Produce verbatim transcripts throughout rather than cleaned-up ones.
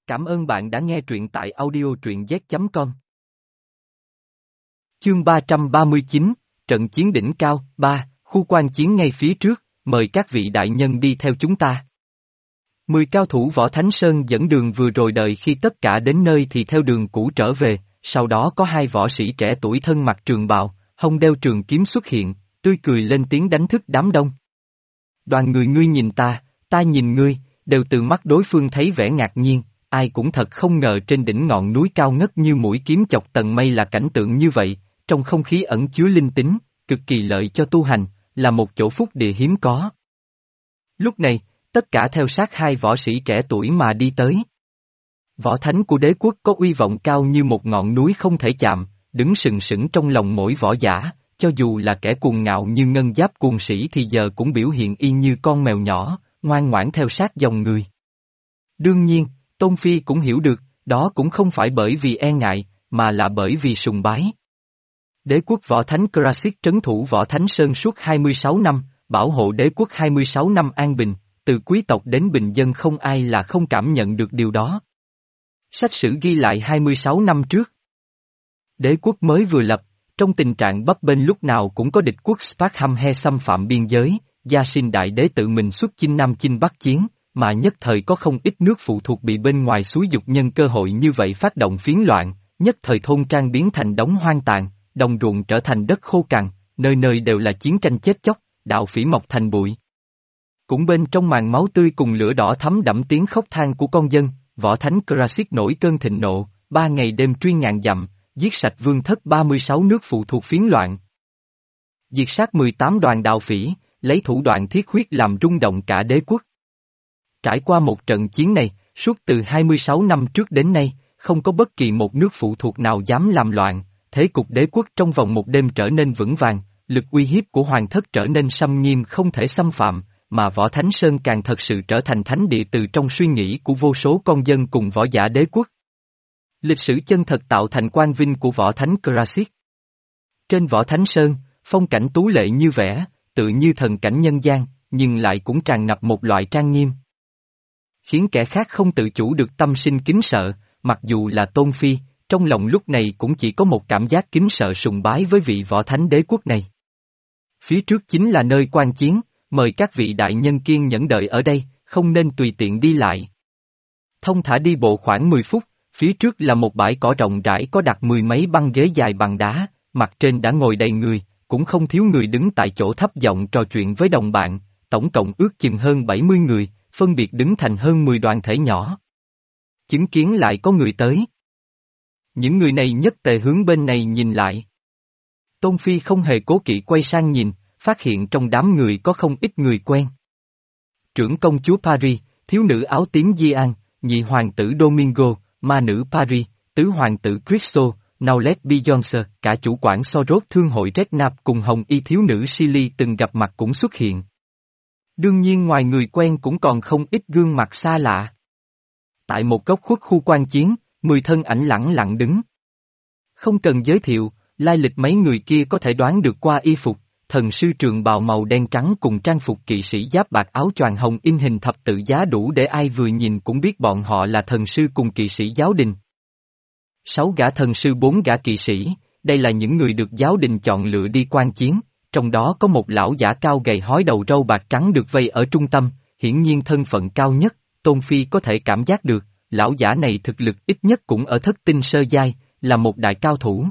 Cảm ơn bạn đã nghe truyện tại audio truyện z chấm com. Chương ba trăm ba mươi chín, Trận chiến đỉnh cao, ba, khu quan chiến ngay phía trước, mời các vị đại nhân đi theo chúng ta. Mười cao thủ Võ Thánh Sơn dẫn đường vừa rồi đợi khi tất cả đến nơi thì theo đường cũ trở về, sau đó có hai võ sĩ trẻ tuổi thân mặc trường bào, hông đeo trường kiếm xuất hiện, tươi cười lên tiếng đánh thức đám đông. Đoàn người ngươi nhìn ta, ta nhìn ngươi, đều từ mắt đối phương thấy vẻ ngạc nhiên. Ai cũng thật không ngờ trên đỉnh ngọn núi cao ngất như mũi kiếm chọc tầng mây là cảnh tượng như vậy, trong không khí ẩn chứa linh tính, cực kỳ lợi cho tu hành, là một chỗ phúc địa hiếm có. Lúc này, tất cả theo sát hai võ sĩ trẻ tuổi mà đi tới. Võ thánh của đế quốc có uy vọng cao như một ngọn núi không thể chạm, đứng sừng sững trong lòng mỗi võ giả, cho dù là kẻ cuồng ngạo như ngân giáp cuồng sĩ thì giờ cũng biểu hiện y như con mèo nhỏ, ngoan ngoãn theo sát dòng người. Đương nhiên, Tôn Phi cũng hiểu được, đó cũng không phải bởi vì e ngại, mà là bởi vì sùng bái. Đế quốc Võ Thánh Krasik trấn thủ Võ Thánh Sơn suốt hai mươi sáu năm, bảo hộ đế quốc hai mươi sáu năm an bình, từ quý tộc đến bình dân không ai là không cảm nhận được điều đó. Sách sử ghi lại hai mươi sáu năm trước. Đế quốc mới vừa lập, trong tình trạng bấp bênh lúc nào cũng có địch quốc Sparkham xâm phạm biên giới, Gia Sinh Đại Đế tự mình xuất chinh Nam chinh Bắc chiến. Mà nhất thời có không ít nước phụ thuộc bị bên ngoài xúi dục nhân cơ hội như vậy phát động phiến loạn, nhất thời thôn trang biến thành đống hoang tàn, đồng ruộng trở thành đất khô cằn, nơi nơi đều là chiến tranh chết chóc, đạo phỉ mọc thành bụi. Cũng bên trong màn máu tươi cùng lửa đỏ thấm đẫm tiếng khóc than của con dân, Võ Thánh Krasik nổi cơn thịnh nộ, ba ngày đêm truy ngàn dặm, giết sạch vương thất ba mươi sáu nước phụ thuộc phiến loạn. Diệt sát mười tám đoàn đạo phỉ, lấy thủ đoạn thiết huyết làm rung động cả đế quốc. Trải qua một trận chiến này, suốt từ hai mươi sáu năm trước đến nay, không có bất kỳ một nước phụ thuộc nào dám làm loạn, thế cục đế quốc trong vòng một đêm trở nên vững vàng, lực uy hiếp của hoàng thất trở nên xâm nghiêm không thể xâm phạm, mà Võ Thánh Sơn càng thật sự trở thành thánh địa từ trong suy nghĩ của vô số con dân cùng võ giả đế quốc. Lịch sử chân thật tạo thành quang vinh của Võ Thánh Krasik. Trên Võ Thánh Sơn, phong cảnh tú lệ như vẽ, tự như thần cảnh nhân gian, nhưng lại cũng tràn ngập một loại trang nghiêm. Khiến kẻ khác không tự chủ được tâm sinh kính sợ, mặc dù là Tôn Phi, trong lòng lúc này cũng chỉ có một cảm giác kính sợ sùng bái với vị võ thánh đế quốc này. Phía trước chính là nơi quan chiến, mời các vị đại nhân kiên nhẫn đợi ở đây, không nên tùy tiện đi lại. Thông thả đi bộ khoảng mười phút, phía trước là một bãi cỏ rộng rãi có đặt mười mấy băng ghế dài bằng đá, mặt trên đã ngồi đầy người, cũng không thiếu người đứng tại chỗ thấp giọng trò chuyện với đồng bạn, tổng cộng ước chừng hơn bảy mươi người. Phân biệt đứng thành hơn mười đoàn thể nhỏ. Chứng kiến lại có người tới. Những người này nhất tề hướng bên này nhìn lại. Tôn Phi không hề cố kỵ quay sang nhìn, phát hiện trong đám người có không ít người quen. Trưởng công chúa Paris, thiếu nữ áo tím Diane, nhị hoàng tử Domingo, ma nữ Paris, tứ hoàng tử Crystal, Naulet Beyoncé, cả chủ quản Soros thương hội Red Nap cùng hồng y thiếu nữ Silly từng gặp mặt cũng xuất hiện. Đương nhiên ngoài người quen cũng còn không ít gương mặt xa lạ. Tại một góc khuất khu quan chiến, mười thân ảnh lẳng lặng đứng. Không cần giới thiệu, lai lịch mấy người kia có thể đoán được qua y phục, thần sư trường bào màu đen trắng cùng trang phục kỵ sĩ giáp bạc áo choàng hồng in hình thập tự giá đủ để ai vừa nhìn cũng biết bọn họ là thần sư cùng kỵ sĩ giáo đình. Sáu gã thần sư bốn gã kỵ sĩ, đây là những người được giáo đình chọn lựa đi quan chiến. Trong đó có một lão giả cao gầy hói đầu râu bạc trắng được vây ở trung tâm, hiển nhiên thân phận cao nhất, Tôn Phi có thể cảm giác được, lão giả này thực lực ít nhất cũng ở thất tinh sơ giai, là một đại cao thủ.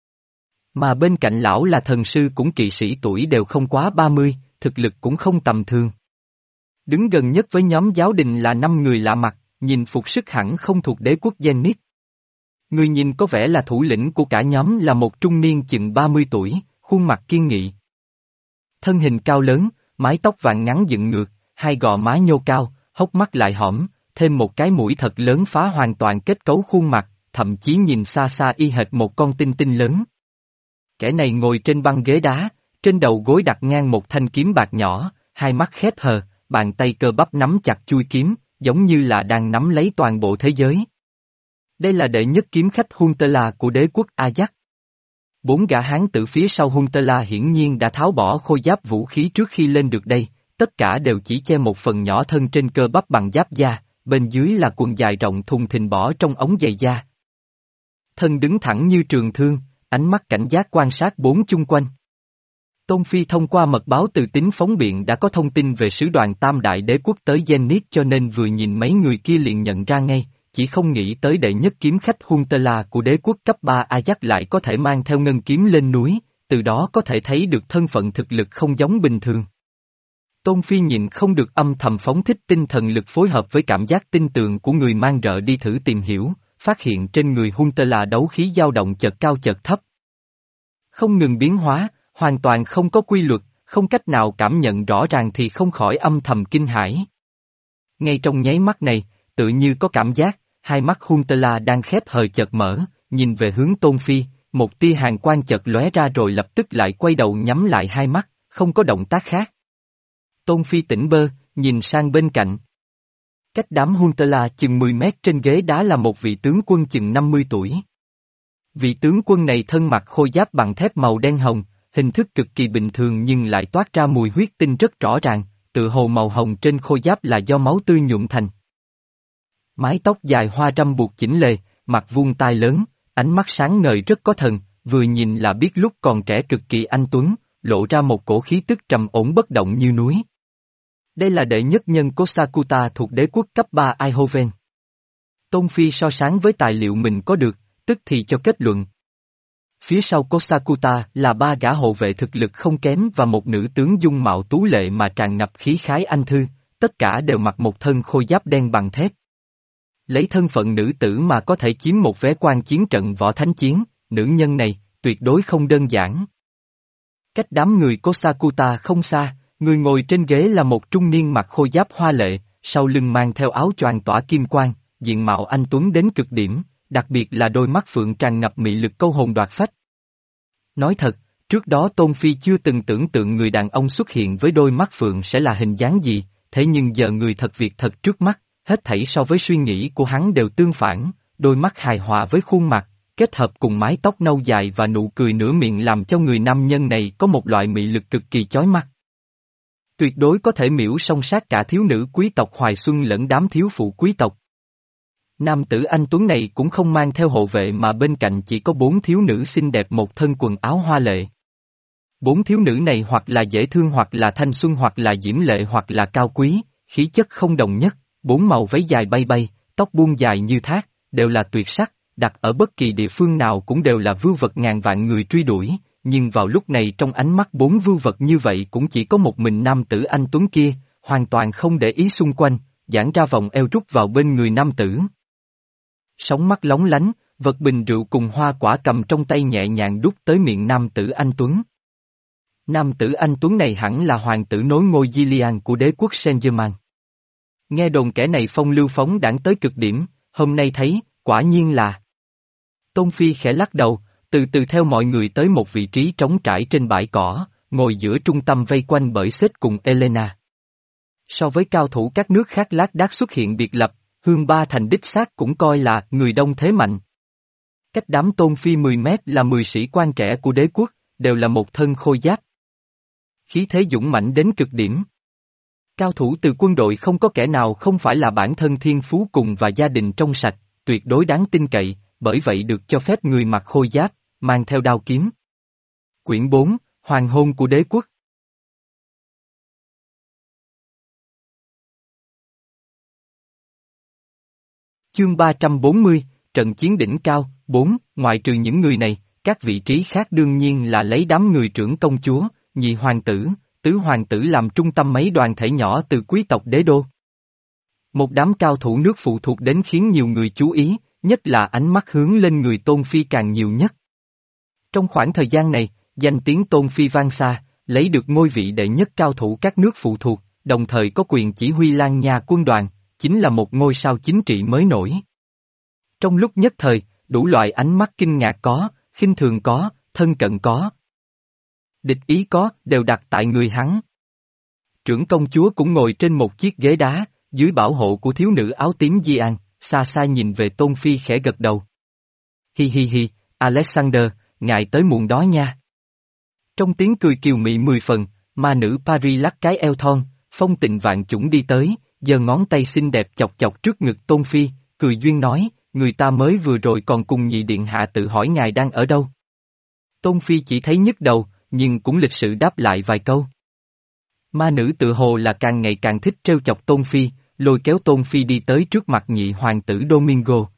Mà bên cạnh lão là thần sư cũng kỵ sĩ tuổi đều không quá ba mươi, thực lực cũng không tầm thường. Đứng gần nhất với nhóm giáo đình là năm người lạ mặt, nhìn phục sức hẳn không thuộc đế quốc Zenith. Người nhìn có vẻ là thủ lĩnh của cả nhóm là một trung niên chừng ba mươi tuổi, khuôn mặt kiên nghị. Thân hình cao lớn, mái tóc vàng ngắn dựng ngược, hai gò má nhô cao, hốc mắt lại hõm, thêm một cái mũi thật lớn phá hoàn toàn kết cấu khuôn mặt, thậm chí nhìn xa xa y hệt một con tinh tinh lớn. Kẻ này ngồi trên băng ghế đá, trên đầu gối đặt ngang một thanh kiếm bạc nhỏ, hai mắt khép hờ, bàn tay cơ bắp nắm chặt chuôi kiếm, giống như là đang nắm lấy toàn bộ thế giới. Đây là đệ nhất kiếm khách Huntela của đế quốc Ajax. Bốn gã hán tử phía sau Huntela hiển nhiên đã tháo bỏ khôi giáp vũ khí trước khi lên được đây, tất cả đều chỉ che một phần nhỏ thân trên cơ bắp bằng giáp da, bên dưới là quần dài rộng thùng thình bỏ trong ống giày da. Thân đứng thẳng như trường thương, ánh mắt cảnh giác quan sát bốn chung quanh. Tôn Phi thông qua mật báo từ Tín phóng biện đã có thông tin về sứ đoàn Tam Đại Đế Quốc tới Zenith cho nên vừa nhìn mấy người kia liền nhận ra ngay, chỉ không nghĩ tới đệ nhất kiếm khách Huntela của đế quốc cấp ba Ajax lại có thể mang theo ngân kiếm lên núi, từ đó có thể thấy được thân phận thực lực không giống bình thường. Tôn Phi nhìn không được âm thầm phóng thích tinh thần lực phối hợp với cảm giác tin tưởng của người mang rợ đi thử tìm hiểu, phát hiện trên người Huntela đấu khí dao động chợt cao chợt thấp. Không ngừng biến hóa, hoàn toàn không có quy luật, không cách nào cảm nhận rõ ràng thì không khỏi âm thầm kinh hãi. Ngay trong nháy mắt này, tự như có cảm giác, hai mắt Huntela đang khép hờ chợt mở, nhìn về hướng Tôn Phi, một tia hàn quang chợt lóe ra rồi lập tức lại quay đầu nhắm lại hai mắt, không có động tác khác. Tôn Phi tỉnh bơ, nhìn sang bên cạnh. Cách đám Huntela chừng mười mét trên ghế đá là một vị tướng quân chừng năm mươi tuổi. Vị tướng quân này thân mặc khôi giáp bằng thép màu đen hồng, hình thức cực kỳ bình thường nhưng lại toát ra mùi huyết tinh rất rõ ràng, tự hồ màu hồng trên khôi giáp là do máu tươi nhuộm thành. Mái tóc dài hoa râm buộc chỉnh lề, mặt vuông tai lớn, ánh mắt sáng ngời rất có thần, vừa nhìn là biết lúc còn trẻ cực kỳ anh tuấn, lộ ra một cổ khí tức trầm ổn bất động như núi. Đây là đệ nhất nhân Kosakuta thuộc đế quốc cấp ba Eindhoven. Tôn Phi so sánh với tài liệu mình có được, tức thì cho kết luận. Phía sau Kosakuta là ba gã hộ vệ thực lực không kém và một nữ tướng dung mạo tú lệ mà tràn ngập khí khái anh thư, tất cả đều mặc một thân khôi giáp đen bằng thép. Lấy thân phận nữ tử mà có thể chiếm một vé quan chiến trận võ thánh chiến, nữ nhân này, tuyệt đối không đơn giản. Cách đám người Kosakuta không xa, người ngồi trên ghế là một trung niên mặc khôi giáp hoa lệ, sau lưng mang theo áo choàng tỏa kim quang, diện mạo anh tuấn đến cực điểm, đặc biệt là đôi mắt phượng tràn ngập mị lực câu hồn đoạt phách. Nói thật, trước đó Tôn Phi chưa từng tưởng tượng người đàn ông xuất hiện với đôi mắt phượng sẽ là hình dáng gì, thế nhưng giờ người thật việc thật trước mắt, hết thảy so với suy nghĩ của hắn đều tương phản, đôi mắt hài hòa với khuôn mặt, kết hợp cùng mái tóc nâu dài và nụ cười nửa miệng làm cho người nam nhân này có một loại mị lực cực kỳ chói mắt. Tuyệt đối có thể miễu song sát cả thiếu nữ quý tộc Hoài Xuân lẫn đám thiếu phụ quý tộc. Nam tử anh tuấn này cũng không mang theo hộ vệ mà bên cạnh chỉ có bốn thiếu nữ xinh đẹp một thân quần áo hoa lệ. Bốn thiếu nữ này hoặc là dễ thương hoặc là thanh xuân hoặc là diễm lệ hoặc là cao quý, khí chất không đồng nhất, bốn màu váy dài bay bay, tóc buông dài như thác, đều là tuyệt sắc, đặt ở bất kỳ địa phương nào cũng đều là vưu vật ngàn vạn người truy đuổi, nhưng vào lúc này trong ánh mắt bốn vưu vật như vậy cũng chỉ có một mình nam tử anh tuấn kia, hoàn toàn không để ý xung quanh, giãn ra vòng eo rút vào bên người nam tử. Sóng mắt lóng lánh, vật bình rượu cùng hoa quả cầm trong tay nhẹ nhàng đút tới miệng nam tử anh tuấn. Nam tử anh tuấn này hẳn là hoàng tử nối ngôi Gillian của đế quốc Saint-Germain. Nghe đồn kẻ này phong lưu phóng đãng tới cực điểm, hôm nay thấy, quả nhiên là. Tôn Phi khẽ lắc đầu, từ từ theo mọi người tới một vị trí trống trải trên bãi cỏ, ngồi giữa trung tâm vây quanh bởi Seth cùng Elena. So với cao thủ các nước khác lác đác xuất hiện biệt lập, Hương Ba Thành đích xác cũng coi là người đông thế mạnh. Cách đám Tôn Phi mười mét là mười sĩ quan trẻ của đế quốc, đều là một thân khôi giáp. Khí thế dũng mãnh đến cực điểm. Cao thủ từ quân đội không có kẻ nào không phải là bản thân thiên phú cùng và gia đình trong sạch, tuyệt đối đáng tin cậy, bởi vậy được cho phép người mặc khôi giáp, mang theo đao kiếm. Quyển bốn, Hoàng hôn của đế quốc. Chương ba trăm bốn mươi, trận chiến đỉnh cao, bốn, ngoại trừ những người này, các vị trí khác đương nhiên là lấy đám người trưởng công chúa, nhị hoàng tử, tứ hoàng tử làm trung tâm mấy đoàn thể nhỏ từ quý tộc đế đô. Một đám cao thủ nước phụ thuộc đến khiến nhiều người chú ý, nhất là ánh mắt hướng lên người Tôn Phi càng nhiều nhất. Trong khoảng thời gian này, danh tiếng Tôn Phi vang xa, lấy được ngôi vị đệ nhất cao thủ các nước phụ thuộc, đồng thời có quyền chỉ huy Lan Nha quân đoàn, chính là một ngôi sao chính trị mới nổi. Trong lúc nhất thời, đủ loại ánh mắt kinh ngạc có, khinh thường có, thân cận có. Địch ý có, đều đặt tại người hắn. Trưởng công chúa cũng ngồi trên một chiếc ghế đá, dưới bảo hộ của thiếu nữ áo tím Di An, xa xa nhìn về Tôn Phi khẽ gật đầu. Hi hi hi, Alexander, ngài tới muộn đó nha. Trong tiếng cười kiều mị mười phần, ma nữ Paris lắc cái eo thon, phong tình vạn chủng đi tới, giơ ngón tay xinh đẹp chọc chọc trước ngực Tôn Phi, cười duyên nói, người ta mới vừa rồi còn cùng nhị điện hạ tự hỏi ngài đang ở đâu. Tôn Phi chỉ thấy nhức đầu, nhưng cũng lịch sự đáp lại vài câu. Ma nữ tự hồ là càng ngày càng thích trêu chọc Tôn Phi, lôi kéo Tôn Phi đi tới trước mặt nhị hoàng tử Domingo.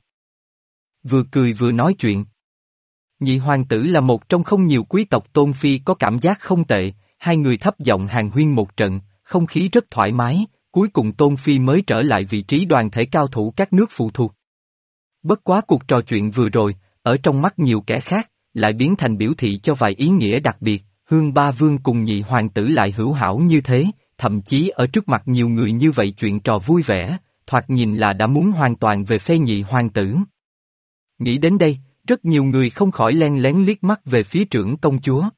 Vừa cười vừa nói chuyện. Nhị hoàng tử là một trong không nhiều quý tộc, Tôn Phi có cảm giác không tệ, hai người thấp giọng hàn huyên một trận, không khí rất thoải mái, cuối cùng Tôn Phi mới trở lại vị trí đoàn thể cao thủ các nước phụ thuộc. Bất quá cuộc trò chuyện vừa rồi, ở trong mắt nhiều kẻ khác, lại biến thành biểu thị cho vài ý nghĩa đặc biệt, Hương Ba Vương cùng nhị hoàng tử lại hữu hảo như thế, thậm chí ở trước mặt nhiều người như vậy chuyện trò vui vẻ, thoạt nhìn là đã muốn hoàn toàn về phe nhị hoàng tử. Nghĩ đến đây, rất nhiều người không khỏi len lén liếc mắt về phía trưởng công chúa.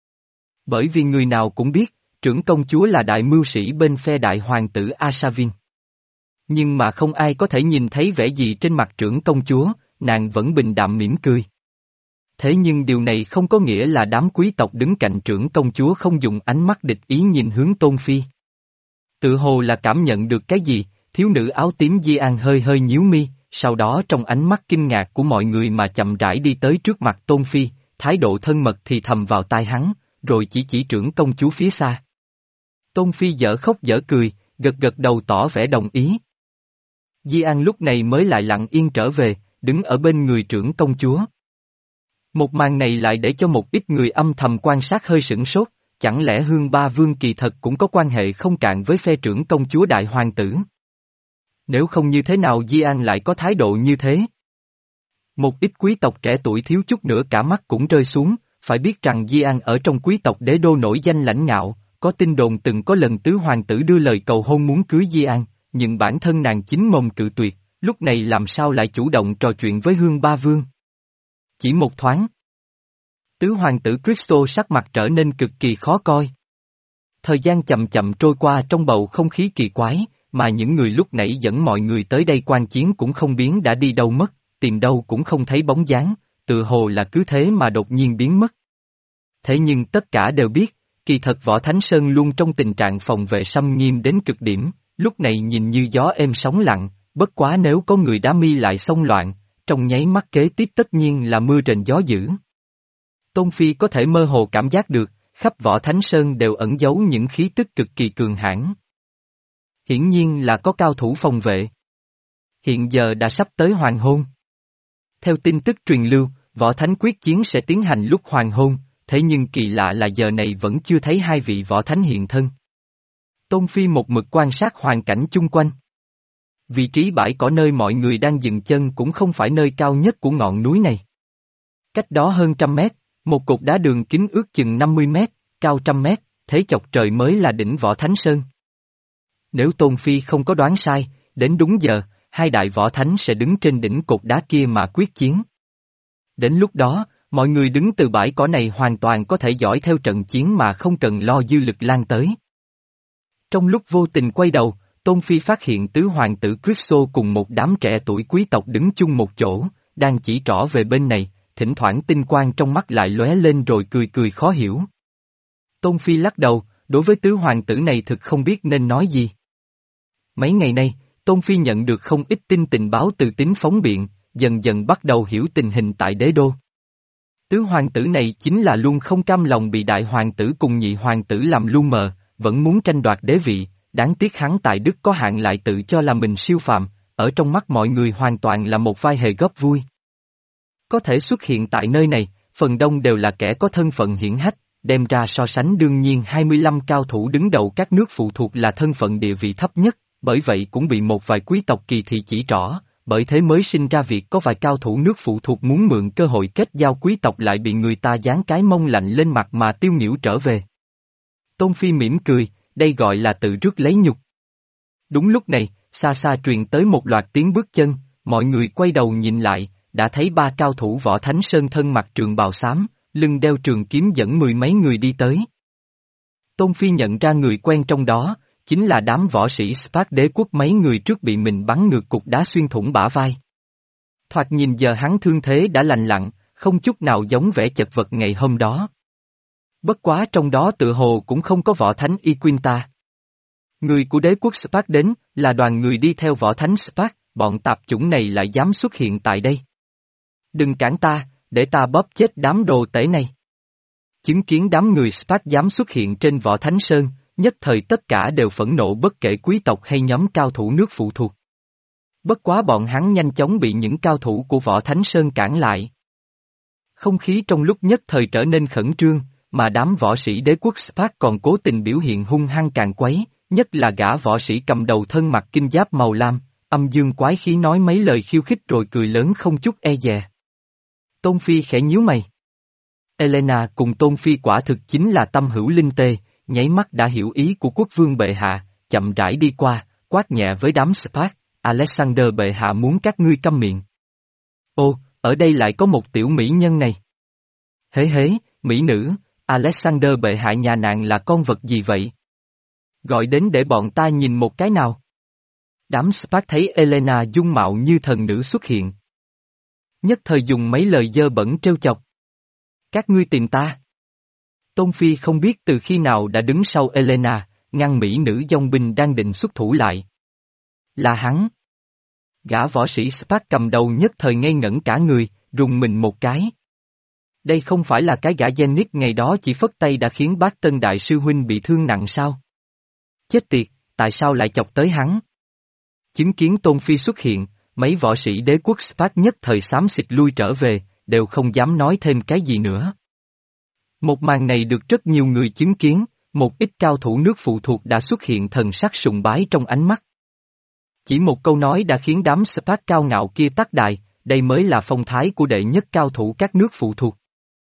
Bởi vì người nào cũng biết, trưởng công chúa là đại mưu sĩ bên phe đại hoàng tử Asavin. Nhưng mà không ai có thể nhìn thấy vẻ gì trên mặt trưởng công chúa, nàng vẫn bình đạm mỉm cười. Thế nhưng điều này không có nghĩa là đám quý tộc đứng cạnh trưởng công chúa không dùng ánh mắt địch ý nhìn hướng Tôn Phi. Tự hồ là cảm nhận được cái gì, thiếu nữ áo tím Di An hơi hơi nhíu mi, sau đó trong ánh mắt kinh ngạc của mọi người mà chậm rãi đi tới trước mặt Tôn Phi, thái độ thân mật thì thầm vào tai hắn, rồi chỉ chỉ trưởng công chúa phía xa. Tôn Phi dở khóc dở cười, gật gật đầu tỏ vẻ đồng ý. Di An lúc này mới lại lặng yên trở về, đứng ở bên người trưởng công chúa. Một màn này lại để cho một ít người âm thầm quan sát hơi sửng sốt, chẳng lẽ Hương Ba Vương kỳ thật cũng có quan hệ không cạn với phe trưởng công chúa đại hoàng tử? Nếu không như thế nào Di An lại có thái độ như thế? Một ít quý tộc trẻ tuổi thiếu chút nữa cả mắt cũng rơi xuống, phải biết rằng Di An ở trong quý tộc đế đô nổi danh lãnh ngạo, có tin đồn từng có lần tứ hoàng tử đưa lời cầu hôn muốn cưới Di An, nhưng bản thân nàng chính mồm cự tuyệt, lúc này làm sao lại chủ động trò chuyện với Hương Ba Vương? Chỉ một thoáng, tứ hoàng tử Crystal sắc mặt trở nên cực kỳ khó coi. Thời gian chậm chậm trôi qua trong bầu không khí kỳ quái, mà những người lúc nãy dẫn mọi người tới đây quan chiến cũng không biến đã đi đâu mất, tìm đâu cũng không thấy bóng dáng, tự hồ là cứ thế mà đột nhiên biến mất. Thế nhưng tất cả đều biết, kỳ thật Võ Thánh Sơn luôn trong tình trạng phòng vệ xâm nghiêm đến cực điểm, lúc này nhìn như gió êm sóng lặng, bất quá nếu có người đá mi lại xông loạn, trong nháy mắt kế tiếp tất nhiên là mưa rền gió dữ. Tôn Phi có thể mơ hồ cảm giác được, khắp Võ Thánh Sơn đều ẩn giấu những khí tức cực kỳ cường hãn. Hiển nhiên là có cao thủ phòng vệ. Hiện giờ đã sắp tới hoàng hôn. Theo tin tức truyền lưu, Võ Thánh quyết chiến sẽ tiến hành lúc hoàng hôn, thế nhưng kỳ lạ là giờ này vẫn chưa thấy hai vị Võ Thánh hiện thân. Tôn Phi một mực quan sát hoàn cảnh chung quanh. Vị trí bãi cỏ nơi mọi người đang dừng chân cũng không phải nơi cao nhất của ngọn núi này. Cách đó hơn trăm mét, một cột đá đường kính ước chừng năm mươi mét, cao trăm mét, thế chọc trời mới là đỉnh Võ Thánh Sơn. Nếu Tôn Phi không có đoán sai, đến đúng giờ, hai đại Võ Thánh sẽ đứng trên đỉnh cột đá kia mà quyết chiến. Đến lúc đó, mọi người đứng từ bãi cỏ này hoàn toàn có thể dõi theo trận chiến mà không cần lo dư lực lan tới. Trong lúc vô tình quay đầu, Tôn Phi phát hiện tứ hoàng tử Crystal cùng một đám trẻ tuổi quý tộc đứng chung một chỗ, đang chỉ trỏ về bên này, thỉnh thoảng tinh quang trong mắt lại lóe lên rồi cười cười khó hiểu. Tôn Phi lắc đầu, đối với tứ hoàng tử này thực không biết nên nói gì. Mấy ngày nay, Tôn Phi nhận được không ít tin tình báo từ Tín phóng biện, dần dần bắt đầu hiểu tình hình tại đế đô. Tứ hoàng tử này chính là luôn không cam lòng bị đại hoàng tử cùng nhị hoàng tử làm lu mờ, vẫn muốn tranh đoạt đế vị, đáng tiếc hắn tại đức có hạn lại tự cho là mình siêu phàm, ở trong mắt mọi người hoàn toàn là một vai hề góp vui. Có thể xuất hiện tại nơi này, phần đông đều là kẻ có thân phận hiển hách, đem ra so sánh đương nhiên hai mươi lăm cao thủ đứng đầu các nước phụ thuộc là thân phận địa vị thấp nhất, bởi vậy cũng bị một vài quý tộc kỳ thị chỉ trỏ, bởi thế mới sinh ra việc có vài cao thủ nước phụ thuộc muốn mượn cơ hội kết giao quý tộc lại bị người ta giáng cái mông lạnh lên mặt mà tiêu nghỉu trở về. Tôn Phi mỉm cười, đây gọi là tự rước lấy nhục. Đúng lúc này, xa xa truyền tới một loạt tiếng bước chân, mọi người quay đầu nhìn lại, đã thấy ba cao thủ Võ Thánh Sơn thân mặc trường bào xám, lưng đeo trường kiếm dẫn mười mấy người đi tới. Tôn Phi nhận ra người quen trong đó, chính là đám võ sĩ Spark đế quốc mấy người trước bị mình bắn ngược cục đá xuyên thủng bả vai. Thoạt nhìn giờ hắn thương thế đã lành lặn, không chút nào giống vẻ chật vật ngày hôm đó. Bất quá trong đó tự hồ cũng không có Võ Thánh Y Quinta. Người của đế quốc Spark đến, là đoàn người đi theo võ thánh Spark, bọn tạp chủng này lại dám xuất hiện tại đây. Đừng cản ta, để ta bóp chết đám đồ tể này. Chứng kiến đám người Spark dám xuất hiện trên võ thánh sơn, nhất thời tất cả đều phẫn nộ bất kể quý tộc hay nhóm cao thủ nước phụ thuộc. Bất quá bọn hắn nhanh chóng bị những cao thủ của võ thánh sơn cản lại. Không khí trong lúc nhất thời trở nên khẩn trương, mà đám võ sĩ đế quốc Spark còn cố tình biểu hiện hung hăng càng quấy, nhất là gã võ sĩ cầm đầu thân mặc kinh giáp màu lam, âm dương quái khí nói mấy lời khiêu khích rồi cười lớn không chút e dè. Tôn Phi khẽ nhíu mày. Elena cùng Tôn Phi quả thực chính là tâm hữu linh tê, nháy mắt đã hiểu ý của quốc vương bệ hạ, chậm rãi đi qua, quát nhẹ với đám Spark, Alexander bệ hạ muốn các ngươi câm miệng. Ô, ở đây lại có một tiểu mỹ nhân này. Hế hế, mỹ nữ, Alexander bệ hạ nhà nàng là con vật gì vậy? Gọi đến để bọn ta nhìn một cái nào. Đám Spark thấy Elena dung mạo như thần nữ xuất hiện. Nhất thời dùng mấy lời dơ bẩn trêu chọc. Các ngươi tìm ta. Tôn Phi không biết từ khi nào đã đứng sau Elena, ngăn mỹ nữ dòng binh đang định xuất thủ lại. Là hắn. Gã võ sĩ Spark cầm đầu nhất thời ngây ngẩn cả người, rùng mình một cái. Đây không phải là cái gã Zenith ngày đó chỉ phất tay đã khiến bác Tân Đại sư huynh bị thương nặng sao? Chết tiệt, tại sao lại chọc tới hắn? Chứng kiến Tôn Phi xuất hiện, mấy võ sĩ đế quốc Spark nhất thời xám xịt lui trở về, đều không dám nói thêm cái gì nữa. Một màn này được rất nhiều người chứng kiến, một ít cao thủ nước phụ thuộc đã xuất hiện thần sắc sùng bái trong ánh mắt. Chỉ một câu nói đã khiến đám Spark cao ngạo kia tắt đài, đây mới là phong thái của đệ nhất cao thủ các nước phụ thuộc.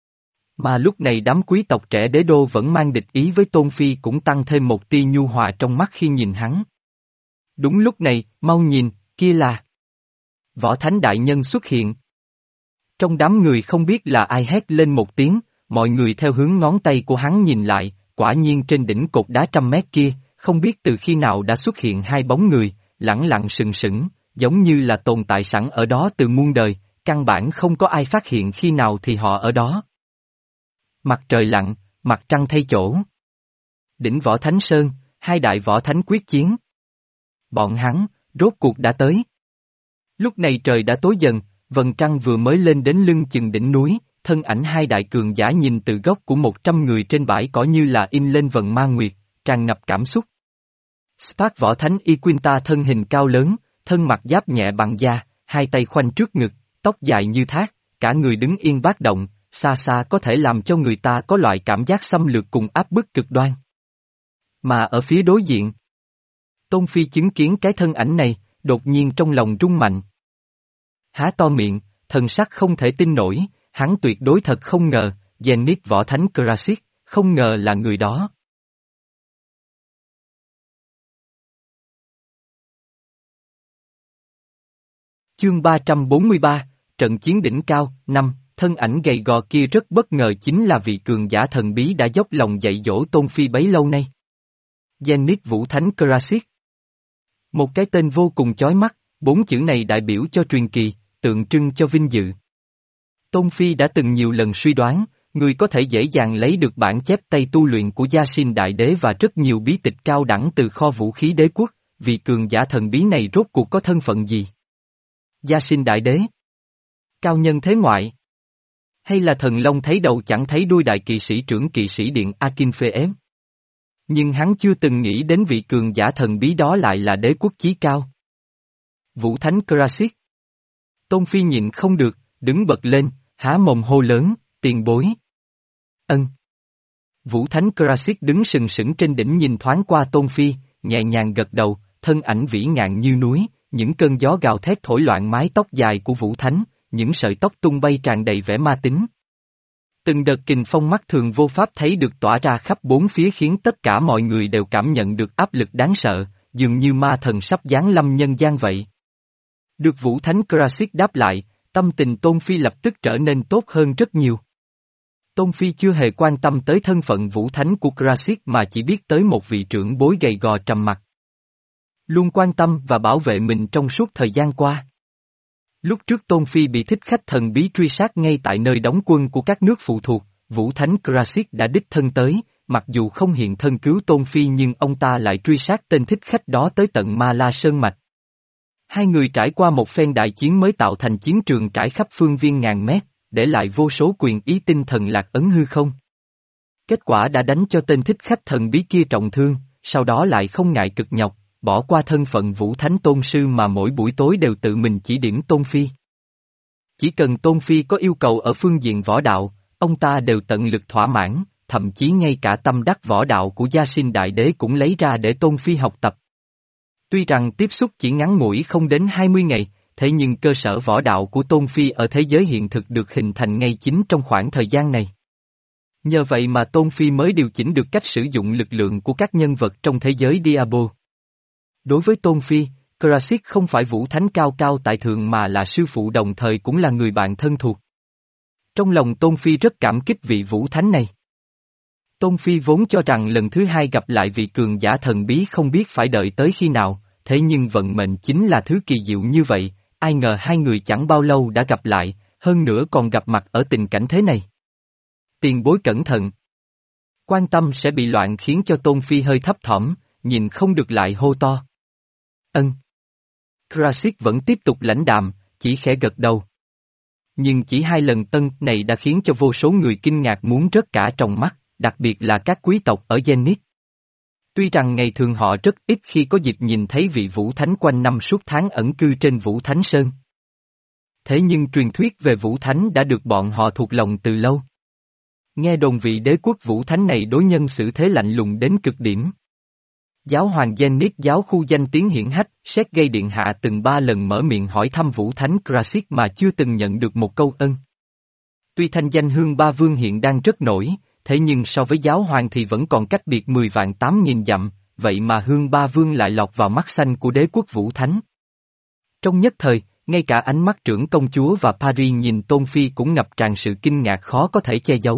Mà lúc này đám quý tộc trẻ đế đô vẫn mang địch ý với Tôn Phi cũng tăng thêm một tia nhu hòa trong mắt khi nhìn hắn. Đúng lúc này, mau nhìn, kia là Võ Thánh Đại Nhân xuất hiện. Trong đám người không biết là ai hét lên một tiếng, mọi người theo hướng ngón tay của hắn nhìn lại, quả nhiên trên đỉnh cột đá trăm mét kia, không biết từ khi nào đã xuất hiện hai bóng người, lẳng lặng sừng sững, giống như là tồn tại sẵn ở đó từ muôn đời, căn bản không có ai phát hiện khi nào thì họ ở đó. Mặt trời lặn, mặt trăng thay chỗ. Đỉnh Võ Thánh Sơn, hai đại võ thánh quyết chiến. Bọn hắn, rốt cuộc đã tới. Lúc này trời đã tối dần, vầng trăng vừa mới lên đến lưng chừng đỉnh núi, thân ảnh hai đại cường giả nhìn từ góc của một trăm người trên bãi cỏ như là in lên vầng ma nguyệt, tràn ngập cảm xúc. Spark võ thánh Iquinta thân hình cao lớn, thân mặc giáp nhẹ bằng da, hai tay khoanh trước ngực, tóc dài như thác, cả người đứng yên bát động, xa xa có thể làm cho người ta có loại cảm giác xâm lược cùng áp bức cực đoan. Mà ở phía đối diện, Tôn Phi chứng kiến cái thân ảnh này, đột nhiên trong lòng rung mạnh. Há to miệng, thần sắc không thể tin nổi, hắn tuyệt đối thật không ngờ, Zenith võ thánh Krasik, không ngờ là người đó. Chương ba trăm bốn mươi ba, trận chiến đỉnh cao, năm, thân ảnh gầy gò kia rất bất ngờ chính là vị cường giả thần bí đã dốc lòng dạy dỗ Tôn Phi bấy lâu nay. Zenith Vũ Thánh Krasik. Một cái tên vô cùng chói mắt, bốn chữ này đại biểu cho truyền kỳ, tượng trưng cho vinh dự. Tôn Phi đã từng nhiều lần suy đoán, người có thể dễ dàng lấy được bản chép tay tu luyện của Gia Sinh Đại Đế và rất nhiều bí tịch cao đẳng từ kho vũ khí đế quốc, vị cường giả thần bí này rốt cuộc có thân phận gì? Gia Sinh Đại Đế? Cao nhân thế ngoại? Hay là thần long thấy đầu chẳng thấy đuôi đại kỵ sĩ trưởng kỵ sĩ điện Akinpheem? Nhưng hắn chưa từng nghĩ đến vị cường giả thần bí đó lại là đế quốc chí cao. Vũ Thánh Krasik. Tôn Phi nhịn không được, đứng bật lên, há mồm hô lớn, tiền bối. Ân. Vũ Thánh Krasik đứng sừng sững trên đỉnh nhìn thoáng qua Tôn Phi, nhẹ nhàng gật đầu, thân ảnh vĩ ngạn như núi, những cơn gió gào thét thổi loạn mái tóc dài của Vũ Thánh, những sợi tóc tung bay tràn đầy vẻ ma tính. Từng đợt kình phong mắt thường vô pháp thấy được tỏa ra khắp bốn phía khiến tất cả mọi người đều cảm nhận được áp lực đáng sợ, dường như ma thần sắp giáng lâm nhân gian vậy. Được Vũ Thánh Krasik đáp lại, tâm tình Tôn Phi lập tức trở nên tốt hơn rất nhiều. Tôn Phi chưa hề quan tâm tới thân phận Vũ Thánh của Krasik mà chỉ biết tới một vị trưởng bối gầy gò trầm mặc. Luôn quan tâm và bảo vệ mình trong suốt thời gian qua. Lúc trước Tôn Phi bị thích khách thần bí truy sát ngay tại nơi đóng quân của các nước phụ thuộc, Vũ Thánh Krasik đã đích thân tới, mặc dù không hiện thân cứu Tôn Phi nhưng ông ta lại truy sát tên thích khách đó tới tận Ma La Sơn Mạch. Hai người trải qua một phen đại chiến mới tạo thành chiến trường trải khắp phương viên ngàn mét, để lại vô số quyền ý tinh thần lạc ấn hư không. Kết quả đã đánh cho tên thích khách thần bí kia trọng thương, sau đó lại không ngại cực nhọc, bỏ qua thân phận Vũ Thánh Tôn Sư mà mỗi buổi tối đều tự mình chỉ điểm Tôn Phi. Chỉ cần Tôn Phi có yêu cầu ở phương diện võ đạo, ông ta đều tận lực thỏa mãn, thậm chí ngay cả tâm đắc võ đạo của Gia Sinh Đại Đế cũng lấy ra để Tôn Phi học tập. Tuy rằng tiếp xúc chỉ ngắn ngủi không đến hai mươi ngày, thế nhưng cơ sở võ đạo của Tôn Phi ở thế giới hiện thực được hình thành ngay chính trong khoảng thời gian này. Nhờ vậy mà Tôn Phi mới điều chỉnh được cách sử dụng lực lượng của các nhân vật trong thế giới Diablo. Đối với Tôn Phi, Krasik không phải Vũ Thánh cao cao tại thượng mà là sư phụ đồng thời cũng là người bạn thân thuộc. Trong lòng Tôn Phi rất cảm kích vị Vũ Thánh này. Tôn Phi vốn cho rằng lần thứ hai gặp lại vị cường giả thần bí không biết phải đợi tới khi nào, thế nhưng vận mệnh chính là thứ kỳ diệu như vậy, ai ngờ hai người chẳng bao lâu đã gặp lại, hơn nữa còn gặp mặt ở tình cảnh thế này. Tiền bối cẩn thận. Quan tâm sẽ bị loạn khiến cho Tôn Phi hơi thấp thỏm, nhìn không được lại hô to. Ân. Krasik vẫn tiếp tục lãnh đạm, chỉ khẽ gật đầu. Nhưng chỉ hai lần tân này đã khiến cho vô số người kinh ngạc muốn rớt cả trong mắt, đặc biệt là các quý tộc ở Zenith. Tuy rằng ngày thường họ rất ít khi có dịp nhìn thấy vị Vũ Thánh quanh năm suốt tháng ẩn cư trên Vũ Thánh Sơn. Thế nhưng truyền thuyết về Vũ Thánh đã được bọn họ thuộc lòng từ lâu. Nghe đồn vị đế quốc Vũ Thánh này đối nhân xử thế lạnh lùng đến cực điểm. Giáo hoàng Zenith giáo khu danh tiếng hiển hách, Sergei Điện Hạ từng ba lần mở miệng hỏi thăm Vũ Thánh Krasik mà chưa từng nhận được một câu ân. Tuy thanh danh Hương Ba Vương hiện đang rất nổi, thế nhưng so với giáo hoàng thì vẫn còn cách biệt mười vạn tám nghìn dặm, vậy mà Hương Ba Vương lại lọt vào mắt xanh của đế quốc Vũ Thánh. Trong nhất thời, ngay cả ánh mắt trưởng công chúa và Paris nhìn Tôn Phi cũng ngập tràn sự kinh ngạc khó có thể che giấu.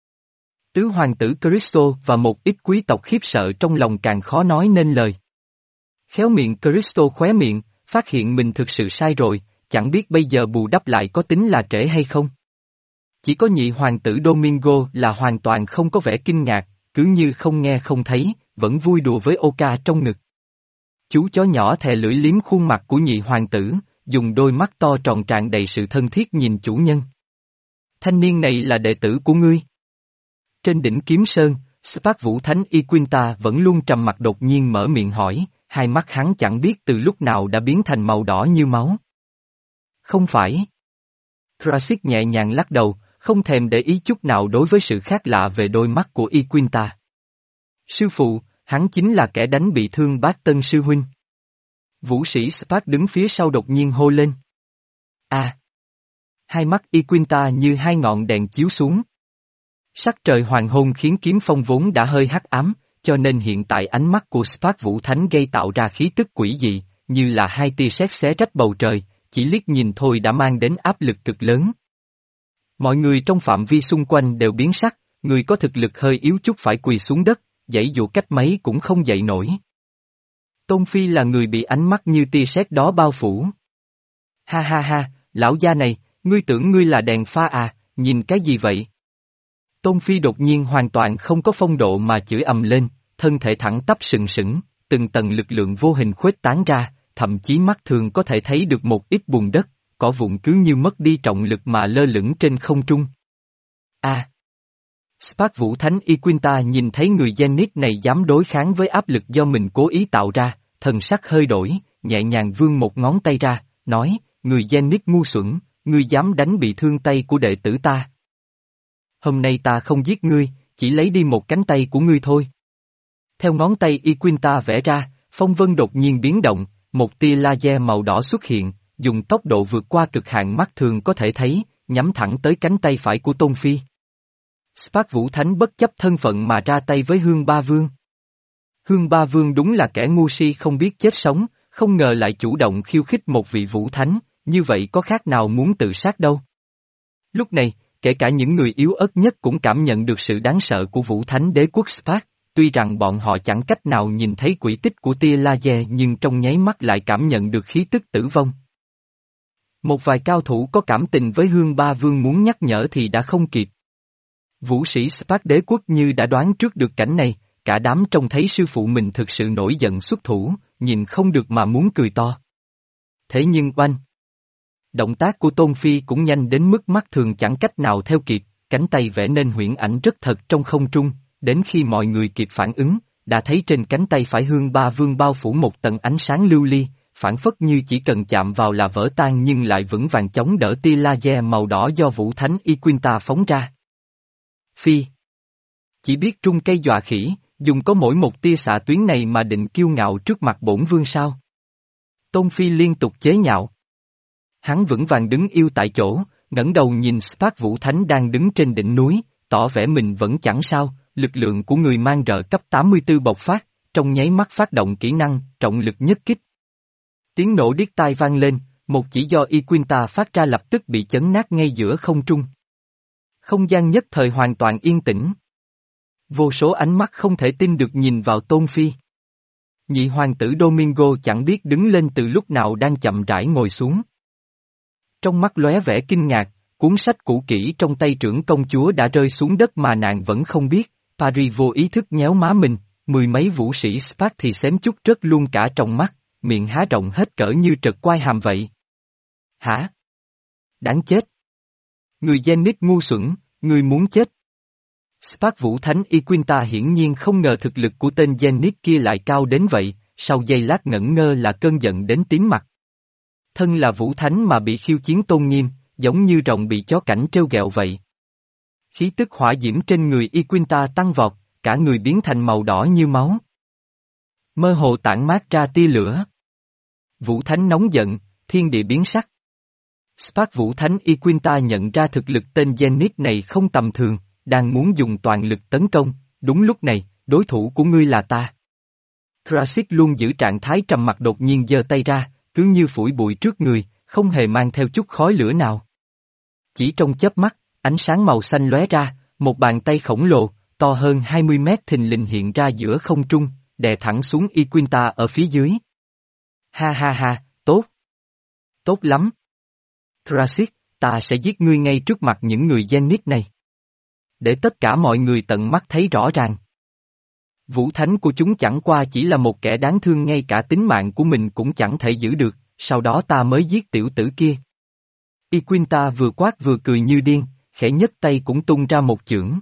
Tứ hoàng tử Cristo và một ít quý tộc khiếp sợ trong lòng càng khó nói nên lời. Khéo miệng Cristo khóe miệng, phát hiện mình thực sự sai rồi, chẳng biết bây giờ bù đắp lại có tính là trễ hay không. Chỉ có nhị hoàng tử Domingo là hoàn toàn không có vẻ kinh ngạc, cứ như không nghe không thấy, vẫn vui đùa với Oka trong ngực. Chú chó nhỏ thè lưỡi liếm khuôn mặt của nhị hoàng tử, dùng đôi mắt to tròn tràn đầy sự thân thiết nhìn chủ nhân. Thanh niên này là đệ tử của ngươi. Trên đỉnh Kiếm Sơn, Spark Vũ Thánh Iquinta vẫn luôn trầm mặc đột nhiên mở miệng hỏi, hai mắt hắn chẳng biết từ lúc nào đã biến thành màu đỏ như máu. Không phải. Krasik nhẹ nhàng lắc đầu, không thèm để ý chút nào đối với sự khác lạ về đôi mắt của Iquinta. Sư phụ, hắn chính là kẻ đánh bị thương bác tân sư huynh. Vũ sĩ Spark đứng phía sau đột nhiên hô lên. À! Hai mắt Iquinta như hai ngọn đèn chiếu xuống. Sắc trời hoàng hôn khiến kiếm phong vốn đã hơi hắc ám, cho nên hiện tại ánh mắt của Spark Vũ Thánh gây tạo ra khí tức quỷ dị, như là hai tia sét xé rách bầu trời, chỉ liếc nhìn thôi đã mang đến áp lực cực lớn. Mọi người trong phạm vi xung quanh đều biến sắc, người có thực lực hơi yếu chút phải quỳ xuống đất, giãy dụ cách mấy cũng không dậy nổi. Tôn Phi là người bị ánh mắt như tia sét đó bao phủ. Ha ha ha, lão gia này, ngươi tưởng ngươi là đèn pha à, nhìn cái gì vậy? Tôn Phi đột nhiên hoàn toàn không có phong độ mà chửi ầm lên, thân thể thẳng tắp sừng sững, từng tầng lực lượng vô hình khuếch tán ra, thậm chí mắt thường có thể thấy được một ít bùn đất, cỏ vụn cứ như mất đi trọng lực mà lơ lửng trên không trung. A. À. Spark Vũ Thánh Iquinta nhìn thấy người Zenith này dám đối kháng với áp lực do mình cố ý tạo ra, thần sắc hơi đổi, nhẹ nhàng vươn một ngón tay ra, nói, người Zenith ngu xuẩn, ngươi dám đánh bị thương tay của đệ tử ta. Hôm nay ta không giết ngươi, chỉ lấy đi một cánh tay của ngươi thôi. Theo ngón tay Iquinta vẽ ra, phong vân đột nhiên biến động, một tia laser màu đỏ xuất hiện, dùng tốc độ vượt qua cực hạn mắt thường có thể thấy, nhắm thẳng tới cánh tay phải của Tôn Phi. Spark Vũ Thánh bất chấp thân phận mà ra tay với Hương Ba Vương. Hương Ba Vương đúng là kẻ ngu si không biết chết sống, không ngờ lại chủ động khiêu khích một vị Vũ Thánh, như vậy có khác nào muốn tự sát đâu. Lúc này, kể cả những người yếu ớt nhất cũng cảm nhận được sự đáng sợ của Vũ Thánh đế quốc Spark, tuy rằng bọn họ chẳng cách nào nhìn thấy quỹ tích của tia laser nhưng trong nháy mắt lại cảm nhận được khí tức tử vong. Một vài cao thủ có cảm tình với Hương Ba Vương muốn nhắc nhở thì đã không kịp. Vũ sĩ Spark đế quốc như đã đoán trước được cảnh này, cả đám trông thấy sư phụ mình thực sự nổi giận xuất thủ, nhìn không được mà muốn cười to. Thế nhưng oanh! Động tác của Tôn Phi cũng nhanh đến mức mắt thường chẳng cách nào theo kịp, cánh tay vẽ nên huyễn ảnh rất thật trong không trung, đến khi mọi người kịp phản ứng, đã thấy trên cánh tay phải Hương Ba Vương bao phủ một tầng ánh sáng lưu ly, phản phất như chỉ cần chạm vào là vỡ tan nhưng lại vững vàng chống đỡ tia laser màu đỏ do Vũ Thánh Y Quinta phóng ra. Phi! Chỉ biết trung cây dọa khỉ, dùng có mỗi một tia xạ tuyến này mà định kiêu ngạo trước mặt bổn vương sao? Tôn Phi liên tục chế nhạo. Hắn vững vàng đứng yêu tại chỗ, ngẩng đầu nhìn Spark Vũ Thánh đang đứng trên đỉnh núi, tỏ vẻ mình vẫn chẳng sao, lực lượng của người mang rợ cấp tám mươi tư bộc phát, trong nháy mắt phát động kỹ năng, trọng lực nhất kích. Tiếng nổ điếc tai vang lên, một chỉ do Y Quinta phát ra lập tức bị chấn nát ngay giữa không trung. Không gian nhất thời hoàn toàn yên tĩnh. Vô số ánh mắt không thể tin được nhìn vào Tôn Phi. Nhị hoàng tử Domingo chẳng biết đứng lên từ lúc nào đang chậm rãi ngồi xuống. Trong mắt lóe vẻ kinh ngạc, cuốn sách cũ kỹ trong tay trưởng công chúa đã rơi xuống đất mà nàng vẫn không biết, Paris vô ý thức nhéo má mình, mười mấy vũ sĩ Spark thì xém chút rớt luôn cả trong mắt, miệng há rộng hết cỡ như trật quai hàm vậy. Hả? Đáng chết! Người Zenith ngu xuẩn, người muốn chết. Spark Vũ Thánh Y Quinta hiển nhiên không ngờ thực lực của tên Zenith kia lại cao đến vậy, sau giây lát ngẩn ngơ là cơn giận đến tím mặt. Thân là Vũ Thánh mà bị khiêu chiến tôn nghiêm, giống như rồng bị chó cảnh trêu ghẹo vậy. Khí tức hỏa diễm trên người Y Quinta tăng vọt, cả người biến thành màu đỏ như máu. Mơ hồ tản mát ra tia lửa. Vũ Thánh nóng giận, thiên địa biến sắc. Spark Vũ Thánh Y Quinta nhận ra thực lực tên Zenith này không tầm thường, đang muốn dùng toàn lực tấn công, đúng lúc này, đối thủ của ngươi là ta. Krasik luôn giữ trạng thái trầm mặc đột nhiên giơ tay ra, cứ như phủi bụi trước người, không hề mang theo chút khói lửa nào. Chỉ trong chớp mắt, ánh sáng màu xanh lóe ra, một bàn tay khổng lồ, to hơn hai mươi mét thình lình hiện ra giữa không trung, đè thẳng xuống Y Quinta ở phía dưới. Ha ha ha, tốt. Tốt lắm. Krasik, ta sẽ giết ngươi ngay trước mặt những người Zenith này. Để tất cả mọi người tận mắt thấy rõ ràng. Vũ Thánh của chúng chẳng qua chỉ là một kẻ đáng thương, ngay cả tính mạng của mình cũng chẳng thể giữ được, sau đó ta mới giết tiểu tử kia. Y Quinta vừa quát vừa cười như điên, khẽ nhấc tay cũng tung ra một chưởng.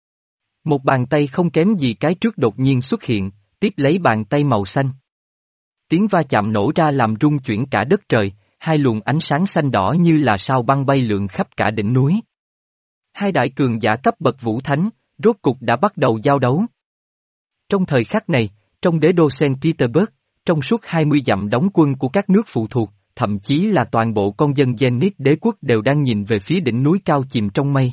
Một bàn tay không kém gì cái trước đột nhiên xuất hiện, tiếp lấy bàn tay màu xanh. Tiếng va chạm nổ ra làm rung chuyển cả đất trời, hai luồng ánh sáng xanh đỏ như là sao băng bay lượn khắp cả đỉnh núi. Hai đại cường giả cấp bậc Vũ Thánh, rốt cục đã bắt đầu giao đấu. Trong thời khắc này, trong đế đô Saint Petersburg, trong suốt hai mươi dặm đóng quân của các nước phụ thuộc, thậm chí là toàn bộ con dân Zenith đế quốc đều đang nhìn về phía đỉnh núi cao chìm trong mây.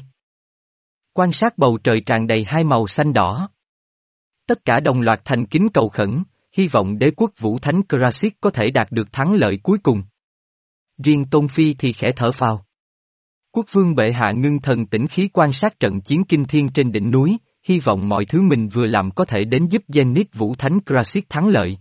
Quan sát bầu trời tràn đầy hai màu xanh đỏ. Tất cả đồng loạt thành kính cầu khẩn, hy vọng đế quốc Vũ Thánh Krasik có thể đạt được thắng lợi cuối cùng. Riêng Tôn Phi thì khẽ thở phào. Quốc vương bệ hạ ngưng thần tĩnh khí quan sát trận chiến kinh thiên trên đỉnh núi, hy vọng mọi thứ mình vừa làm có thể đến giúp Zenith Vũ Thánh Krasik thắng lợi.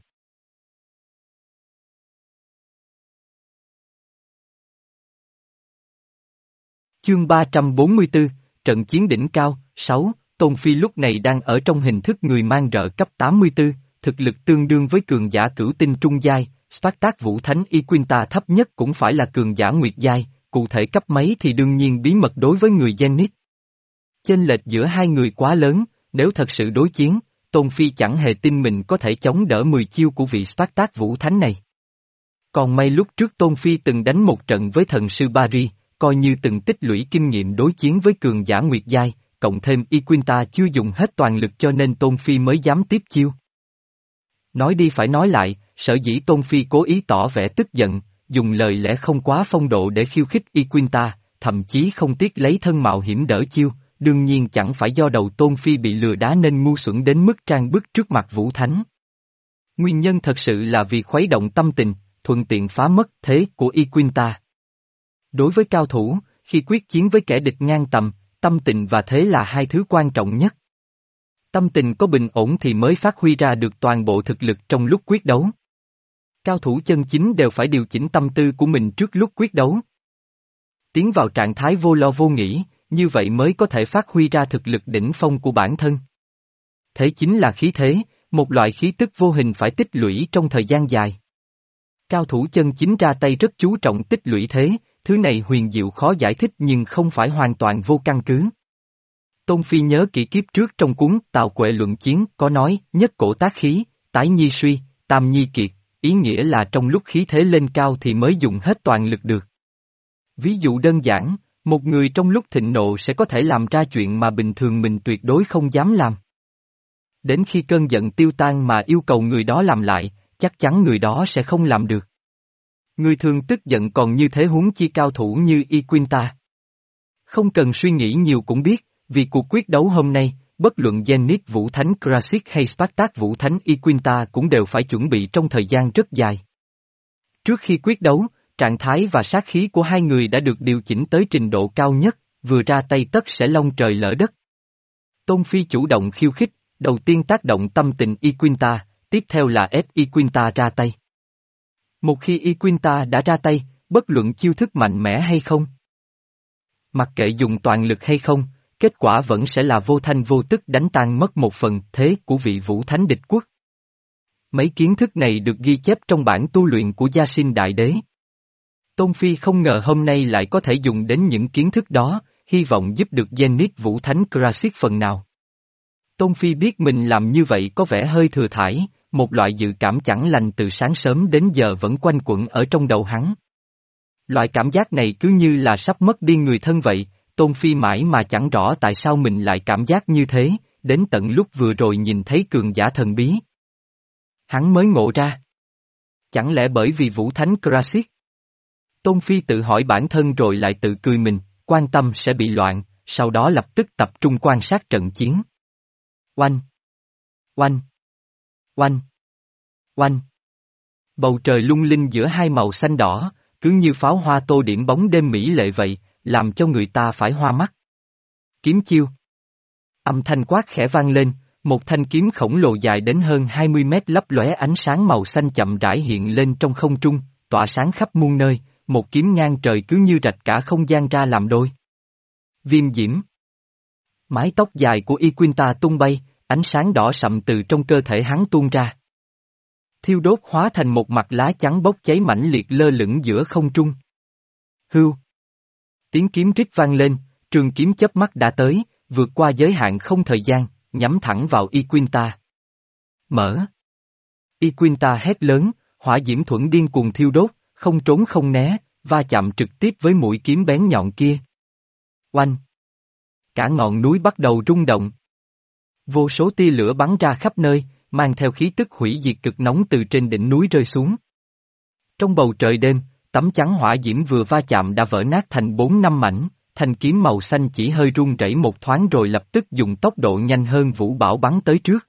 Chương ba trăm bốn mươi tư, trận chiến đỉnh cao, sáu, Tôn Phi lúc này đang ở trong hình thức người mang rợ cấp tám mươi tư, thực lực tương đương với cường giả cửu tinh trung giai, Spartak Vũ Thánh Y Quinta thấp nhất cũng phải là cường giả nguyệt giai, cụ thể cấp mấy thì đương nhiên bí mật đối với người Zenith. Chênh lệch giữa hai người quá lớn, nếu thật sự đối chiến, Tôn Phi chẳng hề tin mình có thể chống đỡ mười chiêu của vị Spartak Vũ Thánh này. Còn may lúc trước Tôn Phi từng đánh một trận với thần sư Paris, coi như từng tích lũy kinh nghiệm đối chiến với cường giả nguyệt giai, cộng thêm Y Quinta chưa dùng hết toàn lực cho nên Tôn Phi mới dám tiếp chiêu. Nói đi phải nói lại, sở dĩ Tôn Phi cố ý tỏ vẻ tức giận, dùng lời lẽ không quá phong độ để khiêu khích Y Quinta, thậm chí không tiếc lấy thân mạo hiểm đỡ chiêu, đương nhiên chẳng phải do đầu Tôn Phi bị lừa đá nên ngu xuẩn đến mức trang bức trước mặt Vũ Thánh. Nguyên nhân thật sự là vì khuấy động tâm tình, thuận tiện phá mất thế của Y Quinta. Đối với cao thủ, khi quyết chiến với kẻ địch ngang tầm, tâm tình và thế là hai thứ quan trọng nhất. Tâm tình có bình ổn thì mới phát huy ra được toàn bộ thực lực trong lúc quyết đấu. Cao thủ chân chính đều phải điều chỉnh tâm tư của mình trước lúc quyết đấu. Tiến vào trạng thái vô lo vô nghĩ, như vậy mới có thể phát huy ra thực lực đỉnh phong của bản thân. Thế chính là khí thế, một loại khí tức vô hình phải tích lũy trong thời gian dài. Cao thủ chân chính ra tay rất chú trọng tích lũy thế, thứ này huyền diệu khó giải thích nhưng không phải hoàn toàn vô căn cứ. Tôn Phi nhớ kỹ kiếp trước trong cuốn Tào Quệ Luận Chiến có nói, nhất cổ tác khí, tái nhi suy, tam nhi kiệt, ý nghĩa là trong lúc khí thế lên cao thì mới dùng hết toàn lực được. Ví dụ đơn giản, một người trong lúc thịnh nộ sẽ có thể làm ra chuyện mà bình thường mình tuyệt đối không dám làm. Đến khi cơn giận tiêu tan mà yêu cầu người đó làm lại, chắc chắn người đó sẽ không làm được. Người thường tức giận còn như thế huống chi cao thủ như Y Quinta. Không cần suy nghĩ nhiều cũng biết, vì cuộc quyết đấu hôm nay, bất luận Zenit Vũ Thánh Krasik hay Spartak Vũ Thánh Y Quinta cũng đều phải chuẩn bị trong thời gian rất dài. Trước khi quyết đấu, trạng thái và sát khí của hai người đã được điều chỉnh tới trình độ cao nhất, vừa ra tay tất sẽ long trời lỡ đất. Tôn Phi chủ động khiêu khích, đầu tiên tác động tâm tình Y Quinta, tiếp theo là ép Y Quinta ra tay. Một khi Y Quinta đã ra tay, bất luận chiêu thức mạnh mẽ hay không, mặc kệ dùng toàn lực hay không, kết quả vẫn sẽ là vô thanh vô tức đánh tan mất một phần thế của vị Vũ Thánh địch quốc. Mấy kiến thức này được ghi chép trong bản tu luyện của Gia Sinh Đại Đế. Tôn Phi không ngờ hôm nay lại có thể dùng đến những kiến thức đó, hy vọng giúp được Zenit Vũ Thánh Krasik phần nào. Tôn Phi biết mình làm như vậy có vẻ hơi thừa thãi, một loại dự cảm chẳng lành từ sáng sớm đến giờ vẫn quanh quẩn ở trong đầu hắn. Loại cảm giác này cứ như là sắp mất đi người thân vậy, Tôn Phi mãi mà chẳng rõ tại sao mình lại cảm giác như thế, đến tận lúc vừa rồi nhìn thấy cường giả thần bí. Hắn mới ngộ ra. Chẳng lẽ bởi vì Vũ Thánh Krasik? Tôn Phi tự hỏi bản thân rồi lại tự cười mình, quan tâm sẽ bị loạn, sau đó lập tức tập trung quan sát trận chiến. Oanh! Oanh! Oanh! Oanh! Bầu trời lung linh giữa hai màu xanh đỏ, cứ như pháo hoa tô điểm bóng đêm mỹ lệ vậy, làm cho người ta phải hoa mắt. Kiếm chiêu. Âm thanh quát khẽ vang lên, một thanh kiếm khổng lồ dài đến hơn hai mươi mét lấp lóe ánh sáng màu xanh chậm rãi hiện lên trong không trung, tỏa sáng khắp muôn nơi, một kiếm ngang trời cứ như rạch cả không gian ra làm đôi. Viêm diễm. Mái tóc dài của Y Quinta tung bay, ánh sáng đỏ sậm từ trong cơ thể hắn tuôn ra. Thiêu đốt hóa thành một mặt lá trắng bốc cháy mãnh liệt lơ lửng giữa không trung. Hưu. Tiếng kiếm rít vang lên, trường kiếm chớp mắt đã tới, vượt qua giới hạn không thời gian, nhắm thẳng vào Y Quinta. Mở. Y Quinta hét lớn, hỏa diễm thuẫn điên cuồng thiêu đốt, không trốn không né, va chạm trực tiếp với mũi kiếm bén nhọn kia. Oanh. Cả ngọn núi bắt đầu rung động. Vô số tia lửa bắn ra khắp nơi, mang theo khí tức hủy diệt cực nóng từ trên đỉnh núi rơi xuống. Trong bầu trời đêm, tấm chắn hỏa diễm vừa va chạm đã vỡ nát thành bốn năm mảnh, thanh kiếm màu xanh chỉ hơi rung rẩy một thoáng rồi lập tức dùng tốc độ nhanh hơn vũ bão bắn tới trước.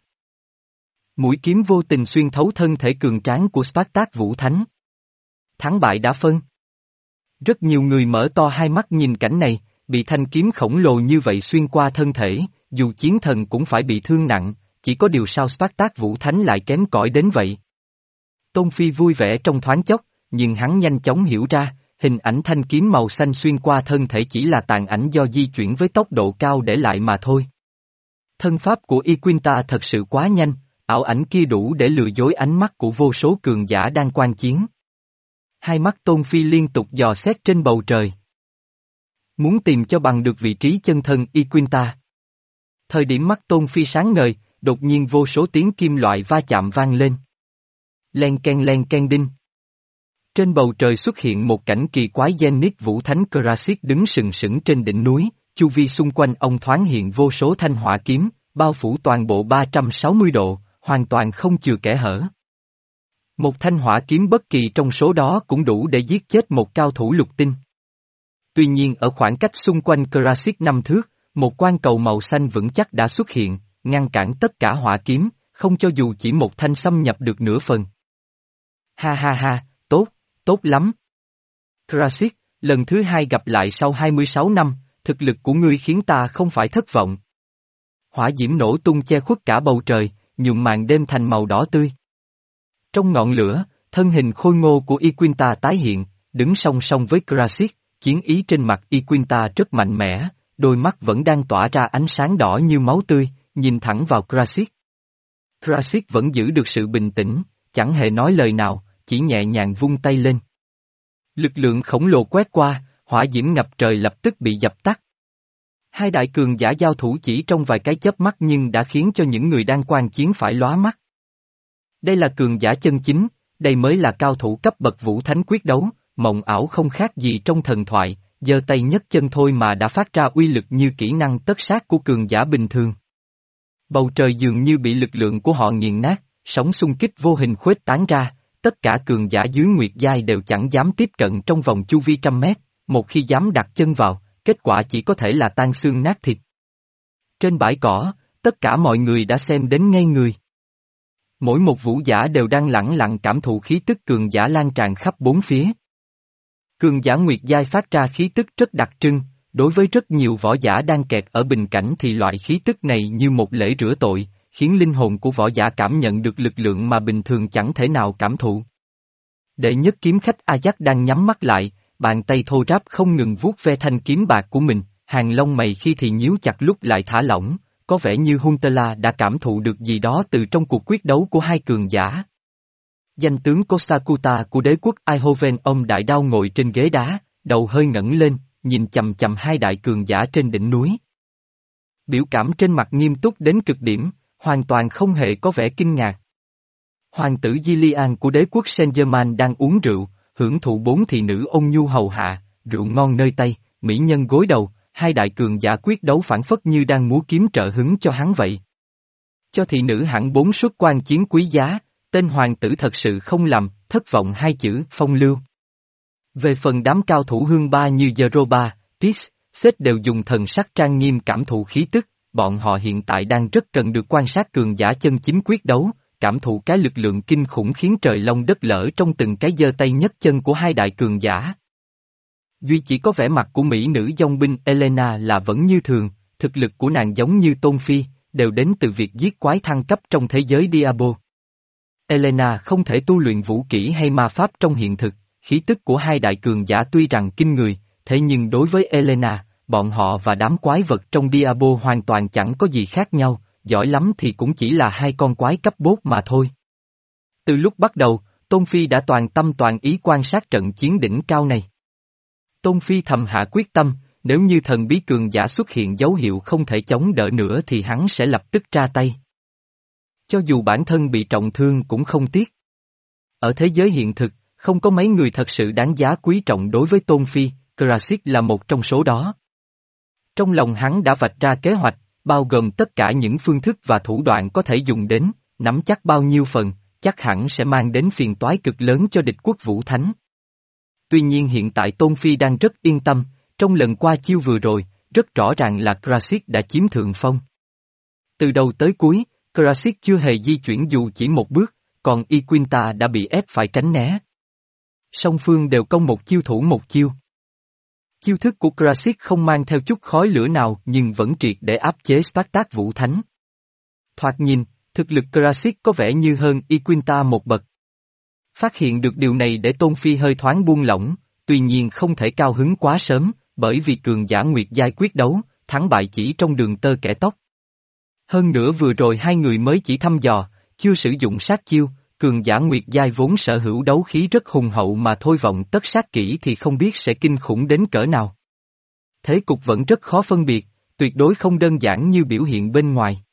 Mũi kiếm vô tình xuyên thấu thân thể cường tráng của Spartak Vũ Thánh. Thắng bại đã phân. Rất nhiều người mở to hai mắt nhìn cảnh này, bị thanh kiếm khổng lồ như vậy xuyên qua thân thể, dù chiến thần cũng phải bị thương nặng, chỉ có điều sao Spartak Vũ Thánh lại kém cỏi đến vậy. Tôn Phi vui vẻ trong thoáng chốc, nhưng hắn nhanh chóng hiểu ra, hình ảnh thanh kiếm màu xanh xuyên qua thân thể chỉ là tàn ảnh do di chuyển với tốc độ cao để lại mà thôi. Thân pháp của Y Quinta thật sự quá nhanh, ảo ảnh kia đủ để lừa dối ánh mắt của vô số cường giả đang quan chiến. Hai mắt Tôn Phi liên tục dò xét trên bầu trời. Muốn tìm cho bằng được vị trí chân thân Y Quinta. Thời điểm mắt Tôn Phi sáng ngời, đột nhiên vô số tiếng kim loại va chạm vang lên. Len ken len ken đinh. Trên bầu trời xuất hiện một cảnh kỳ quái Zenit Vũ Thánh Krasik đứng sừng sững trên đỉnh núi, chu vi xung quanh ông thoáng hiện vô số thanh hỏa kiếm, bao phủ toàn bộ ba trăm sáu mươi độ, hoàn toàn không chừa kẽ hở. Một thanh hỏa kiếm bất kỳ trong số đó cũng đủ để giết chết một cao thủ lục tinh. Tuy nhiên ở khoảng cách xung quanh Krasik năm thước, một quan cầu màu xanh vững chắc đã xuất hiện, ngăn cản tất cả hỏa kiếm, không cho dù chỉ một thanh xâm nhập được nửa phần. Ha ha ha, tốt, tốt lắm. Krasik, lần thứ hai gặp lại sau hai mươi sáu năm, thực lực của ngươi khiến ta không phải thất vọng. Hỏa diễm nổ tung che khuất cả bầu trời, nhuộm màn đêm thành màu đỏ tươi. Trong ngọn lửa, thân hình khôi ngô của Y Quinta tái hiện, đứng song song với Krasik, chiến ý trên mặt Y Quinta rất mạnh mẽ, đôi mắt vẫn đang tỏa ra ánh sáng đỏ như máu tươi, nhìn thẳng vào Krasik. Krasik vẫn giữ được sự bình tĩnh, chẳng hề nói lời nào, chỉ nhẹ nhàng vung tay lên. Lực lượng khổng lồ quét qua, hỏa diễm ngập trời lập tức bị dập tắt. Hai đại cường giả giao thủ chỉ trong vài cái chớp mắt nhưng đã khiến cho những người đang quan chiến phải lóa mắt. Đây là cường giả chân chính, đây mới là cao thủ cấp bậc vũ thánh quyết đấu, mộng ảo không khác gì trong thần thoại, giơ tay nhấc chân thôi mà đã phát ra uy lực như kỹ năng tất sát của cường giả bình thường. Bầu trời dường như bị lực lượng của họ nghiền nát, sóng xung kích vô hình khuếch tán ra, tất cả cường giả dưới Nguyệt Giai đều chẳng dám tiếp cận trong vòng chu vi trăm mét, một khi dám đặt chân vào, kết quả chỉ có thể là tan xương nát thịt. Trên bãi cỏ, tất cả mọi người đã xem đến ngây người. Mỗi một vũ giả đều đang lẳng lặng cảm thụ khí tức cường giả lan tràn khắp bốn phía. Cường giả Nguyệt Giai phát ra khí tức rất đặc trưng, đối với rất nhiều võ giả đang kẹt ở bình cảnh thì loại khí tức này như một lễ rửa tội, khiến linh hồn của võ giả cảm nhận được lực lượng mà bình thường chẳng thể nào cảm thụ. Đệ nhất kiếm khách Ajax đang nhắm mắt lại, bàn tay thô ráp không ngừng vuốt ve thanh kiếm bạc của mình, hàng lông mày khi thì nhíu chặt lúc lại thả lỏng, có vẻ như Huntela đã cảm thụ được gì đó từ trong cuộc quyết đấu của hai cường giả. Danh tướng Kosakuta của đế quốc Aihoven ông đại đao ngồi trên ghế đá, đầu hơi ngẩng lên, nhìn chầm chầm hai đại cường giả trên đỉnh núi. Biểu cảm trên mặt nghiêm túc đến cực điểm, hoàn toàn không hề có vẻ kinh ngạc. Hoàng tử Gillian của đế quốc Saint-Germain đang uống rượu, hưởng thụ bốn thị nữ ôn nhu hầu hạ, rượu ngon nơi tay, mỹ nhân gối đầu, hai đại cường giả quyết đấu phản phất như đang múa kiếm trợ hứng cho hắn vậy. Cho thị nữ hẳn bốn suất quan chiến quý giá, tên hoàng tử thật sự không làm, thất vọng hai chữ phong lưu. Về phần đám cao thủ hương ba như Zeroba, Pix, Seth đều dùng thần sắc trang nghiêm cảm thụ khí tức, bọn họ hiện tại đang rất cần được quan sát cường giả chân chính quyết đấu, cảm thụ cái lực lượng kinh khủng khiến trời long đất lở trong từng cái giơ tay nhấc chân của hai đại cường giả. Duy chỉ có vẻ mặt của mỹ nữ dòng binh Elena là vẫn như thường, thực lực của nàng giống như Tôn Phi, đều đến từ việc giết quái thăng cấp trong thế giới Diablo. Elena không thể tu luyện vũ kỹ hay ma pháp trong hiện thực, khí tức của hai đại cường giả tuy rằng kinh người, thế nhưng đối với Elena, bọn họ và đám quái vật trong Diablo hoàn toàn chẳng có gì khác nhau, giỏi lắm thì cũng chỉ là hai con quái cấp bốt mà thôi. Từ lúc bắt đầu, Tôn Phi đã toàn tâm toàn ý quan sát trận chiến đỉnh cao này. Tôn Phi thầm hạ quyết tâm, nếu như thần bí cường giả xuất hiện dấu hiệu không thể chống đỡ nữa thì hắn sẽ lập tức ra tay. Cho dù bản thân bị trọng thương cũng không tiếc. Ở thế giới hiện thực, không có mấy người thật sự đáng giá quý trọng đối với Tôn Phi, Krasik là một trong số đó. Trong lòng hắn đã vạch ra kế hoạch, bao gồm tất cả những phương thức và thủ đoạn có thể dùng đến, nắm chắc bao nhiêu phần, chắc hẳn sẽ mang đến phiền toái cực lớn cho địch quốc Vũ Thánh. Tuy nhiên hiện tại Tôn Phi đang rất yên tâm, trong lần qua chiêu vừa rồi, rất rõ ràng là Krasik đã chiếm thượng phong. Từ đầu tới cuối, Krasik chưa hề di chuyển dù chỉ một bước, còn Iquinta đã bị ép phải tránh né. Song phương đều công một chiêu thủ một chiêu. Chiêu thức của Krasik không mang theo chút khói lửa nào nhưng vẫn triệt để áp chế Spartak Vũ Thánh. Thoạt nhìn, thực lực Krasik có vẻ như hơn Iquinta một bậc. Phát hiện được điều này để Tôn Phi hơi thoáng buông lỏng, tuy nhiên không thể cao hứng quá sớm, bởi vì cường giả Nguyệt Giai quyết đấu, thắng bại chỉ trong đường tơ kẻ tóc. Hơn nữa vừa rồi hai người mới chỉ thăm dò, chưa sử dụng sát chiêu, cường giả Nguyệt Giai vốn sở hữu đấu khí rất hùng hậu mà thôi vọng tất sát kỹ thì không biết sẽ kinh khủng đến cỡ nào. Thế cục vẫn rất khó phân biệt, tuyệt đối không đơn giản như biểu hiện bên ngoài.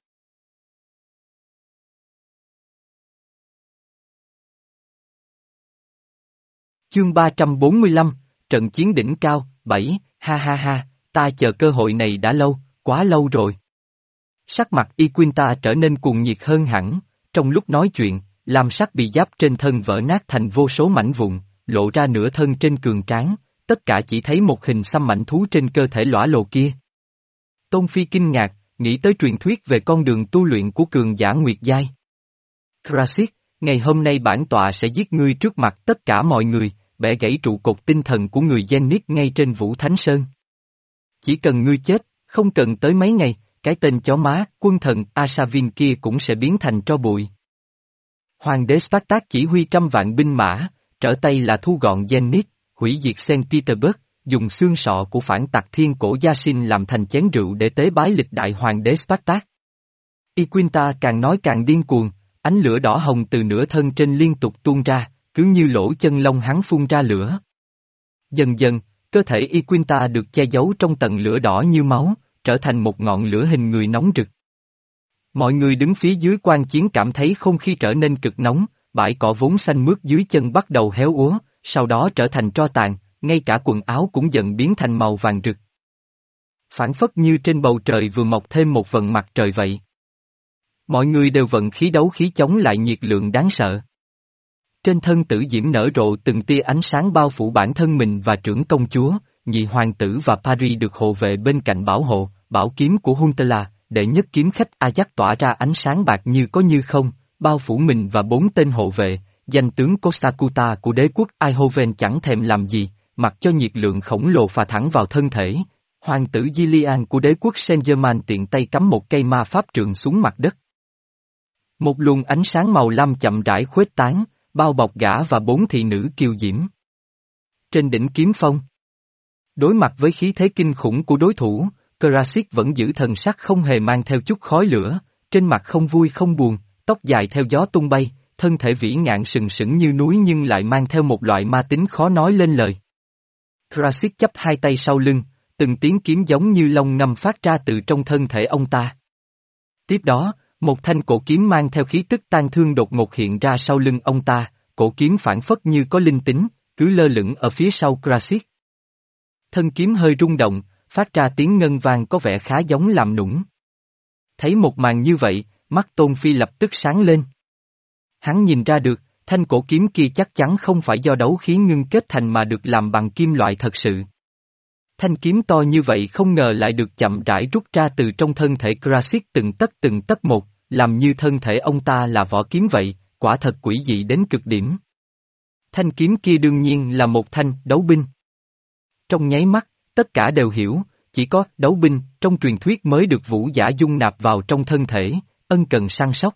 Chương ba trăm bốn mươi lăm, trận chiến đỉnh cao, bảy, ha ha ha, ta chờ cơ hội này đã lâu, quá lâu rồi. Sắc mặt Iquinta trở nên cuồng nhiệt hơn hẳn, trong lúc nói chuyện, làm sắc bị giáp trên thân vỡ nát thành vô số mảnh vụn, lộ ra nửa thân trên cường tráng, tất cả chỉ thấy một hình xăm mảnh thú trên cơ thể lõa lồ kia. Tôn Phi kinh ngạc, nghĩ tới truyền thuyết về con đường tu luyện của cường giả Nguyệt Giai. Krasik, ngày hôm nay bản tọa sẽ giết ngươi trước mặt tất cả mọi người, bẻ gãy trụ cột tinh thần của người Zenith ngay trên Vũ Thánh Sơn. Chỉ cần ngươi chết, không cần tới mấy ngày, cái tên chó má, quân thần Asavin kia cũng sẽ biến thành tro bụi. Hoàng đế Spartak chỉ huy trăm vạn binh mã, trở tay là thu gọn Zenith, hủy diệt Saint Petersburg, dùng xương sọ của phản tặc thiên cổ gia sinh làm thành chén rượu để tế bái lịch đại hoàng đế Spartak. Y Quinta càng nói càng điên cuồng, ánh lửa đỏ hồng từ nửa thân trên liên tục tuôn ra, cứ như lỗ chân lông hắn phun ra lửa. Dần dần, cơ thể Y Quinta được che giấu trong tầng lửa đỏ như máu, trở thành một ngọn lửa hình người nóng rực. Mọi người đứng phía dưới quan chiến cảm thấy không khí trở nên cực nóng, bãi cỏ vốn xanh mướt dưới chân bắt đầu héo úa, sau đó trở thành tro tàn, ngay cả quần áo cũng dần biến thành màu vàng rực. Phản phất như trên bầu trời vừa mọc thêm một vầng mặt trời vậy. Mọi người đều vận khí đấu khí chống lại nhiệt lượng đáng sợ. Trên thân tử diễm nở rộ từng tia ánh sáng bao phủ bản thân mình và trưởng công chúa, nhị hoàng tử và Paris được hộ vệ bên cạnh bảo hộ, bảo kiếm của Huntela, đệ nhất kiếm khách Ajax tỏa ra ánh sáng bạc như có như không, bao phủ mình và bốn tên hộ vệ, danh tướng Kosakuta của đế quốc Eindhoven chẳng thèm làm gì, mặc cho nhiệt lượng khổng lồ phà thẳng vào thân thể. Hoàng tử Gillian của đế quốc Saint-Germain tiện tay cắm một cây ma pháp trượng xuống mặt đất. Một luồng ánh sáng màu lam chậm rãi khuếch tán, bao bọc gã và bốn thị nữ kiều diễm. Trên đỉnh kiếm phong, đối mặt với khí thế kinh khủng của đối thủ, Krasik vẫn giữ thần sắc không hề mang theo chút khói lửa, trên mặt không vui không buồn, tóc dài theo gió tung bay, thân thể vĩ ngạn sừng sững như núi nhưng lại mang theo một loại ma tính khó nói lên lời. Krasik chắp hai tay sau lưng, từng tiếng kiếm giống như long ngâm phát ra từ trong thân thể ông ta. Tiếp đó, một thanh cổ kiếm mang theo khí tức tan thương đột ngột hiện ra sau lưng ông ta, cổ kiếm phản phất như có linh tính, cứ lơ lửng ở phía sau Krasik. Thân kiếm hơi rung động, phát ra tiếng ngân vang có vẻ khá giống làm nũng. Thấy một màn như vậy, mắt Tôn Phi lập tức sáng lên. Hắn nhìn ra được, thanh cổ kiếm kia chắc chắn không phải do đấu khí ngưng kết thành mà được làm bằng kim loại thật sự. Thanh kiếm to như vậy không ngờ lại được chậm rãi rút ra từ trong thân thể Krasik từng tấc từng tấc một, làm như thân thể ông ta là vỏ kiếm vậy, quả thật quỷ dị đến cực điểm. Thanh kiếm kia đương nhiên là một thanh đấu binh. Trong nháy mắt, tất cả đều hiểu, chỉ có đấu binh trong truyền thuyết mới được vũ giả dung nạp vào trong thân thể, ân cần săn sóc.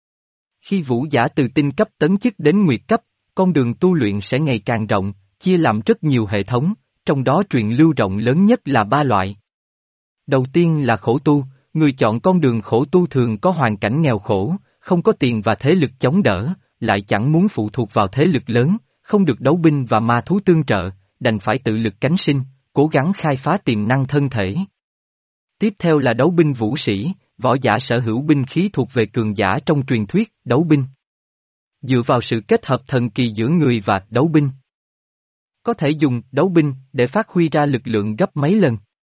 Khi vũ giả từ tinh cấp tấn chức đến nguyệt cấp, con đường tu luyện sẽ ngày càng rộng, chia làm rất nhiều hệ thống, trong đó truyền lưu rộng lớn nhất là ba loại. Đầu tiên là khổ tu, người chọn con đường khổ tu thường có hoàn cảnh nghèo khổ, không có tiền và thế lực chống đỡ, lại chẳng muốn phụ thuộc vào thế lực lớn, không được đấu binh và ma thú tương trợ, đành phải tự lực cánh sinh, cố gắng khai phá tiềm năng thân thể. Tiếp theo là đấu binh vũ sĩ, võ giả sở hữu binh khí thuộc về cường giả trong truyền thuyết, đấu binh. Dựa vào sự kết hợp thần kỳ giữa người và đấu binh, có thể dùng đấu binh để phát huy ra lực lượng gấp mấy lần.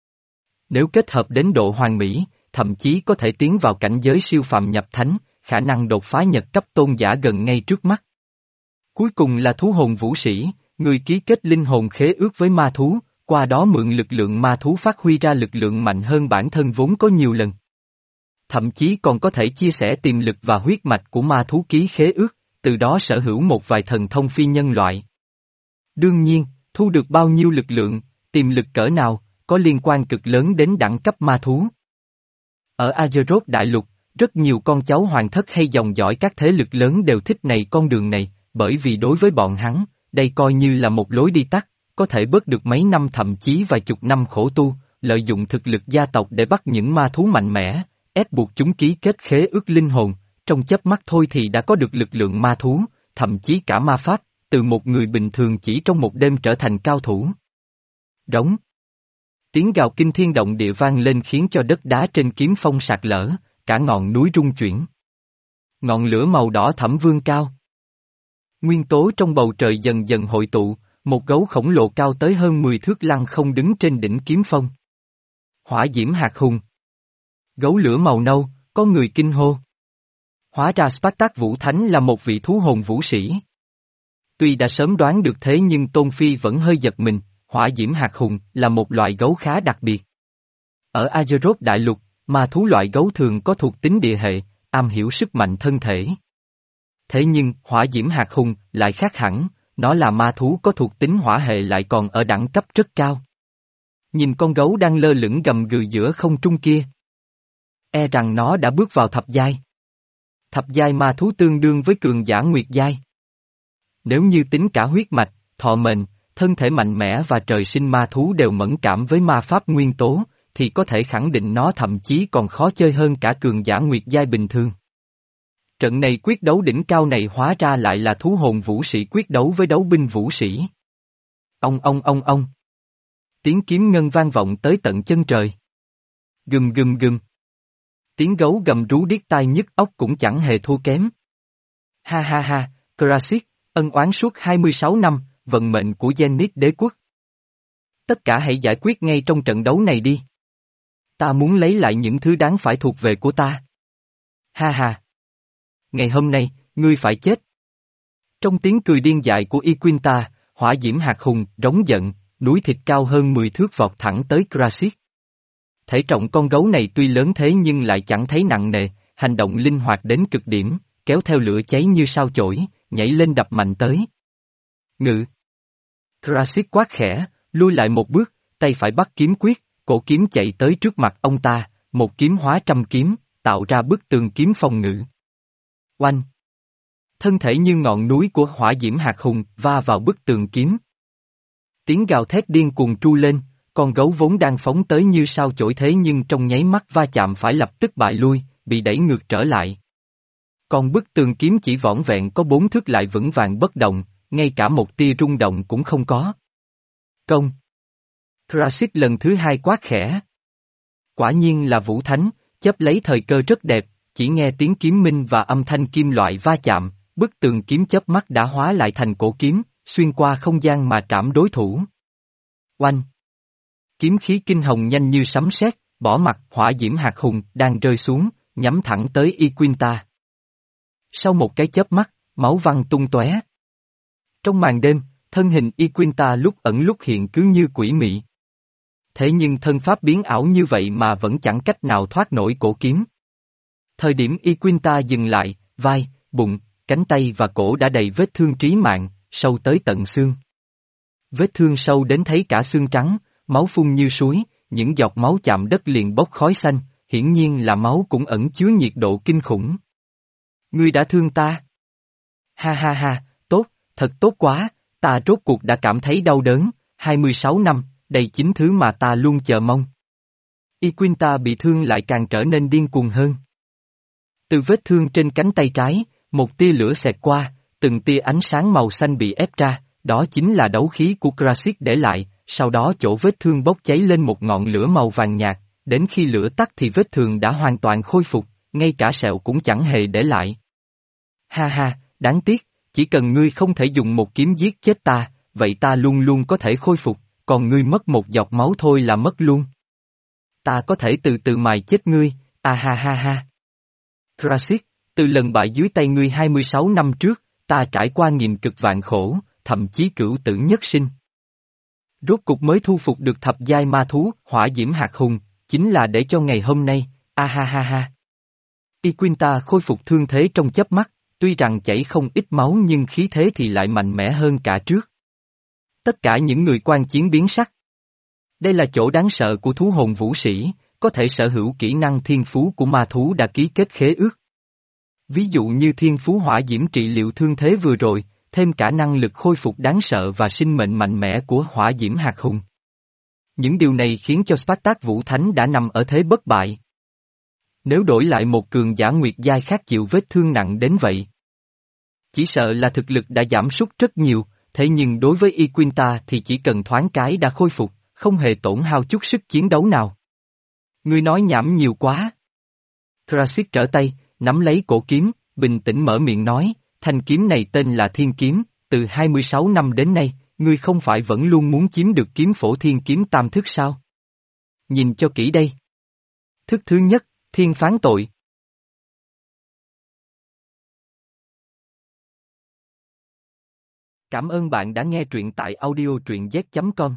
Nếu kết hợp đến độ hoàn mỹ, thậm chí có thể tiến vào cảnh giới siêu phàm nhập thánh, khả năng đột phá nhật cấp tôn giả gần ngay trước mắt. Cuối cùng là thú hồn vũ sĩ, người ký kết linh hồn khế ước với ma thú, qua đó mượn lực lượng ma thú phát huy ra lực lượng mạnh hơn bản thân vốn có nhiều lần. Thậm chí còn có thể chia sẻ tiềm lực và huyết mạch của ma thú ký khế ước, từ đó sở hữu một vài thần thông phi nhân loại. Đương nhiên, thu được bao nhiêu lực lượng, tiềm lực cỡ nào, có liên quan cực lớn đến đẳng cấp ma thú. Ở Azeroth đại lục, rất nhiều con cháu hoàng thất hay dòng dõi các thế lực lớn đều thích này con đường này, bởi vì đối với bọn hắn, đây coi như là một lối đi tắt, có thể bớt được mấy năm thậm chí vài chục năm khổ tu, lợi dụng thực lực gia tộc để bắt những ma thú mạnh mẽ, ép buộc chúng ký kết khế ước linh hồn, trong chớp mắt thôi thì đã có được lực lượng ma thú, thậm chí cả ma pháp, từ một người bình thường chỉ trong một đêm trở thành cao thủ. Rống. Tiếng gào kinh thiên động địa vang lên khiến cho đất đá trên kiếm phong sạt lở, cả ngọn núi rung chuyển. Ngọn lửa màu đỏ thẫm vươn cao. Nguyên tố trong bầu trời dần dần hội tụ, một gấu khổng lồ cao tới hơn mười thước lăng không đứng trên đỉnh kiếm phong. Hỏa diễm hạt hùng. Gấu lửa màu nâu, có người kinh hô. Hóa ra Spartak Vũ Thánh là một vị thú hồn vũ sĩ. Tuy đã sớm đoán được thế nhưng Tôn Phi vẫn hơi giật mình, hỏa diễm hạt hùng là một loại gấu khá đặc biệt. Ở Azeroth đại lục, ma thú loại gấu thường có thuộc tính địa hệ, am hiểu sức mạnh thân thể. Thế nhưng, hỏa diễm hạt hùng lại khác hẳn, nó là ma thú có thuộc tính hỏa hệ lại còn ở đẳng cấp rất cao. Nhìn con gấu đang lơ lửng gầm gừ giữa không trung kia. E rằng nó đã bước vào thập giai. Thập giai ma thú tương đương với cường giả nguyệt giai. Nếu như tính cả huyết mạch, thọ mệnh, thân thể mạnh mẽ và trời sinh ma thú đều mẫn cảm với ma pháp nguyên tố, thì có thể khẳng định nó thậm chí còn khó chơi hơn cả cường giả nguyệt giai bình thường. Trận này quyết đấu đỉnh cao này hóa ra lại là thú hồn vũ sĩ quyết đấu với đấu binh vũ sĩ. Ông ông ông ông. Tiếng kiếm ngân vang vọng tới tận chân trời. Gầm gầm gầm. Tiếng gấu gầm rú điếc tai nhức óc cũng chẳng hề thua kém. Ha ha ha, Crassic, ân oán suốt hai mươi sáu năm, vận mệnh của Zenith đế quốc. Tất cả hãy giải quyết ngay trong trận đấu này đi. Ta muốn lấy lại những thứ đáng phải thuộc về của ta. Ha ha. Ngày hôm nay, ngươi phải chết. Trong tiếng cười điên dại của Iquinta, hỏa diễm hạt hùng, rống giận, núi thịt cao hơn mười thước vọt thẳng tới Crassic. Thể trọng con gấu này tuy lớn thế nhưng lại chẳng thấy nặng nề, hành động linh hoạt đến cực điểm, kéo theo lửa cháy như sao chổi, nhảy lên đập mạnh tới. Ngự. Crassic quát khẽ, lui lại một bước, tay phải bắt kiếm quyết, cổ kiếm chạy tới trước mặt ông ta, một kiếm hóa trăm kiếm, tạo ra bức tường kiếm phòng ngự. Oanh! Thân thể như ngọn núi của hỏa diễm hạt hùng va vào bức tường kiếm. Tiếng gào thét điên cuồng tru lên, con gấu vốn đang phóng tới như sao chổi thế nhưng trong nháy mắt va chạm phải lập tức bại lui, bị đẩy ngược trở lại. Còn bức tường kiếm chỉ vỏn vẹn có bốn thước lại vững vàng bất động, ngay cả một tia rung động cũng không có. Công! Crassic lần thứ hai quát khẽ. Quả nhiên là vũ thánh, chấp lấy thời cơ rất đẹp, chỉ nghe tiếng kiếm minh và âm thanh kim loại va chạm, bức tường kiếm chớp mắt đã hóa lại thành cổ kiếm, xuyên qua không gian mà trảm đối thủ. Oanh! Kiếm khí kinh hồng nhanh như sấm sét, bỏ mặt hỏa diễm hạt hùng đang rơi xuống, nhắm thẳng tới Iquinta. Sau một cái chớp mắt, máu văng tung tóe. Trong màn đêm, thân hình Iquinta lúc ẩn lúc hiện cứ như quỷ mị. Thế nhưng thân pháp biến ảo như vậy mà vẫn chẳng cách nào thoát nổi cổ kiếm. Thời điểm Iquinta dừng lại, vai, bụng, cánh tay và cổ đã đầy vết thương trí mạng, sâu tới tận xương. Vết thương sâu đến thấy cả xương trắng, máu phun như suối, những giọt máu chạm đất liền bốc khói xanh, hiển nhiên là máu cũng ẩn chứa nhiệt độ kinh khủng. Ngươi đã thương ta. Ha ha ha, tốt, thật tốt quá, ta rốt cuộc đã cảm thấy đau đớn, hai mươi sáu năm, đây chính thứ mà ta luôn chờ mong. Iquinta bị thương lại càng trở nên điên cuồng hơn. Từ vết thương trên cánh tay trái, một tia lửa xẹt qua, từng tia ánh sáng màu xanh bị ép ra, đó chính là đấu khí của Crassic để lại, sau đó chỗ vết thương bốc cháy lên một ngọn lửa màu vàng nhạt, đến khi lửa tắt thì vết thương đã hoàn toàn khôi phục, ngay cả sẹo cũng chẳng hề để lại. Ha ha, đáng tiếc, chỉ cần ngươi không thể dùng một kiếm giết chết ta, vậy ta luôn luôn có thể khôi phục, còn ngươi mất một giọt máu thôi là mất luôn. Ta có thể từ từ mài chết ngươi, à ha ha ha. Crassic, từ lần bại dưới tay ngươi hai mươi sáu năm trước, ta trải qua nghìn cực vạn khổ, thậm chí cửu tử nhất sinh. Rốt cục mới thu phục được thập giai ma thú, hỏa diễm hạt hùng, chính là để cho ngày hôm nay, a ha ha ha. Iquinta khôi phục thương thế trong chớp mắt, tuy rằng chảy không ít máu nhưng khí thế thì lại mạnh mẽ hơn cả trước. Tất cả những người quan chiến biến sắc. Đây là chỗ đáng sợ của thú hồn vũ sĩ, có thể sở hữu kỹ năng thiên phú của ma thú đã ký kết khế ước. Ví dụ như thiên phú hỏa diễm trị liệu thương thế vừa rồi, thêm cả năng lực khôi phục đáng sợ và sinh mệnh mạnh mẽ của hỏa diễm hạt hùng. Những điều này khiến cho Spartak Vũ Thánh đã nằm ở thế bất bại. Nếu đổi lại một cường giả nguyệt giai khác chịu vết thương nặng đến vậy, chỉ sợ là thực lực đã giảm sút rất nhiều, thế nhưng đối với Iquinta thì chỉ cần thoáng cái đã khôi phục, không hề tổn hao chút sức chiến đấu nào. Ngươi nói nhảm nhiều quá. Crassic trở tay, nắm lấy cổ kiếm, bình tĩnh mở miệng nói, thanh kiếm này tên là Thiên Kiếm, từ hai mươi sáu năm đến nay, ngươi không phải vẫn luôn muốn chiếm được kiếm phổ thiên kiếm tam thức sao? Nhìn cho kỹ đây. Thức thứ nhất, thiên phán tội. Cảm ơn bạn đã nghe truyện tại audio truyện z chấm com.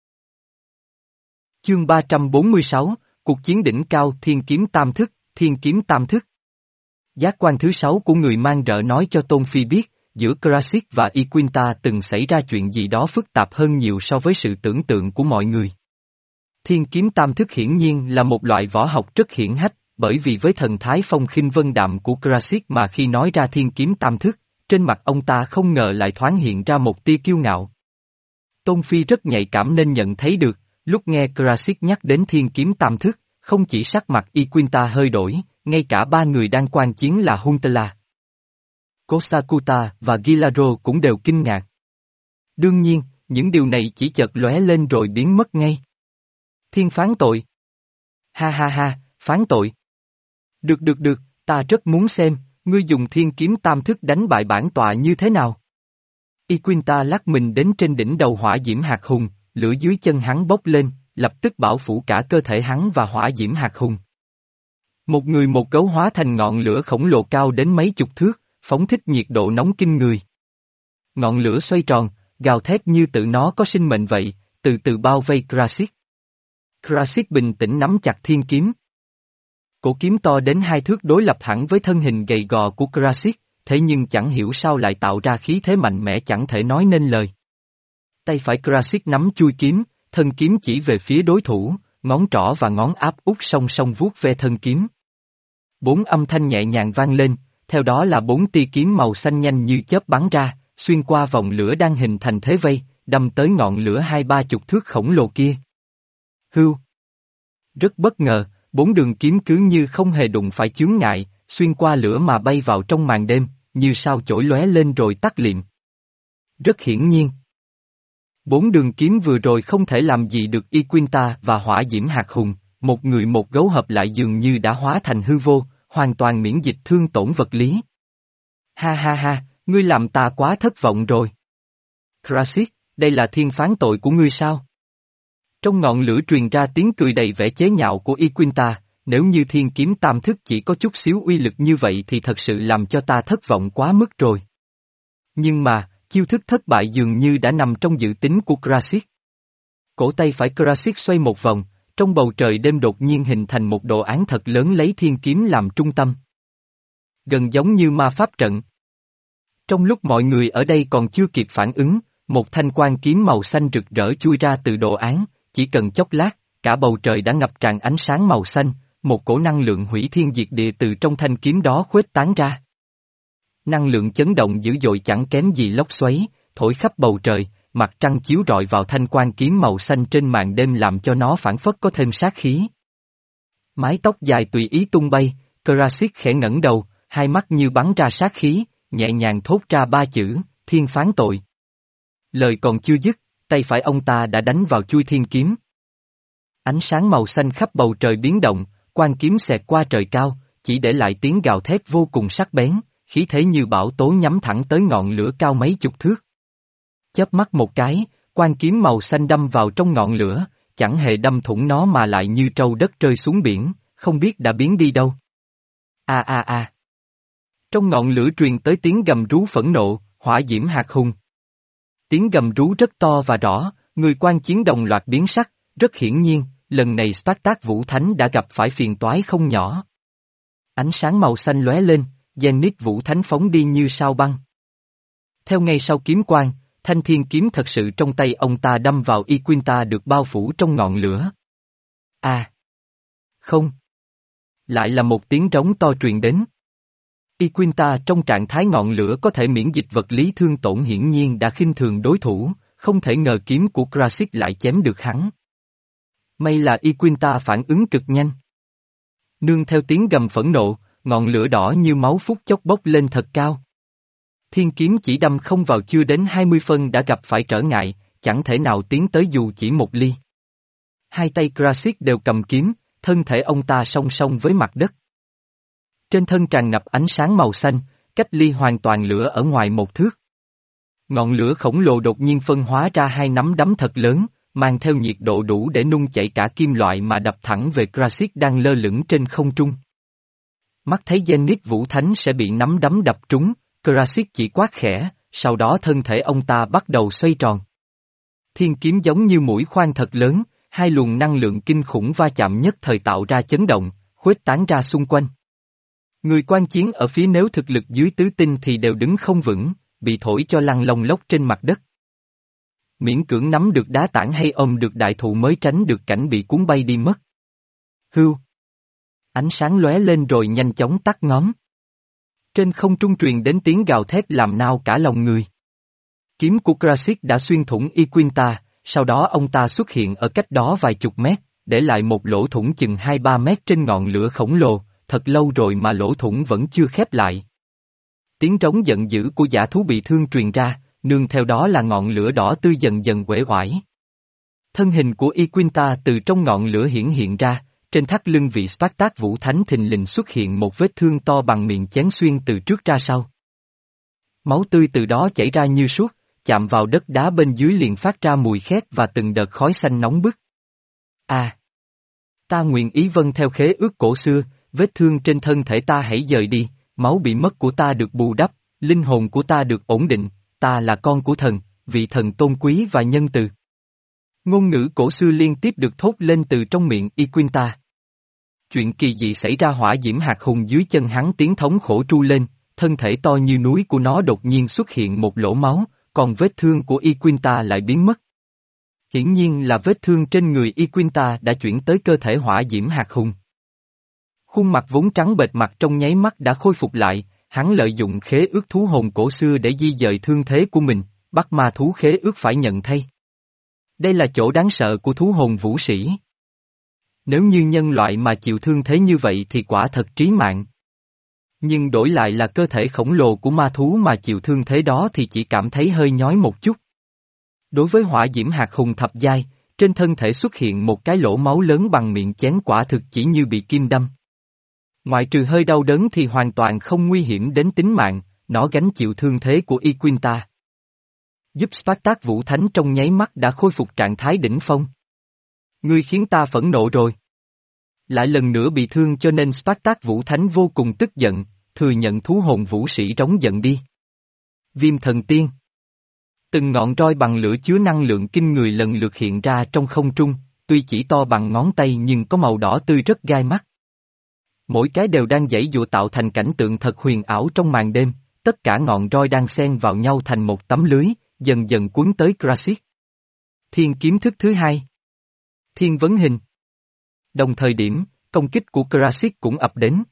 Chương ba trăm bốn mươi sáu, Cuộc chiến đỉnh cao thiên kiếm tam thức, thiên kiếm tam thức. Giác quan thứ sáu của người mang rợ nói cho Tôn Phi biết, giữa Crassic và Iquinta từng xảy ra chuyện gì đó phức tạp hơn nhiều so với sự tưởng tượng của mọi người. Thiên kiếm tam thức hiển nhiên là một loại võ học rất hiển hách, bởi vì với thần thái phong khinh vân đạm của Crassic mà khi nói ra thiên kiếm tam thức, trên mặt ông ta không ngờ lại thoáng hiện ra một tia kiêu ngạo. Tôn Phi rất nhạy cảm nên nhận thấy được, lúc nghe Krasik nhắc đến thiên kiếm tam thức, không chỉ sắc mặt Y Quinta hơi đổi, ngay cả ba người đang quan chiến là Huntela, Kosakuta và Gilaro cũng đều kinh ngạc. Đương nhiên, những điều này chỉ chợt lóe lên rồi biến mất ngay. Thiên phán tội. Ha ha ha, phán tội. Được được được, ta rất muốn xem, ngươi dùng thiên kiếm tam thức đánh bại bản tọa như thế nào. Y Quinta lắc mình đến trên đỉnh đầu hỏa diễm hạt hùng, lửa dưới chân hắn bốc lên, lập tức bảo phủ cả cơ thể hắn và hỏa diễm hạt hùng. Một người một gấu hóa thành ngọn lửa khổng lồ cao đến mấy chục thước, phóng thích nhiệt độ nóng kinh người. Ngọn lửa xoay tròn, gào thét như tự nó có sinh mệnh vậy, từ từ bao vây Krasik. Krasik bình tĩnh nắm chặt thiên kiếm. Cổ kiếm to đến hai thước đối lập hẳn với thân hình gầy gò của Krasik, thế nhưng chẳng hiểu sao lại tạo ra khí thế mạnh mẽ chẳng thể nói nên lời. Tay phải Krasik nắm chui kiếm, thân kiếm chỉ về phía đối thủ, ngón trỏ và ngón áp út song song vuốt ve thân kiếm. Bốn âm thanh nhẹ nhàng vang lên, theo đó là bốn tia kiếm màu xanh nhanh như chớp bắn ra, xuyên qua vòng lửa đang hình thành thế vây, đâm tới ngọn lửa hai ba chục thước khổng lồ kia. Hưu! Rất bất ngờ, bốn đường kiếm cứ như không hề đụng phải chướng ngại, xuyên qua lửa mà bay vào trong màn đêm, như sao chổi lóe lên rồi tắt liệm. Rất hiển nhiên. Bốn đường kiếm vừa rồi không thể làm gì được Y Quinta và hỏa diễm hạt hùng, một người một gấu hợp lại dường như đã hóa thành hư vô, hoàn toàn miễn dịch thương tổn vật lý. Ha ha ha, ngươi làm ta quá thất vọng rồi. Krasik, đây là thiên phán tội của ngươi sao? Trong ngọn lửa truyền ra tiếng cười đầy vẻ chế nhạo của Y Quinta, nếu như thiên kiếm tam thức chỉ có chút xíu uy lực như vậy thì thật sự làm cho ta thất vọng quá mức rồi. Nhưng mà, chiêu thức thất bại dường như đã nằm trong dự tính của Krasik. Cổ tay phải Krasik xoay một vòng, trong bầu trời đêm đột nhiên hình thành một đồ án thật lớn lấy thiên kiếm làm trung tâm. Gần giống như ma pháp trận. Trong lúc mọi người ở đây còn chưa kịp phản ứng, một thanh quan kiếm màu xanh rực rỡ chui ra từ đồ án, chỉ cần chốc lát, cả bầu trời đã ngập tràn ánh sáng màu xanh, một cổ năng lượng hủy thiên diệt địa từ trong thanh kiếm đó khuếch tán ra. Năng lượng chấn động dữ dội chẳng kém gì lốc xoáy, thổi khắp bầu trời, mặt trăng chiếu rọi vào thanh quan kiếm màu xanh trên màn đêm làm cho nó phảng phất có thêm sát khí. Mái tóc dài tùy ý tung bay, Krasik khẽ ngẩng đầu, hai mắt như bắn ra sát khí, nhẹ nhàng thốt ra ba chữ, thiên phán tội. Lời còn chưa dứt, tay phải ông ta đã đánh vào chui thiên kiếm. Ánh sáng màu xanh khắp bầu trời biến động, quan kiếm xẹt qua trời cao, chỉ để lại tiếng gào thét vô cùng sắc bén, khí thế như bão tố nhắm thẳng tới ngọn lửa cao mấy chục thước. Chớp mắt một cái, quan kiếm màu xanh đâm vào trong ngọn lửa, chẳng hề đâm thủng nó mà lại như trâu đất rơi xuống biển, không biết đã biến đi đâu. A a a. Trong ngọn lửa truyền tới tiếng gầm rú phẫn nộ, hỏa diễm hạt hùng. Tiếng gầm rú rất to và rõ, người quan chiến đồng loạt biến sắc, rất hiển nhiên, lần này Spartak Vũ Thánh đã gặp phải phiền toái không nhỏ. Ánh sáng màu xanh lóe lên, Zenith Vũ Thánh phóng đi như sao băng. Theo ngay sau kiếm quang, thanh thiên kiếm thật sự trong tay ông ta đâm vào Y Quinta được bao phủ trong ngọn lửa. À! Không! Lại là một tiếng trống to truyền đến. Y Quinta trong trạng thái ngọn lửa có thể miễn dịch vật lý thương tổn hiển nhiên đã khinh thường đối thủ, không thể ngờ kiếm của Krasik lại chém được hắn. May là Y Quinta phản ứng cực nhanh. Nương theo tiếng gầm phẫn nộ, ngọn lửa đỏ như máu phút chốc bốc lên thật cao. Thiên kiếm chỉ đâm không vào chưa đến hai mươi phân đã gặp phải trở ngại, chẳng thể nào tiến tới dù chỉ một ly. Hai tay Krasik đều cầm kiếm, thân thể ông ta song song với mặt đất. Trên thân tràn ngập ánh sáng màu xanh, cách ly hoàn toàn lửa ở ngoài một thước. Ngọn lửa khổng lồ đột nhiên phân hóa ra hai nắm đấm thật lớn, mang theo nhiệt độ đủ để nung chảy cả kim loại mà đập thẳng về Krasik đang lơ lửng trên không trung. Mắt thấy Zenith Vũ Thánh sẽ bị nắm đấm đập trúng, Krasik chỉ quát khẽ, sau đó thân thể ông ta bắt đầu xoay tròn. Thiên kiếm giống như mũi khoan thật lớn, hai luồng năng lượng kinh khủng va chạm nhất thời tạo ra chấn động, khuếch tán ra xung quanh. Người quan chiến ở phía nếu thực lực dưới tứ tinh thì đều đứng không vững, bị thổi cho lăn lông lốc trên mặt đất. Miễn cưỡng nắm được đá tảng hay ôm được đại thụ mới tránh được cảnh bị cuốn bay đi mất. Hưu! Ánh sáng lóe lên rồi nhanh chóng tắt ngóm. Trên không trung truyền đến tiếng gào thét làm nao cả lòng người. Kiếm của Krasik đã xuyên thủng Y Quinta, sau đó ông ta xuất hiện ở cách đó vài chục mét, để lại một lỗ thủng chừng hai ba mét trên ngọn lửa khổng lồ, thật lâu rồi mà lỗ thủng vẫn chưa khép lại. Tiếng trống giận dữ của dã thú bị thương truyền ra, nương theo đó là ngọn lửa đỏ tươi dần dần uể oải. Thân hình của Y Quinta từ trong ngọn lửa hiển hiện ra, trên thắt lưng vị Spartak Vũ Thánh thình lình xuất hiện một vết thương to bằng miệng chén xuyên từ trước ra sau. Máu tươi từ đó chảy ra như suốt, chạm vào đất đá bên dưới liền phát ra mùi khét và từng đợt khói xanh nóng bức. À! Ta nguyện ý vâng theo khế ước cổ xưa, vết thương trên thân thể ta hãy dời đi, máu bị mất của ta được bù đắp, linh hồn của ta được ổn định, ta là con của thần, vị thần tôn quý và nhân từ. Ngôn ngữ cổ xưa liên tiếp được thốt lên từ trong miệng Y Quinta. Chuyện kỳ dị xảy ra, hỏa diễm hạt hùng dưới chân hắn tiếng thống khổ tru lên, thân thể to như núi của nó đột nhiên xuất hiện một lỗ máu, còn vết thương của Y Quinta lại biến mất. Hiển nhiên là vết thương trên người Y Quinta đã chuyển tới cơ thể hỏa diễm hạt hùng. Khuôn mặt vốn trắng bệch mặt trong nháy mắt đã khôi phục lại, hắn lợi dụng khế ước thú hồn cổ xưa để di dời thương thế của mình, bắt ma thú khế ước phải nhận thay. Đây là chỗ đáng sợ của thú hồn vũ sĩ. Nếu như nhân loại mà chịu thương thế như vậy thì quả thật trí mạng. Nhưng đổi lại là cơ thể khổng lồ của ma thú mà chịu thương thế đó thì chỉ cảm thấy hơi nhói một chút. Đối với hỏa diễm hạt hùng thập giai, trên thân thể xuất hiện một cái lỗ máu lớn bằng miệng chén quả thực chỉ như bị kim đâm. Ngoại trừ hơi đau đớn thì hoàn toàn không nguy hiểm đến tính mạng, nó gánh chịu thương thế của Y Quinta. Giúp Spartak Vũ Thánh trong nháy mắt đã khôi phục trạng thái đỉnh phong. Ngươi khiến ta phẫn nộ rồi. Lại lần nữa bị thương cho nên Spartak Vũ Thánh vô cùng tức giận, thừa nhận thú hồn vũ sĩ rống giận đi. Viêm thần tiên. Từng ngọn roi bằng lửa chứa năng lượng kinh người lần lượt hiện ra trong không trung, tuy chỉ to bằng ngón tay nhưng có màu đỏ tươi rất gai mắt. Mỗi cái đều đang giãy giụa tạo thành cảnh tượng thật huyền ảo trong màn đêm, tất cả ngọn roi đang xen vào nhau thành một tấm lưới, dần dần cuốn tới Krasik. Thiên kiếm thức thứ hai. Thiên vấn hình. Đồng thời điểm, công kích của Krasik cũng ập đến.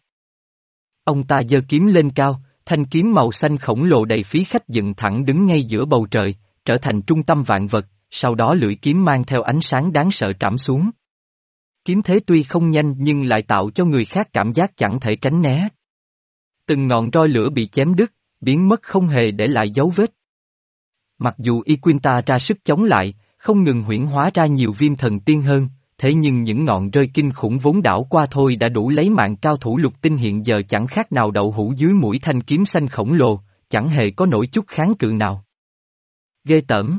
Ông ta giơ kiếm lên cao, thanh kiếm màu xanh khổng lồ đầy khí khách dựng thẳng đứng ngay giữa bầu trời, trở thành trung tâm vạn vật, sau đó lưỡi kiếm mang theo ánh sáng đáng sợ trảm xuống. Kiếm thế tuy không nhanh nhưng lại tạo cho người khác cảm giác chẳng thể tránh né. Từng ngọn roi lửa bị chém đứt, biến mất không hề để lại dấu vết. Mặc dù Y Quinta ra sức chống lại, không ngừng huyễn hóa ra nhiều viêm thần tiên hơn, thế nhưng những ngọn rơi kinh khủng vốn đảo qua thôi đã đủ lấy mạng cao thủ lục tinh hiện giờ chẳng khác nào đậu hũ dưới mũi thanh kiếm xanh khổng lồ, chẳng hề có nổi chút kháng cự nào. Ghê tởm.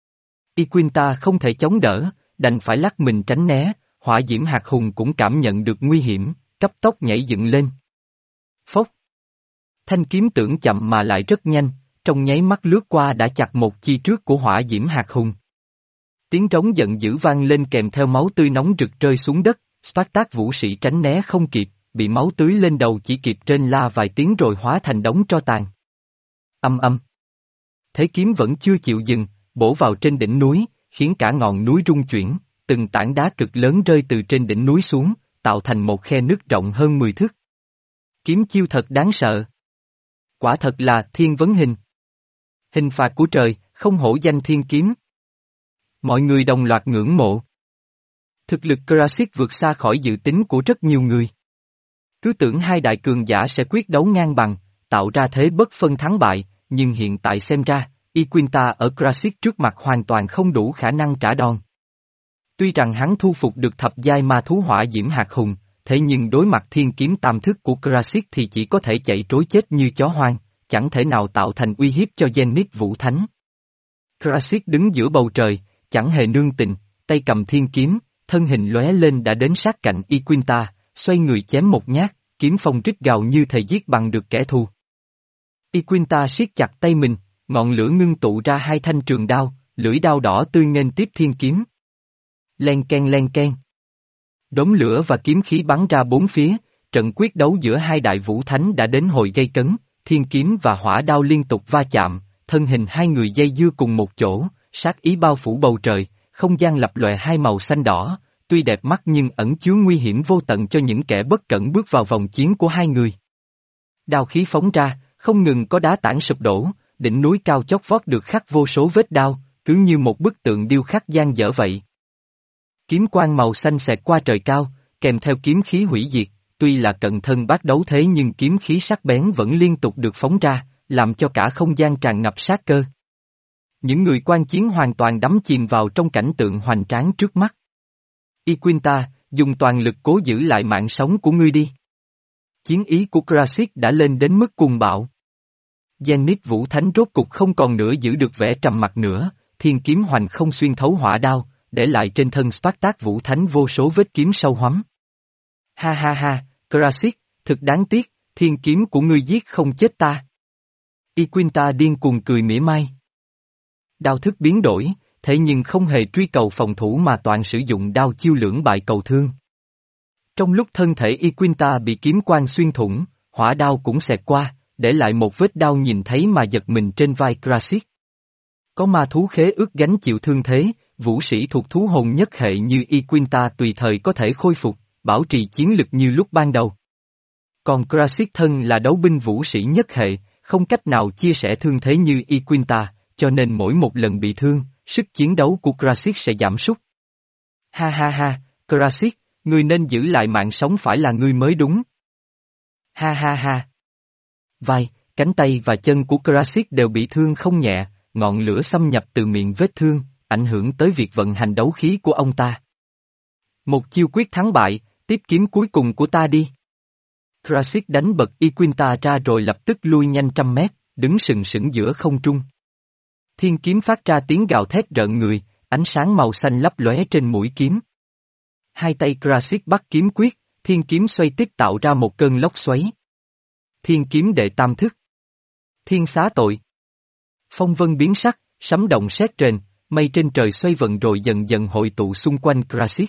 Y Quinta không thể chống đỡ, đành phải lắc mình tránh né, hỏa diễm hạt hùng cũng cảm nhận được nguy hiểm, cấp tốc nhảy dựng lên. Phốc. Thanh kiếm tưởng chậm mà lại rất nhanh, trong nháy mắt lướt qua đã chặt một chi trước của hỏa diễm hạt hùng. Tiếng trống giận dữ vang lên kèm theo máu tươi nóng rực rơi xuống đất, Spartak vũ sĩ tránh né không kịp, bị máu tưới lên đầu chỉ kịp trên la vài tiếng rồi hóa thành đống tro tàn. Âm âm. Thế kiếm vẫn chưa chịu dừng, bổ vào trên đỉnh núi, khiến cả ngọn núi rung chuyển, từng tảng đá cực lớn rơi từ trên đỉnh núi xuống, tạo thành một khe nứt rộng hơn mười thước. Kiếm chiêu thật đáng sợ. Quả thật là thiên vấn hình. Hình phạt của trời, không hổ danh thiên kiếm. Mọi người đồng loạt ngưỡng mộ. Thực lực Krasik vượt xa khỏi dự tính của rất nhiều người. Cứ tưởng hai đại cường giả sẽ quyết đấu ngang bằng, tạo ra thế bất phân thắng bại, nhưng hiện tại xem ra, Y Quinta ở Krasik trước mặt hoàn toàn không đủ khả năng trả đòn. Tuy rằng hắn thu phục được thập giai ma thú hỏa diễm hạt hùng, thế nhưng đối mặt thiên kiếm tam thức của Krasik thì chỉ có thể chạy trối chết như chó hoang, chẳng thể nào tạo thành uy hiếp cho Zenith Vũ Thánh. Krasik đứng giữa bầu trời, chẳng hề nương tình, tay cầm thiên kiếm, thân hình lóe lên đã đến sát cạnh Y Quinta, xoay người chém một nhát, kiếm phong rít gào như thể giết bằng được kẻ thù. Y Quinta siết chặt tay mình, ngọn lửa ngưng tụ ra hai thanh trường đao, lưỡi đao đỏ tươi nghênh tiếp thiên kiếm. Len ken len ken. Đốm lửa và kiếm khí bắn ra bốn phía, trận quyết đấu giữa hai đại vũ thánh đã đến hồi gây cấn, thiên kiếm và hỏa đao liên tục va chạm, thân hình hai người dây dưa cùng một chỗ, sát ý bao phủ bầu trời, không gian lập lòe hai màu xanh đỏ, tuy đẹp mắt nhưng ẩn chứa nguy hiểm vô tận cho những kẻ bất cẩn bước vào vòng chiến của hai người. Đao khí phóng ra, không ngừng có đá tảng sụp đổ, đỉnh núi cao chót vót được khắc vô số vết đao, cứ như một bức tượng điêu khắc dang dở vậy. Kiếm quang màu xanh xẹt qua trời cao, kèm theo kiếm khí hủy diệt, tuy là cận thân bát đấu thế nhưng kiếm khí sắc bén vẫn liên tục được phóng ra, làm cho cả không gian tràn ngập sát cơ. Những người quan chiến hoàn toàn đắm chìm vào trong cảnh tượng hoành tráng trước mắt. Y Quinta, dùng toàn lực cố giữ lại mạng sống của ngươi đi. Chiến ý của Krasis đã lên đến mức cuồng bạo. Zenith Vũ Thánh rốt cục không còn nữa giữ được vẻ trầm mặc nữa, thiên kiếm hoành không xuyên thấu hỏa đao, để lại trên thân Spartak Vũ Thánh vô số vết kiếm sâu hoắm. Ha ha ha, Krasis, thực đáng tiếc, thiên kiếm của ngươi giết không chết ta. Y Quinta điên cuồng cười mỉa mai. Đao thức biến đổi, thế nhưng không hề truy cầu phòng thủ mà toàn sử dụng đao chiêu lưỡng bại cầu thương. Trong lúc thân thể Y Quinta bị kiếm quang xuyên thủng, hỏa đao cũng xẹt qua, để lại một vết đao nhìn thấy mà giật mình trên vai Krasis. Có ma thú khế ước gánh chịu thương thế, vũ sĩ thuộc thú hồn nhất hệ như Y Quinta tùy thời có thể khôi phục, bảo trì chiến lực như lúc ban đầu. Còn Krasis thân là đấu binh vũ sĩ nhất hệ, không cách nào chia sẻ thương thế như Y Quinta, cho nên mỗi một lần bị thương, sức chiến đấu của Krasis sẽ giảm sút. Ha ha ha, Krasis, ngươi nên giữ lại mạng sống phải là ngươi mới đúng. Ha ha ha. Vai, cánh tay và chân của Krasis đều bị thương không nhẹ, ngọn lửa xâm nhập từ miệng vết thương, ảnh hưởng tới việc vận hành đấu khí của ông ta. Một chiêu quyết thắng bại, tiếp kiếm cuối cùng của ta đi. Krasis đánh bật Y Quinta ra rồi lập tức lui nhanh trăm mét, đứng sừng sững giữa không trung. Thiên kiếm phát ra tiếng gào thét rợn người, ánh sáng màu xanh lấp lóe trên mũi kiếm. Hai tay Krasis bắt kiếm quyết, thiên kiếm xoay tiếp tạo ra một cơn lốc xoáy. Thiên kiếm đệ tam thức. Thiên xá tội. Phong vân biến sắc, sấm động sét rền, mây trên trời xoay vần rồi dần dần hội tụ xung quanh Krasis.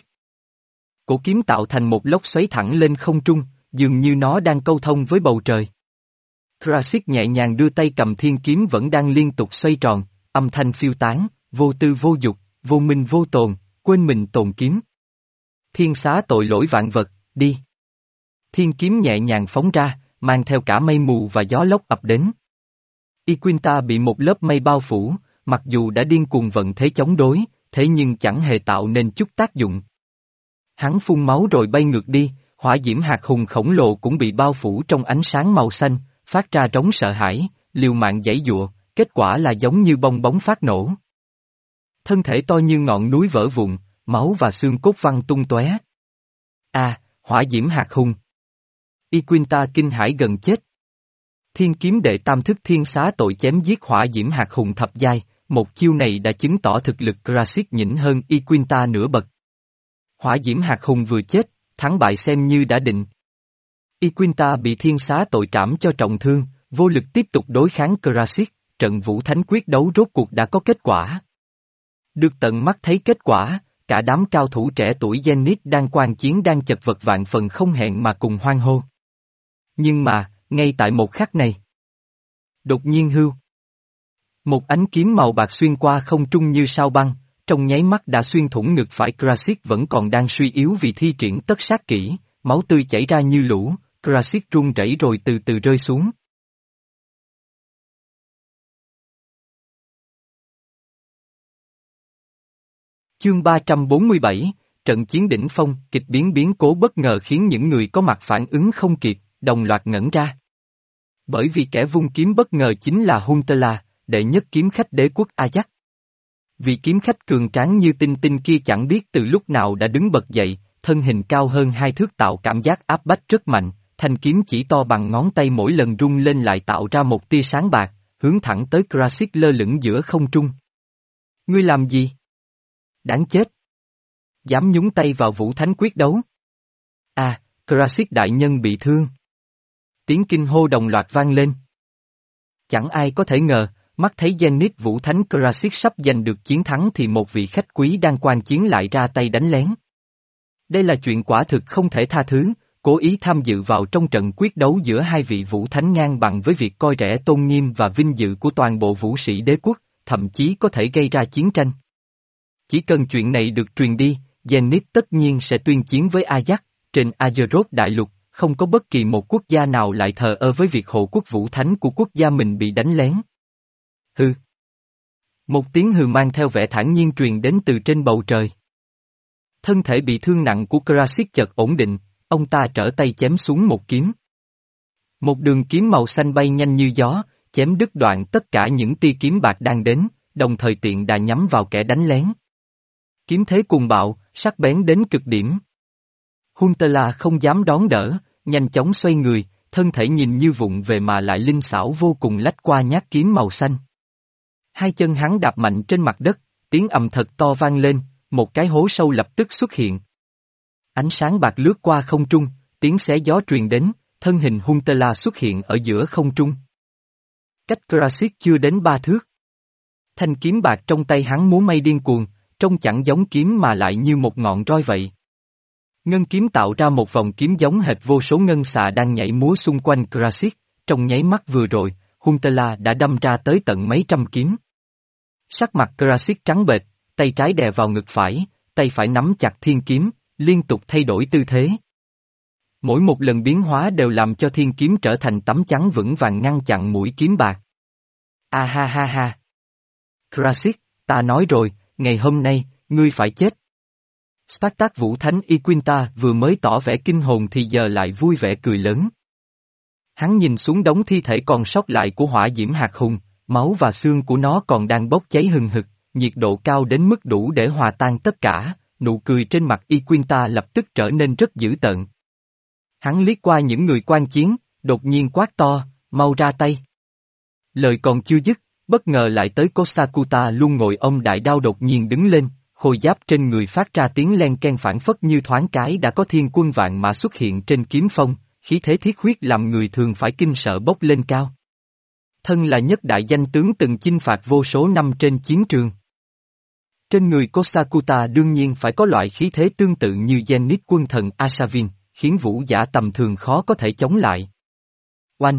Cổ kiếm tạo thành một lốc xoáy thẳng lên không trung, dường như nó đang câu thông với bầu trời. Krasis nhẹ nhàng đưa tay cầm thiên kiếm vẫn đang liên tục xoay tròn, âm thanh phiêu tán, vô tư vô dục, vô minh vô tồn, quên mình tồn kiếm. Thiên xá tội lỗi vạn vật, đi. Thiên kiếm nhẹ nhàng phóng ra, mang theo cả mây mù và gió lốc ập đến. Y Quinta bị một lớp mây bao phủ, mặc dù đã điên cuồng vận thế chống đối, thế nhưng chẳng hề tạo nên chút tác dụng. Hắn phun máu rồi bay ngược đi, hỏa diễm hạt hùng khổng lồ cũng bị bao phủ trong ánh sáng màu xanh, phát ra trống sợ hãi, liều mạng giãy giụa, kết quả là giống như bong bóng phát nổ. Thân thể to như ngọn núi vỡ vụn, máu và xương cốt văng tung tóe. À, hỏa diễm hạt hùng. Y Quinta kinh hãi gần chết. Thiên kiếm đệ tam thức thiên xá tội chém giết hỏa diễm hạt hùng thập giai, một chiêu này đã chứng tỏ thực lực Krasis nhỉnh hơn Y Quinta nửa bậc. Hỏa diễm hạt hùng vừa chết, thắng bại xem như đã định. Y Quinta bị thiên xá tội trảm cho trọng thương, vô lực tiếp tục đối kháng Krasis, trận vũ thánh quyết đấu rốt cuộc đã có kết quả. Được tận mắt thấy kết quả, cả đám cao thủ trẻ tuổi Zenith đang quan chiến đang chật vật vạn phần không hẹn mà cùng hoan hô. Nhưng mà, ngay tại một khắc này, đột nhiên hưu. Một ánh kiếm màu bạc xuyên qua không trung như sao băng, trong nháy mắt đã xuyên thủng ngực phải Krasis vẫn còn đang suy yếu vì thi triển tất sát kỹ, máu tươi chảy ra như lũ, Krasis run rẩy rồi từ từ rơi xuống. Chương ba trăm bốn mươi bảy, trận chiến đỉnh phong, kịch biến biến cố bất ngờ khiến những người có mặt phản ứng không kịp, đồng loạt ngẩn ra. Bởi vì kẻ vung kiếm bất ngờ chính là Huntela, đệ nhất kiếm khách đế quốc Ajax. Vì kiếm khách cường tráng như tinh tinh kia chẳng biết từ lúc nào đã đứng bật dậy, thân hình cao hơn hai thước tạo cảm giác áp bách rất mạnh, thanh kiếm chỉ to bằng ngón tay mỗi lần rung lên lại tạo ra một tia sáng bạc, hướng thẳng tới Krasis lơ lửng giữa không trung. Ngươi làm gì? Đáng chết! Dám nhúng tay vào vũ thánh quyết đấu? À, Krasis đại nhân bị thương. Tiếng kinh hô đồng loạt vang lên. Chẳng ai có thể ngờ, mắt thấy Zenith vũ thánh Krasis sắp giành được chiến thắng thì một vị khách quý đang quan chiến lại ra tay đánh lén. Đây là chuyện quả thực không thể tha thứ, cố ý tham dự vào trong trận quyết đấu giữa hai vị vũ thánh ngang bằng với việc coi rẻ tôn nghiêm và vinh dự của toàn bộ vũ sĩ đế quốc, thậm chí có thể gây ra chiến tranh. Chỉ cần chuyện này được truyền đi, Zenith tất nhiên sẽ tuyên chiến với Ajax, trên Azeroth đại lục, không có bất kỳ một quốc gia nào lại thờ ơ với việc hộ quốc vũ thánh của quốc gia mình bị đánh lén. Hừ. Một tiếng hừ mang theo vẻ thản nhiên truyền đến từ trên bầu trời. Thân thể bị thương nặng của Krasik chợt ổn định, ông ta trở tay chém xuống một kiếm. Một đường kiếm màu xanh bay nhanh như gió, chém đứt đoạn tất cả những tia kiếm bạc đang đến, đồng thời tiện đà nhắm vào kẻ đánh lén. Kiếm thế cuồng bạo, sắc bén đến cực điểm. Huntela không dám đón đỡ, nhanh chóng xoay người, thân thể nhìn như vụng về mà lại linh xảo vô cùng lách qua nhát kiếm màu xanh. Hai chân hắn đạp mạnh trên mặt đất, tiếng ầm thật to vang lên, một cái hố sâu lập tức xuất hiện. Ánh sáng bạc lướt qua không trung, tiếng xé gió truyền đến, thân hình Huntela xuất hiện ở giữa không trung. Cách Krasik chưa đến ba thước. Thanh kiếm bạc trong tay hắn múa may điên cuồng, trông chẳng giống kiếm mà lại như một ngọn roi vậy. Ngân kiếm tạo ra một vòng kiếm giống hệt vô số ngân xà đang nhảy múa xung quanh Krasik, trong nháy mắt vừa rồi, Huntela đã đâm ra tới tận mấy trăm kiếm. Sắc mặt Krasik trắng bệch, tay trái đè vào ngực phải, tay phải nắm chặt thiên kiếm, liên tục thay đổi tư thế. Mỗi một lần biến hóa đều làm cho thiên kiếm trở thành tấm chắn vững vàng ngăn chặn mũi kiếm bạc. A ha ha ha! Krasik, ta nói rồi, ngày hôm nay, ngươi phải chết. Spartak Vũ Thánh Iquinta vừa mới tỏ vẻ kinh hồn thì giờ lại vui vẻ cười lớn. Hắn nhìn xuống đống thi thể còn sót lại của hỏa diễm hạt hùng, máu và xương của nó còn đang bốc cháy hừng hực, nhiệt độ cao đến mức đủ để hòa tan tất cả, nụ cười trên mặt Iquinta lập tức trở nên rất dữ tợn. Hắn liếc qua những người quan chiến, đột nhiên quát to, mau ra tay. Lời còn chưa dứt, bất ngờ lại tới Kosakuta luôn ngồi ông đại đao đột nhiên đứng lên, khôi giáp trên người phát ra tiếng len ken phảng phất như thoáng cái đã có thiên quân vạn mã xuất hiện trên kiếm phong, khí thế thiết huyết làm người thường phải kinh sợ bốc lên cao. Thân là nhất đại danh tướng từng chinh phạt vô số năm trên chiến trường. Trên người Kosakuta đương nhiên phải có loại khí thế tương tự như Zenith quân thần Asavin, khiến vũ giả tầm thường khó có thể chống lại. Oanh!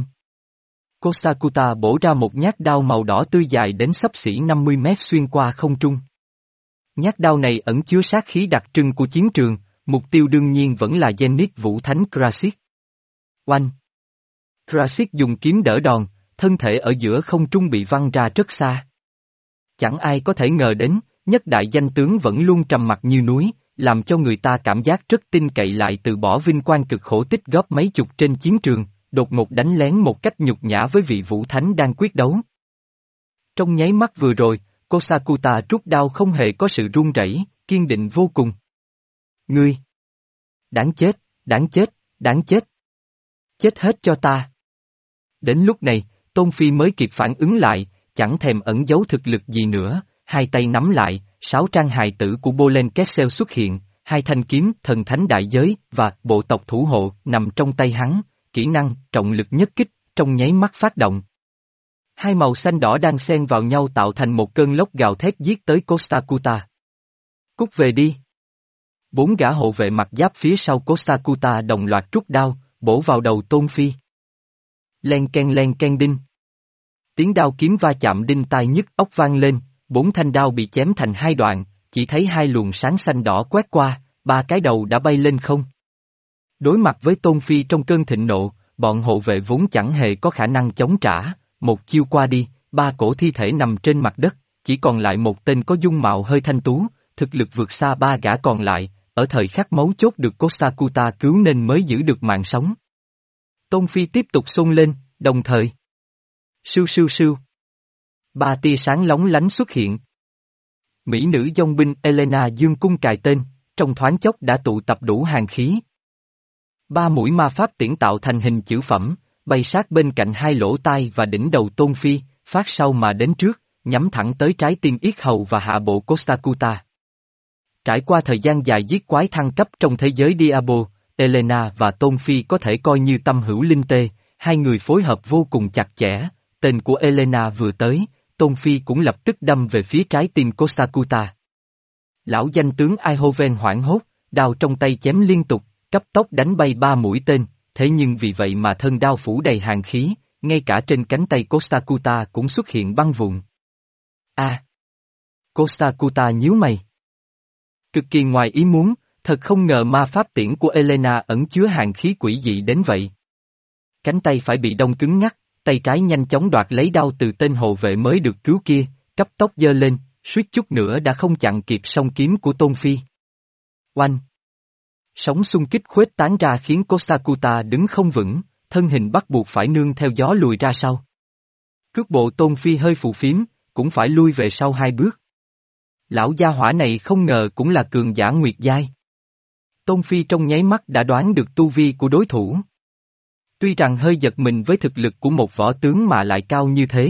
Kosakuta bổ ra một nhát đao màu đỏ tươi dài đến xấp xỉ năm mươi mét xuyên qua không trung. Nhát đao này ẩn chứa sát khí đặc trưng của chiến trường, mục tiêu đương nhiên vẫn là Zenith Vũ Thánh Krasik. Oanh! Krasik dùng kiếm đỡ đòn, thân thể ở giữa không trung bị văng ra rất xa. Chẳng ai có thể ngờ đến, nhất đại danh tướng vẫn luôn trầm mặc như núi, làm cho người ta cảm giác rất tin cậy lại từ bỏ vinh quang cực khổ tích góp mấy chục trên chiến trường, đột ngột đánh lén một cách nhục nhã với vị Vũ Thánh đang quyết đấu. Trong nháy mắt vừa rồi, Kosakuta rút đao không hề có sự run rẩy, kiên định vô cùng. Ngươi! Đáng chết, đáng chết, đáng chết! Chết hết cho ta! Đến lúc này, Tôn Phi mới kịp phản ứng lại, chẳng thèm ẩn giấu thực lực gì nữa, hai tay nắm lại, sáu trang hài tử của Bolen Kessel xuất hiện, hai thanh kiếm thần thánh đại giới và bộ tộc thủ hộ nằm trong tay hắn, kỹ năng trọng lực nhất kích, trong nháy mắt phát động. Hai màu xanh đỏ đang xen vào nhau tạo thành một cơn lốc gào thét giết tới Kosakuta. Cút về đi! Bốn gã hộ vệ mặt giáp phía sau Kosakuta đồng loạt rút đao, bổ vào đầu Tôn Phi. Len ken len ken đinh. Tiếng đao kiếm va chạm đinh tai nhức óc vang lên, bốn thanh đao bị chém thành hai đoạn, chỉ thấy hai luồng sáng xanh đỏ quét qua, ba cái đầu đã bay lên không. Đối mặt với Tôn Phi trong cơn thịnh nộ, bọn hộ vệ vốn chẳng hề có khả năng chống trả, một chiêu qua đi, ba cổ thi thể nằm trên mặt đất, chỉ còn lại một tên có dung mạo hơi thanh tú, thực lực vượt xa ba gã còn lại, ở thời khắc mấu chốt được Kosakuta cứu nên mới giữ được mạng sống. Tôn Phi tiếp tục xông lên, đồng thời. Sưu sưu sưu. Ba tia sáng lóng lánh xuất hiện. Mỹ nữ dòng binh Elena dương cung cài tên, trong thoáng chốc đã tụ tập đủ hàng khí. Ba mũi ma pháp tiễn tạo thành hình chữ phẩm, bay sát bên cạnh hai lỗ tai và đỉnh đầu Tôn Phi, phát sau mà đến trước, nhắm thẳng tới trái tim yết hầu và hạ bộ Kosakuta. Trải qua thời gian dài giết quái thăng cấp trong thế giới Diablo, Elena và Tôn Phi có thể coi như tâm hữu linh tê, hai người phối hợp vô cùng chặt chẽ, tên của Elena vừa tới, Tôn Phi cũng lập tức đâm về phía trái tim Kosakuta. Lão danh tướng Aihoven hoảng hốt, đao trong tay chém liên tục, cấp tốc đánh bay ba mũi tên, thế nhưng vì vậy mà thân đao phủ đầy hàng khí, ngay cả trên cánh tay Kosakuta cũng xuất hiện băng vụn. A! À, Kosakuta nhíu mày. Cực kỳ ngoài ý muốn, thật không ngờ ma pháp tiễn của Elena ẩn chứa hàng khí quỷ dị đến vậy. Cánh tay phải bị đông cứng ngắc, tay trái nhanh chóng đoạt lấy đao từ tên hộ vệ mới được cứu kia, cấp tốc giơ lên, suýt chút nữa đã không chặn kịp song kiếm của Tôn Phi. Oanh! Sóng xung kích khuếch tán ra khiến Kosakuta đứng không vững, thân hình bắt buộc phải nương theo gió lùi ra sau. Cước bộ Tôn Phi hơi phù phiếm, cũng phải lui về sau hai bước. Lão gia hỏa này không ngờ cũng là cường giả nguyệt giai. Tôn Phi trong nháy mắt đã đoán được tu vi của đối thủ. Tuy rằng hơi giật mình với thực lực của một võ tướng mà lại cao như thế.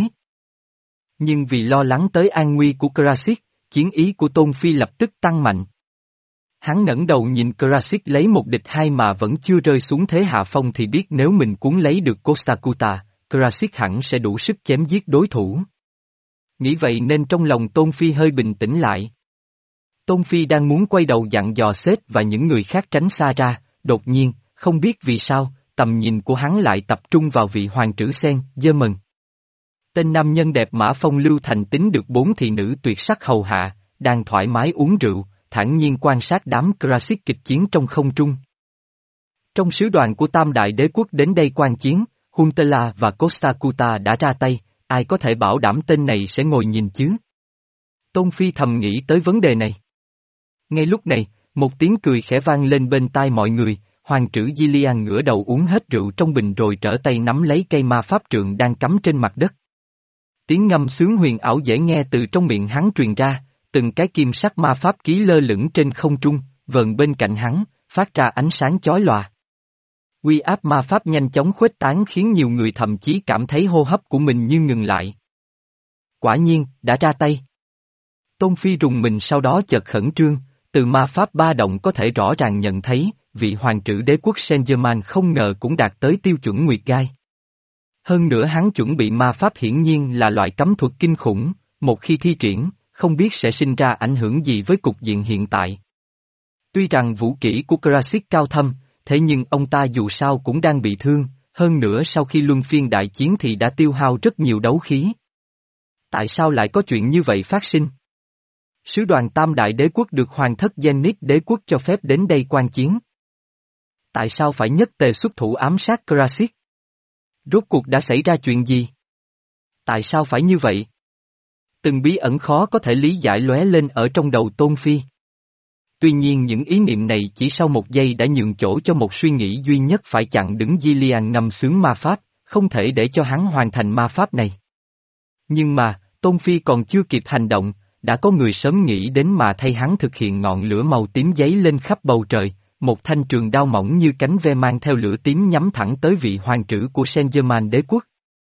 Nhưng vì lo lắng tới an nguy của Krasik, chiến ý của Tôn Phi lập tức tăng mạnh. Hắn ngẩng đầu nhìn Krasik lấy một địch hai mà vẫn chưa rơi xuống thế hạ phong thì biết nếu mình cuốn lấy được Kosakuta, Krasik hẳn sẽ đủ sức chém giết đối thủ. Nghĩ vậy nên trong lòng Tôn Phi hơi bình tĩnh lại. Tôn Phi đang muốn quay đầu dặn dò sếp và những người khác tránh xa ra, đột nhiên, không biết vì sao, tầm nhìn của hắn lại tập trung vào vị hoàng trữ sen, dơ mần. Tên nam nhân đẹp Mã Phong Lưu Thành tính được bốn thị nữ tuyệt sắc hầu hạ, đang thoải mái uống rượu, thản nhiên quan sát đám Krasik kịch chiến trong không trung. Trong sứ đoàn của Tam Đại Đế Quốc đến đây quan chiến, Huntela và Kosakuta đã ra tay, ai có thể bảo đảm tên này sẽ ngồi nhìn chứ? Tôn Phi thầm nghĩ tới vấn đề này. Ngay lúc này, một tiếng cười khẽ vang lên bên tai mọi người, hoàng trữ Gillian ngửa đầu uống hết rượu trong bình rồi trở tay nắm lấy cây ma pháp trượng đang cắm trên mặt đất. Tiếng ngâm sướng huyền ảo dễ nghe từ trong miệng hắn truyền ra, từng cái kim sắc ma pháp ký lơ lửng trên không trung, vờn bên cạnh hắn, phát ra ánh sáng chói lòa. Uy áp ma pháp nhanh chóng khuếch tán khiến nhiều người thậm chí cảm thấy hô hấp của mình như ngừng lại. Quả nhiên, đã ra tay. Tôn Phi rùng mình sau đó chợt khẩn trương, từ ma pháp ba động có thể rõ ràng nhận thấy, vị hoàng trữ đế quốc Saint-Germain không ngờ cũng đạt tới tiêu chuẩn nguyệt gai. Hơn nữa hắn chuẩn bị ma pháp hiển nhiên là loại cấm thuật kinh khủng, một khi thi triển, không biết sẽ sinh ra ảnh hưởng gì với cục diện hiện tại. Tuy rằng vũ kỹ của Krasik cao thâm, thế nhưng ông ta dù sao cũng đang bị thương, hơn nữa sau khi luân phiên đại chiến thì đã tiêu hao rất nhiều đấu khí. Tại sao lại có chuyện như vậy phát sinh? Sứ đoàn Tam Đại Đế Quốc được Hoàng thất Zenith Đế Quốc cho phép đến đây quan chiến. Tại sao phải nhất tề xuất thủ ám sát Krasik? Rốt cuộc đã xảy ra chuyện gì? Tại sao phải như vậy? Từng bí ẩn khó có thể lý giải lóe lên ở trong đầu Tôn Phi. Tuy nhiên những ý niệm này chỉ sau một giây đã nhường chỗ cho một suy nghĩ duy nhất phải chặn đứng Gillian ngâm sướng ma pháp, không thể để cho hắn hoàn thành ma pháp này. Nhưng mà, Tôn Phi còn chưa kịp hành động, đã có người sớm nghĩ đến mà thay hắn thực hiện ngọn lửa màu tím giấy lên khắp bầu trời, một thanh trường đao mỏng như cánh ve mang theo lửa tím nhắm thẳng tới vị hoàng trữ của Saint-Germain đế quốc.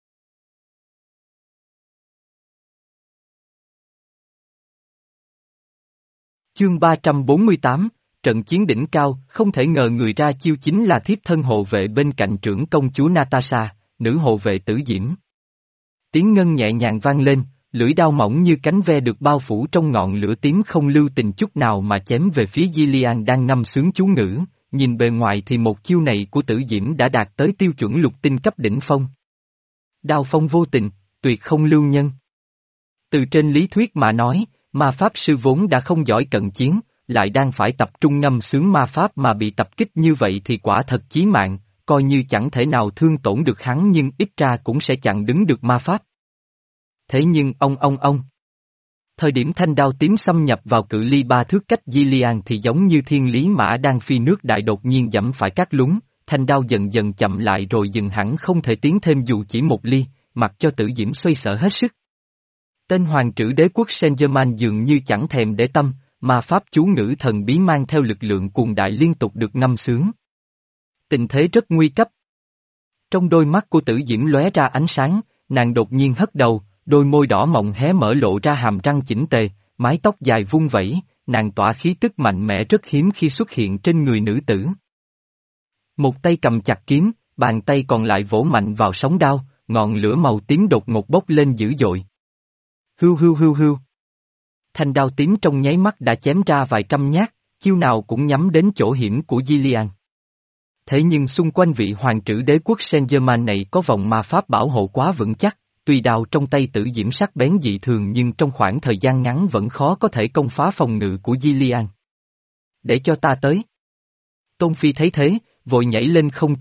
Chương ba trăm bốn mươi tám, trận chiến đỉnh cao, không thể ngờ người ra chiêu chính là thiếp thân hộ vệ bên cạnh trưởng công chúa Natasha, nữ hộ vệ Tử Diễm. Tiếng ngân nhẹ nhàng vang lên, lưỡi đao mỏng như cánh ve được bao phủ trong ngọn lửa tím không lưu tình chút nào mà chém về phía Gillian đang ngâm sướng chú ngữ, nhìn bề ngoài thì một chiêu này của Tử Diễm đã đạt tới tiêu chuẩn lục tinh cấp đỉnh phong. Đao phong vô tình, tuyệt không lưu nhân. Từ trên lý thuyết mà nói, ma pháp sư vốn đã không giỏi cận chiến, lại đang phải tập trung ngâm sướng ma pháp mà bị tập kích như vậy thì quả thật chí mạng, coi như chẳng thể nào thương tổn được hắn nhưng ít ra cũng sẽ chặn đứng được ma pháp. Thế nhưng ông ông ông. Thời điểm thanh đao tím xâm nhập vào cự ly ba thước cách Gillian thì giống như thiên lý mã đang phi nước đại đột nhiên giẫm phải cát lún, thanh đao dần dần chậm lại rồi dừng hẳn không thể tiến thêm dù chỉ một ly, mặc cho Tử Diễm xoay sở hết sức. Tên hoàng trữ đế quốc Saint-Germain dường như chẳng thèm để tâm, ma pháp chú ngữ thần bí mang theo lực lượng cuồng đại liên tục được ngâm sướng. Tình thế rất nguy cấp. Trong đôi mắt của Tử Diễm lóe ra ánh sáng, nàng đột nhiên hất đầu, đôi môi đỏ mọng hé mở lộ ra hàm răng chỉnh tề, mái tóc dài vung vẩy, nàng tỏa khí tức mạnh mẽ rất hiếm khi xuất hiện trên người nữ tử. Một tay cầm chặt kiếm, bàn tay còn lại vỗ mạnh vào sóng đao, ngọn lửa màu tím đột ngột bốc lên dữ dội. Hưu hưu hưu hưu. Thanh đao tím trong nháy mắt đã chém ra vài trăm nhát, chiêu nào cũng nhắm đến chỗ hiểm của Gillian. Thế nhưng xung quanh vị hoàng trữ đế quốc Saint-Germain này có vòng ma pháp bảo hộ quá vững chắc, tuy đao trong tay Tử Diễm sắc bén dị thường nhưng trong khoảng thời gian ngắn vẫn khó có thể công phá phòng ngự của Gillian. Để cho ta tới. Tôn Phi thấy thế, vội nhảy lên không trung,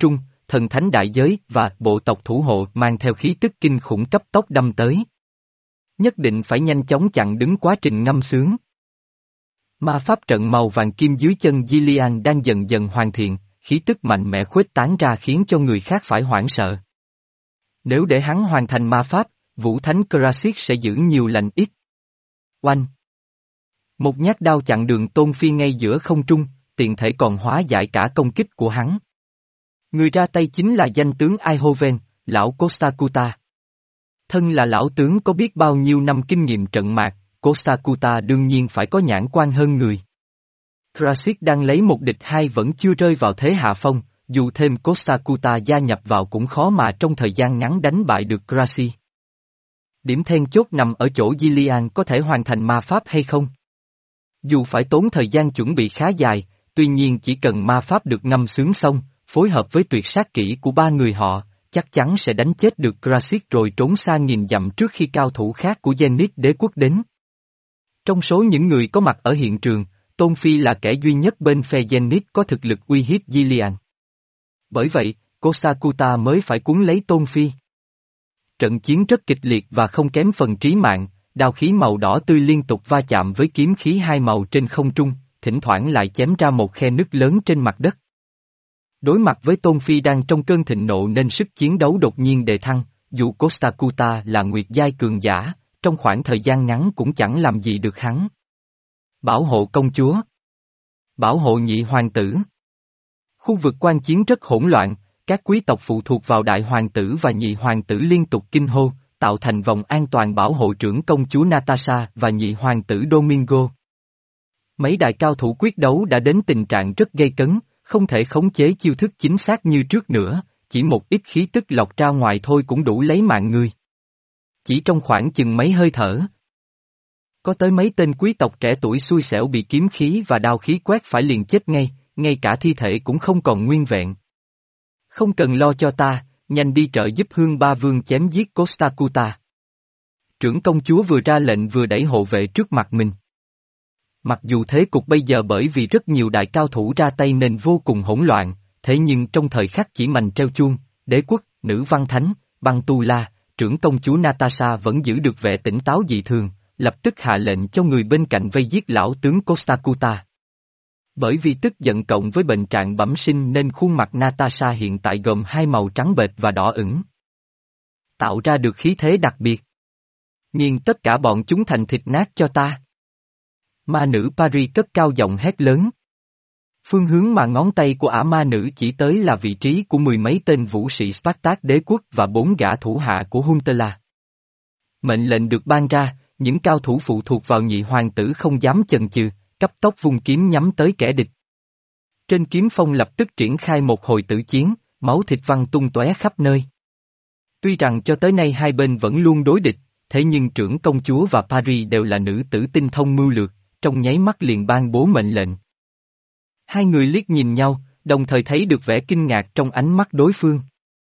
thần thánh đại giới và bộ tộc thủ hộ mang theo khí tức kinh khủng cấp tốc đâm tới. Nhất định phải nhanh chóng chặn đứng quá trình ngâm sướng. Ma pháp trận màu vàng kim dưới chân Gillian đang dần dần hoàn thiện, khí tức mạnh mẽ khuếch tán ra khiến cho người khác phải hoảng sợ. Nếu để hắn hoàn thành ma pháp, Vũ Thánh Krasis sẽ giữ nhiều lành ít. Oanh! Một nhát đao chặn đường Tôn Phi ngay giữa không trung, tiện thể còn hóa giải cả công kích của hắn. Người ra tay chính là danh tướng Aihoven, lão Kostakuta. Thân là lão tướng có biết bao nhiêu năm kinh nghiệm trận mạc, Kostakuta đương nhiên phải có nhãn quan hơn người. Krasis đang lấy một địch hai vẫn chưa rơi vào thế hạ phong, dù thêm Kostakuta gia nhập vào cũng khó mà trong thời gian ngắn đánh bại được Krasis. Điểm then chốt nằm ở chỗ Gillian có thể hoàn thành ma pháp hay không. Dù phải tốn thời gian chuẩn bị khá dài, tuy nhiên chỉ cần ma pháp được ngâm sướng xong, phối hợp với tuyệt sát kỹ của ba người họ, chắc chắn sẽ đánh chết được Krasis rồi trốn xa nghìn dặm trước khi cao thủ khác của Zenith đế quốc đến. Trong số những người có mặt ở hiện trường, Tôn Phi là kẻ duy nhất bên phe Zenith có thực lực uy hiếp Gillian. Bởi vậy, Kostakuta mới phải cuốn lấy Tôn Phi. Trận chiến rất kịch liệt và không kém phần trí mạng, đao khí màu đỏ tươi liên tục va chạm với kiếm khí hai màu trên không trung, thỉnh thoảng lại chém ra một khe nứt lớn trên mặt đất. Đối mặt với Tôn Phi đang trong cơn thịnh nộ nên sức chiến đấu đột nhiên đề thăng, dù Kostakuta là nguyệt giai cường giả, trong khoảng thời gian ngắn cũng chẳng làm gì được hắn. Bảo hộ công chúa. Bảo hộ nhị hoàng tử. Khu vực quan chiến rất hỗn loạn, các quý tộc phụ thuộc vào đại hoàng tử và nhị hoàng tử liên tục kinh hô, tạo thành vòng an toàn bảo hộ trưởng công chúa Natasha và nhị hoàng tử Domingo. Mấy đại cao thủ quyết đấu đã đến tình trạng rất gây cấn, không thể khống chế chiêu thức chính xác như trước nữa, chỉ một ít khí tức lọc ra ngoài thôi cũng đủ lấy mạng người. Chỉ trong khoảng chừng mấy hơi thở. Có tới mấy tên quý tộc trẻ tuổi xui xẻo bị kiếm khí và đao khí quét phải liền chết ngay, ngay cả thi thể cũng không còn nguyên vẹn. Không cần lo cho ta, nhanh đi trợ giúp Hương Ba Vương chém giết Kostakuta. Trưởng công chúa vừa ra lệnh vừa đẩy hộ vệ trước mặt mình. Mặc dù thế cục bây giờ bởi vì rất nhiều đại cao thủ ra tay nên vô cùng hỗn loạn, thế nhưng trong thời khắc chỉ mành treo chuông, đế quốc, nữ văn thánh, băng tu la, trưởng công chúa Natasha vẫn giữ được vẻ tỉnh táo dị thường, lập tức hạ lệnh cho người bên cạnh vây giết lão tướng Kostakuta. Bởi vì tức giận cộng với bệnh trạng bẩm sinh nên khuôn mặt Natasha hiện tại gồm hai màu trắng bệch và đỏ ửng. Tạo ra được khí thế đặc biệt. Nghiền tất cả bọn chúng thành thịt nát cho ta. Ma nữ Paris cất cao giọng hét lớn. Phương hướng mà ngón tay của ả ma nữ chỉ tới là vị trí của mười mấy tên vũ sĩ Spartak đế quốc và bốn gã thủ hạ của Huntela. Mệnh lệnh được ban ra, những cao thủ phụ thuộc vào nhị hoàng tử không dám chần chừ, cấp tốc vung kiếm nhắm tới kẻ địch. Trên kiếm phong lập tức triển khai một hồi tử chiến, máu thịt văng tung tóe khắp nơi. Tuy rằng cho tới nay hai bên vẫn luôn đối địch, thế nhưng trưởng công chúa và Paris đều là nữ tử tinh thông mưu lược, trong nháy mắt liền ban bố mệnh lệnh. Hai người liếc nhìn nhau, đồng thời thấy được vẻ kinh ngạc trong ánh mắt đối phương.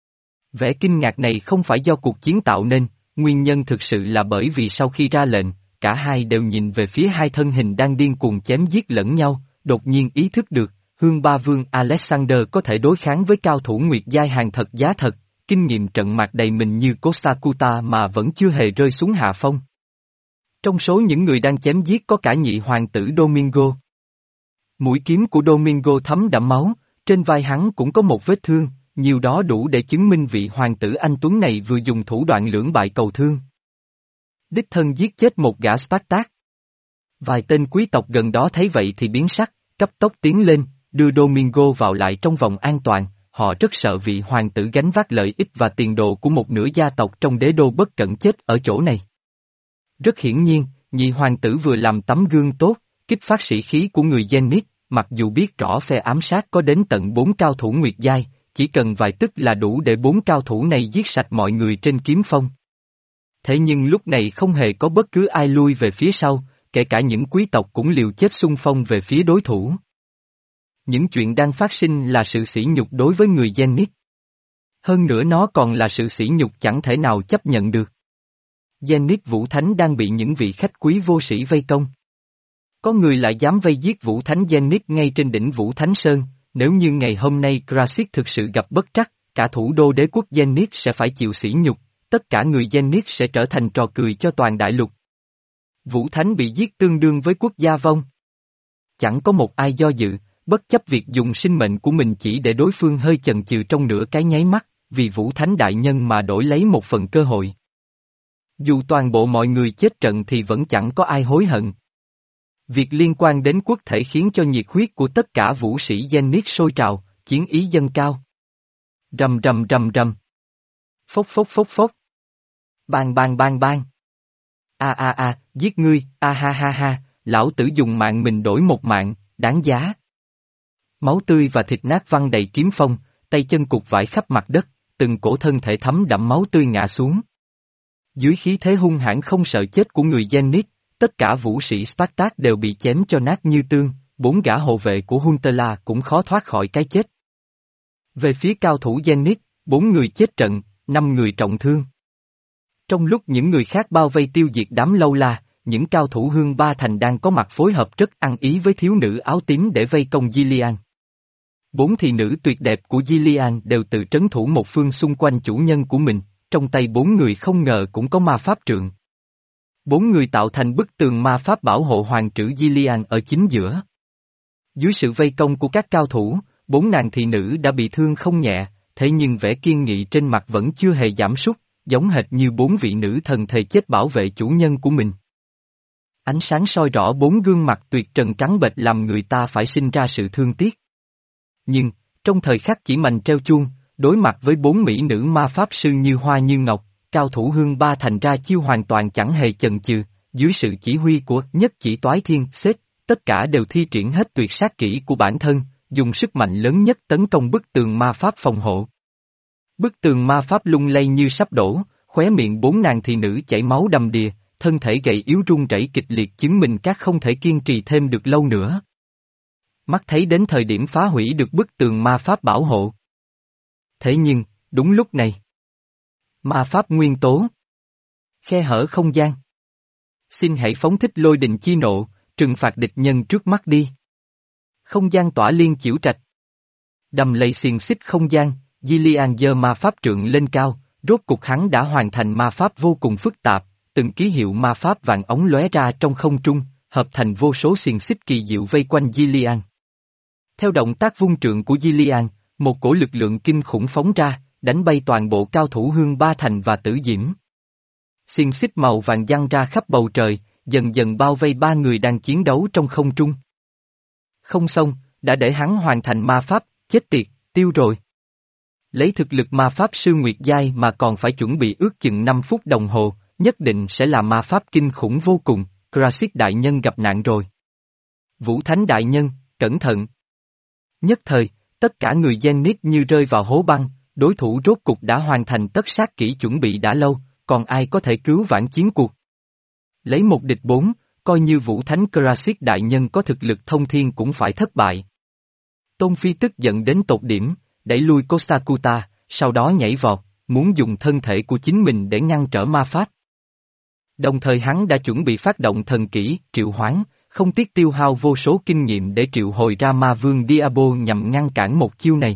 Vẻ kinh ngạc này không phải do cuộc chiến tạo nên, nguyên nhân thực sự là bởi vì sau khi ra lệnh, cả hai đều nhìn về phía hai thân hình đang điên cuồng chém giết lẫn nhau, đột nhiên ý thức được, Hương Ba Vương Alexander có thể đối kháng với cao thủ nguyệt giai hàng thật giá thật, kinh nghiệm trận mạc đầy mình như Kostakuta mà vẫn chưa hề rơi xuống hạ phong. Trong số những người đang chém giết có cả nhị hoàng tử Domingo. Mũi kiếm của Domingo thấm đẫm máu, trên vai hắn cũng có một vết thương, nhiều đó đủ để chứng minh vị hoàng tử anh tuấn này vừa dùng thủ đoạn lưỡng bại cầu thương. Đích thân giết chết một gã Spartak. Vài tên quý tộc gần đó thấy vậy thì biến sắc, cấp tốc tiến lên, đưa Domingo vào lại trong vòng an toàn, họ rất sợ vị hoàng tử gánh vác lợi ích và tiền đồ của một nửa gia tộc trong đế đô bất cẩn chết ở chỗ này. Rất hiển nhiên, nhị hoàng tử vừa làm tấm gương tốt, kích phát sĩ khí của người Zenith, mặc dù biết rõ phe ám sát có đến tận bốn cao thủ nguyệt giai, chỉ cần vài tức là đủ để bốn cao thủ này giết sạch mọi người trên kiếm phong. Thế nhưng lúc này không hề có bất cứ ai lui về phía sau, kể cả những quý tộc cũng liều chết xung phong về phía đối thủ. Những chuyện đang phát sinh là sự sỉ nhục đối với người Zenith. Hơn nữa nó còn là sự sỉ nhục chẳng thể nào chấp nhận được. Zenith Vũ Thánh đang bị những vị khách quý vô sĩ vây công. Có người lại dám vây giết Vũ Thánh Zenith ngay trên đỉnh Vũ Thánh Sơn, nếu như ngày hôm nay Krasis thực sự gặp bất trắc, cả thủ đô đế quốc Zenith sẽ phải chịu sỉ nhục, tất cả người Zenith sẽ trở thành trò cười cho toàn đại lục. Vũ Thánh bị giết tương đương với quốc gia vong. Chẳng có một ai do dự, bất chấp việc dùng sinh mệnh của mình chỉ để đối phương hơi chần chừ trong nửa cái nháy mắt, vì Vũ Thánh đại nhân mà đổi lấy một phần cơ hội. Dù toàn bộ mọi người chết trận thì vẫn chẳng có ai hối hận. Việc liên quan đến quốc thể khiến cho nhiệt huyết của tất cả vũ sĩ Zenith sôi trào, chiến ý dâng cao. Rầm rầm rầm rầm. Phốc phốc phốc phốc. Bang bang bang bang. A a a, giết ngươi, a ha ha ha, lão tử dùng mạng mình đổi một mạng, đáng giá. Máu tươi và thịt nát văng đầy kiếm phong, tay chân cục vãi khắp mặt đất, từng cổ thân thể thấm đẫm máu tươi ngã xuống. Dưới khí thế hung hãn không sợ chết của người Zenith, tất cả vũ sĩ Spartak đều bị chém cho nát như tương, bốn gã hộ vệ của Huntela cũng khó thoát khỏi cái chết. Về phía cao thủ Zenith, bốn người chết trận, năm người trọng thương. Trong lúc những người khác bao vây tiêu diệt đám lâu la, những cao thủ Hương Ba Thành đang có mặt phối hợp rất ăn ý với thiếu nữ áo tím để vây công Gillian. Bốn thị nữ tuyệt đẹp của Gillian đều tự trấn thủ một phương xung quanh chủ nhân của mình, trong tay bốn người không ngờ cũng có ma pháp trượng. Bốn người tạo thành bức tường ma pháp bảo hộ hoàng trữ Gillian ở chính giữa. Dưới sự vây công của các cao thủ, bốn nàng thị nữ đã bị thương không nhẹ, thế nhưng vẻ kiên nghị trên mặt vẫn chưa hề giảm sút, giống hệt như bốn vị nữ thần thề chết bảo vệ chủ nhân của mình. Ánh sáng soi rõ bốn gương mặt tuyệt trần trắng bệch làm người ta phải sinh ra sự thương tiếc. Nhưng, trong thời khắc chỉ mành treo chuông, đối mặt với bốn mỹ nữ ma pháp sư như hoa như ngọc, cao thủ Hương Ba Thành ra chiêu hoàn toàn chẳng hề chần chừ, dưới sự chỉ huy của Nhất Chỉ Toái Thiên Xếp, tất cả đều thi triển hết tuyệt sát kỹ của bản thân, dùng sức mạnh lớn nhất tấn công bức tường ma pháp phòng hộ. Bức tường ma pháp lung lay như sắp đổ, khóe miệng bốn nàng thị nữ chảy máu đầm đìa, thân thể gầy yếu run rẩy kịch liệt chứng minh các không thể kiên trì thêm được lâu nữa. Mắt thấy đến thời điểm phá hủy được bức tường ma pháp bảo hộ. Thế nhưng, đúng lúc này, ma pháp nguyên tố, khe hở không gian. Xin hãy phóng thích lôi đình chi nộ, trừng phạt địch nhân trước mắt đi. Không gian tỏa liên chiểu trạch. Đầm lầy xiềng xích không gian, Gillian giơ ma pháp trượng lên cao, rốt cục hắn đã hoàn thành ma pháp vô cùng phức tạp, từng ký hiệu ma pháp vàng ống lóe ra trong không trung, hợp thành vô số xiềng xích kỳ diệu vây quanh Gillian. Theo động tác vung trượng của Gillian, một cổ lực lượng kinh khủng phóng ra, đánh bay toàn bộ cao thủ Hương Ba Thành và Tử Diễm. Xiềng xích màu vàng giăng ra khắp bầu trời, dần dần bao vây ba người đang chiến đấu trong không trung. Không xong, đã để hắn hoàn thành ma pháp, chết tiệt, tiêu rồi. Lấy thực lực ma pháp sư Nguyệt Giai mà còn phải chuẩn bị ước chừng năm phút đồng hồ, nhất định sẽ là ma pháp kinh khủng vô cùng, Krasis đại nhân gặp nạn rồi. Vũ Thánh đại nhân, cẩn thận. Nhất thời, tất cả người Zenith như rơi vào hố băng, đối thủ rốt cục đã hoàn thành tất sát kỹ chuẩn bị đã lâu, còn ai có thể cứu vãn chiến cuộc. Lấy một địch bốn, coi như Vũ Thánh Krasis đại nhân có thực lực thông thiên cũng phải thất bại. Tôn Phi tức giận đến tột điểm, đẩy lui Kostakuta, sau đó nhảy vọt, muốn dùng thân thể của chính mình để ngăn trở ma pháp. Đồng thời hắn đã chuẩn bị phát động thần kỹ, triệu hoán, không tiếc tiêu hao vô số kinh nghiệm để triệu hồi ra ma vương Diabo nhằm ngăn cản một chiêu này.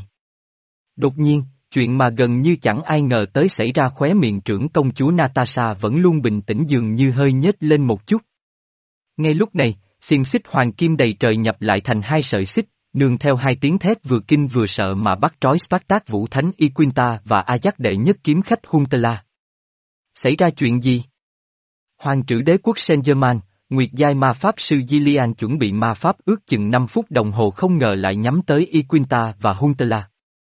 Đột nhiên, chuyện mà gần như chẳng ai ngờ tới xảy ra khóe miệng trưởng công chúa Natasha vẫn luôn bình tĩnh dường như hơi nhếch lên một chút. Ngay lúc này, xiềng xích hoàng kim đầy trời nhập lại thành hai sợi xích, nương theo hai tiếng thét vừa kinh vừa sợ mà bắt trói Spartak Vũ Thánh Iquinta và Ajax đệ nhất kiếm khách Huntela. Xảy ra chuyện gì? Hoàng trữ đế quốc Saint-Germain, Nguyệt Giai ma pháp sư Gillian chuẩn bị ma pháp ước chừng năm phút đồng hồ không ngờ lại nhắm tới Iquinta và Huntela.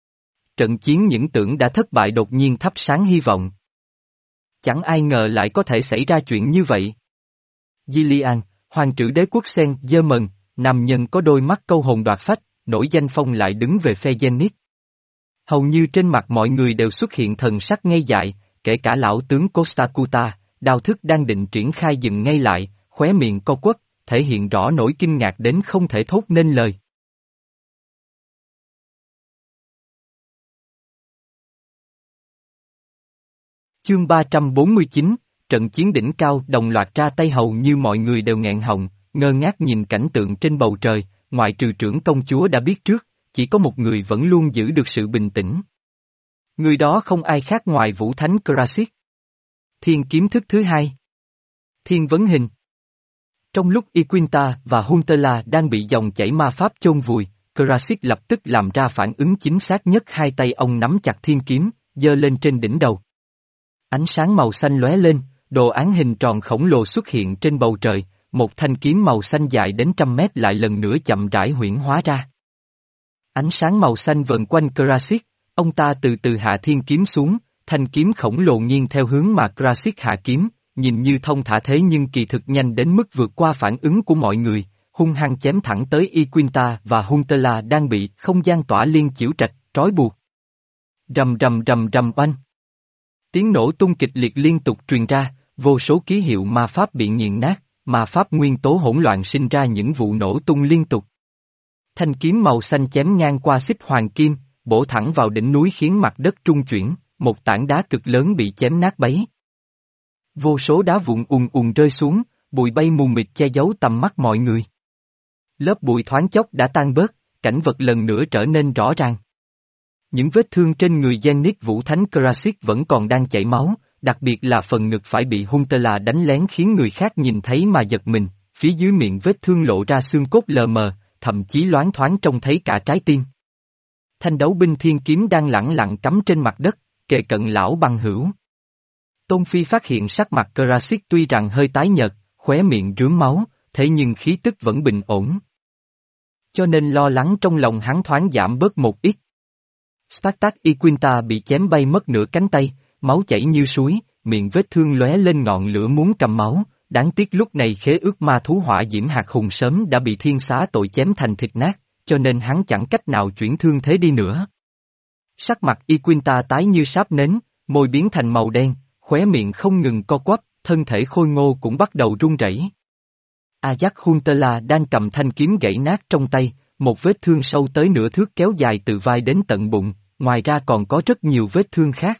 Trận chiến những tưởng đã thất bại đột nhiên thắp sáng hy vọng. Chẳng ai ngờ lại có thể xảy ra chuyện như vậy. Gillian, hoàng trữ đế quốc Saint-Germain, nam nhân có đôi mắt câu hồn đoạt phách, nổi danh phong lại đứng về phe Zenith. Hầu như trên mặt mọi người đều xuất hiện thần sắc ngây dại, kể cả lão tướng Kostakuta, đao thức đang định triển khai dừng ngay lại, khóe miệng co quắp, thể hiện rõ nỗi kinh ngạc đến không thể thốt nên lời. Chương ba trăm bốn mươi chín, trận chiến đỉnh cao đồng loạt ra tay hầu như mọi người đều nghẹn họng, ngơ ngác nhìn cảnh tượng trên bầu trời, ngoại trừ trưởng công chúa đã biết trước, chỉ có một người vẫn luôn giữ được sự bình tĩnh. Người đó không ai khác ngoài Vũ Thánh Krasis. Thiên kiếm thức thứ hai. Thiên vấn hình. Trong lúc Iquinta và Huntela đang bị dòng chảy ma pháp chôn vùi, Krasis lập tức làm ra phản ứng chính xác nhất, hai tay ông nắm chặt thiên kiếm, giơ lên trên đỉnh đầu. Ánh sáng màu xanh lóe lên, đồ án hình tròn khổng lồ xuất hiện trên bầu trời, một thanh kiếm màu xanh dài đến trăm mét lại lần nữa chậm rãi huyễn hóa ra. Ánh sáng màu xanh vần quanh Krasis, ông ta từ từ hạ thiên kiếm xuống, thanh kiếm khổng lồ nghiêng theo hướng mà Krasis hạ kiếm, nhìn như thông thả thế nhưng kỳ thực nhanh đến mức vượt qua phản ứng của mọi người, hung hăng chém thẳng tới Iquinta và Huntela đang bị không gian tỏa liên chiểu trạch, trói buộc. Rầm rầm rầm rầm oanh. Tiếng nổ tung kịch liệt liên tục truyền ra, vô số ký hiệu ma pháp bị nghiền nát, ma pháp nguyên tố hỗn loạn sinh ra những vụ nổ tung liên tục. Thanh kiếm màu xanh chém ngang qua xích hoàng kim, bổ thẳng vào đỉnh núi khiến mặt đất trung chuyển, một tảng đá cực lớn bị chém nát bấy. Vô số đá vụn ùn ùn rơi xuống, bụi bay mù mịt che giấu tầm mắt mọi người. Lớp bụi thoáng chốc đã tan bớt, cảnh vật lần nữa trở nên rõ ràng. Những vết thương trên người Zenith Vũ Thánh Krasis vẫn còn đang chảy máu, đặc biệt là phần ngực phải bị Huntela đánh lén khiến người khác nhìn thấy mà giật mình, phía dưới miệng vết thương lộ ra xương cốt lờ mờ, thậm chí loáng thoáng trông thấy cả trái tim. Thanh đấu binh thiên kiếm đang lẳng lặng cắm trên mặt đất, kề cận lão bằng hữu. Tôn Phi phát hiện sắc mặt Krasis tuy rằng hơi tái nhợt, khóe miệng rướm máu, thế nhưng khí tức vẫn bình ổn. Cho nên lo lắng trong lòng hắn thoáng giảm bớt một ít. Spartak Iquinta bị chém bay mất nửa cánh tay, máu chảy như suối, miệng vết thương lóe lên ngọn lửa muốn cầm máu, đáng tiếc lúc này khế ước ma thú hỏa diễm hạt hùng sớm đã bị thiên xá tội chém thành thịt nát, cho nên hắn chẳng cách nào chuyển thương thế đi nữa. Sắc mặt Iquinta tái như sáp nến, môi biến thành màu đen, khóe miệng không ngừng co quắp, thân thể khôi ngô cũng bắt đầu run rẩy. Ajax Huntela đang cầm thanh kiếm gãy nát trong tay, một vết thương sâu tới nửa thước kéo dài từ vai đến tận bụng, ngoài ra còn có rất nhiều vết thương khác.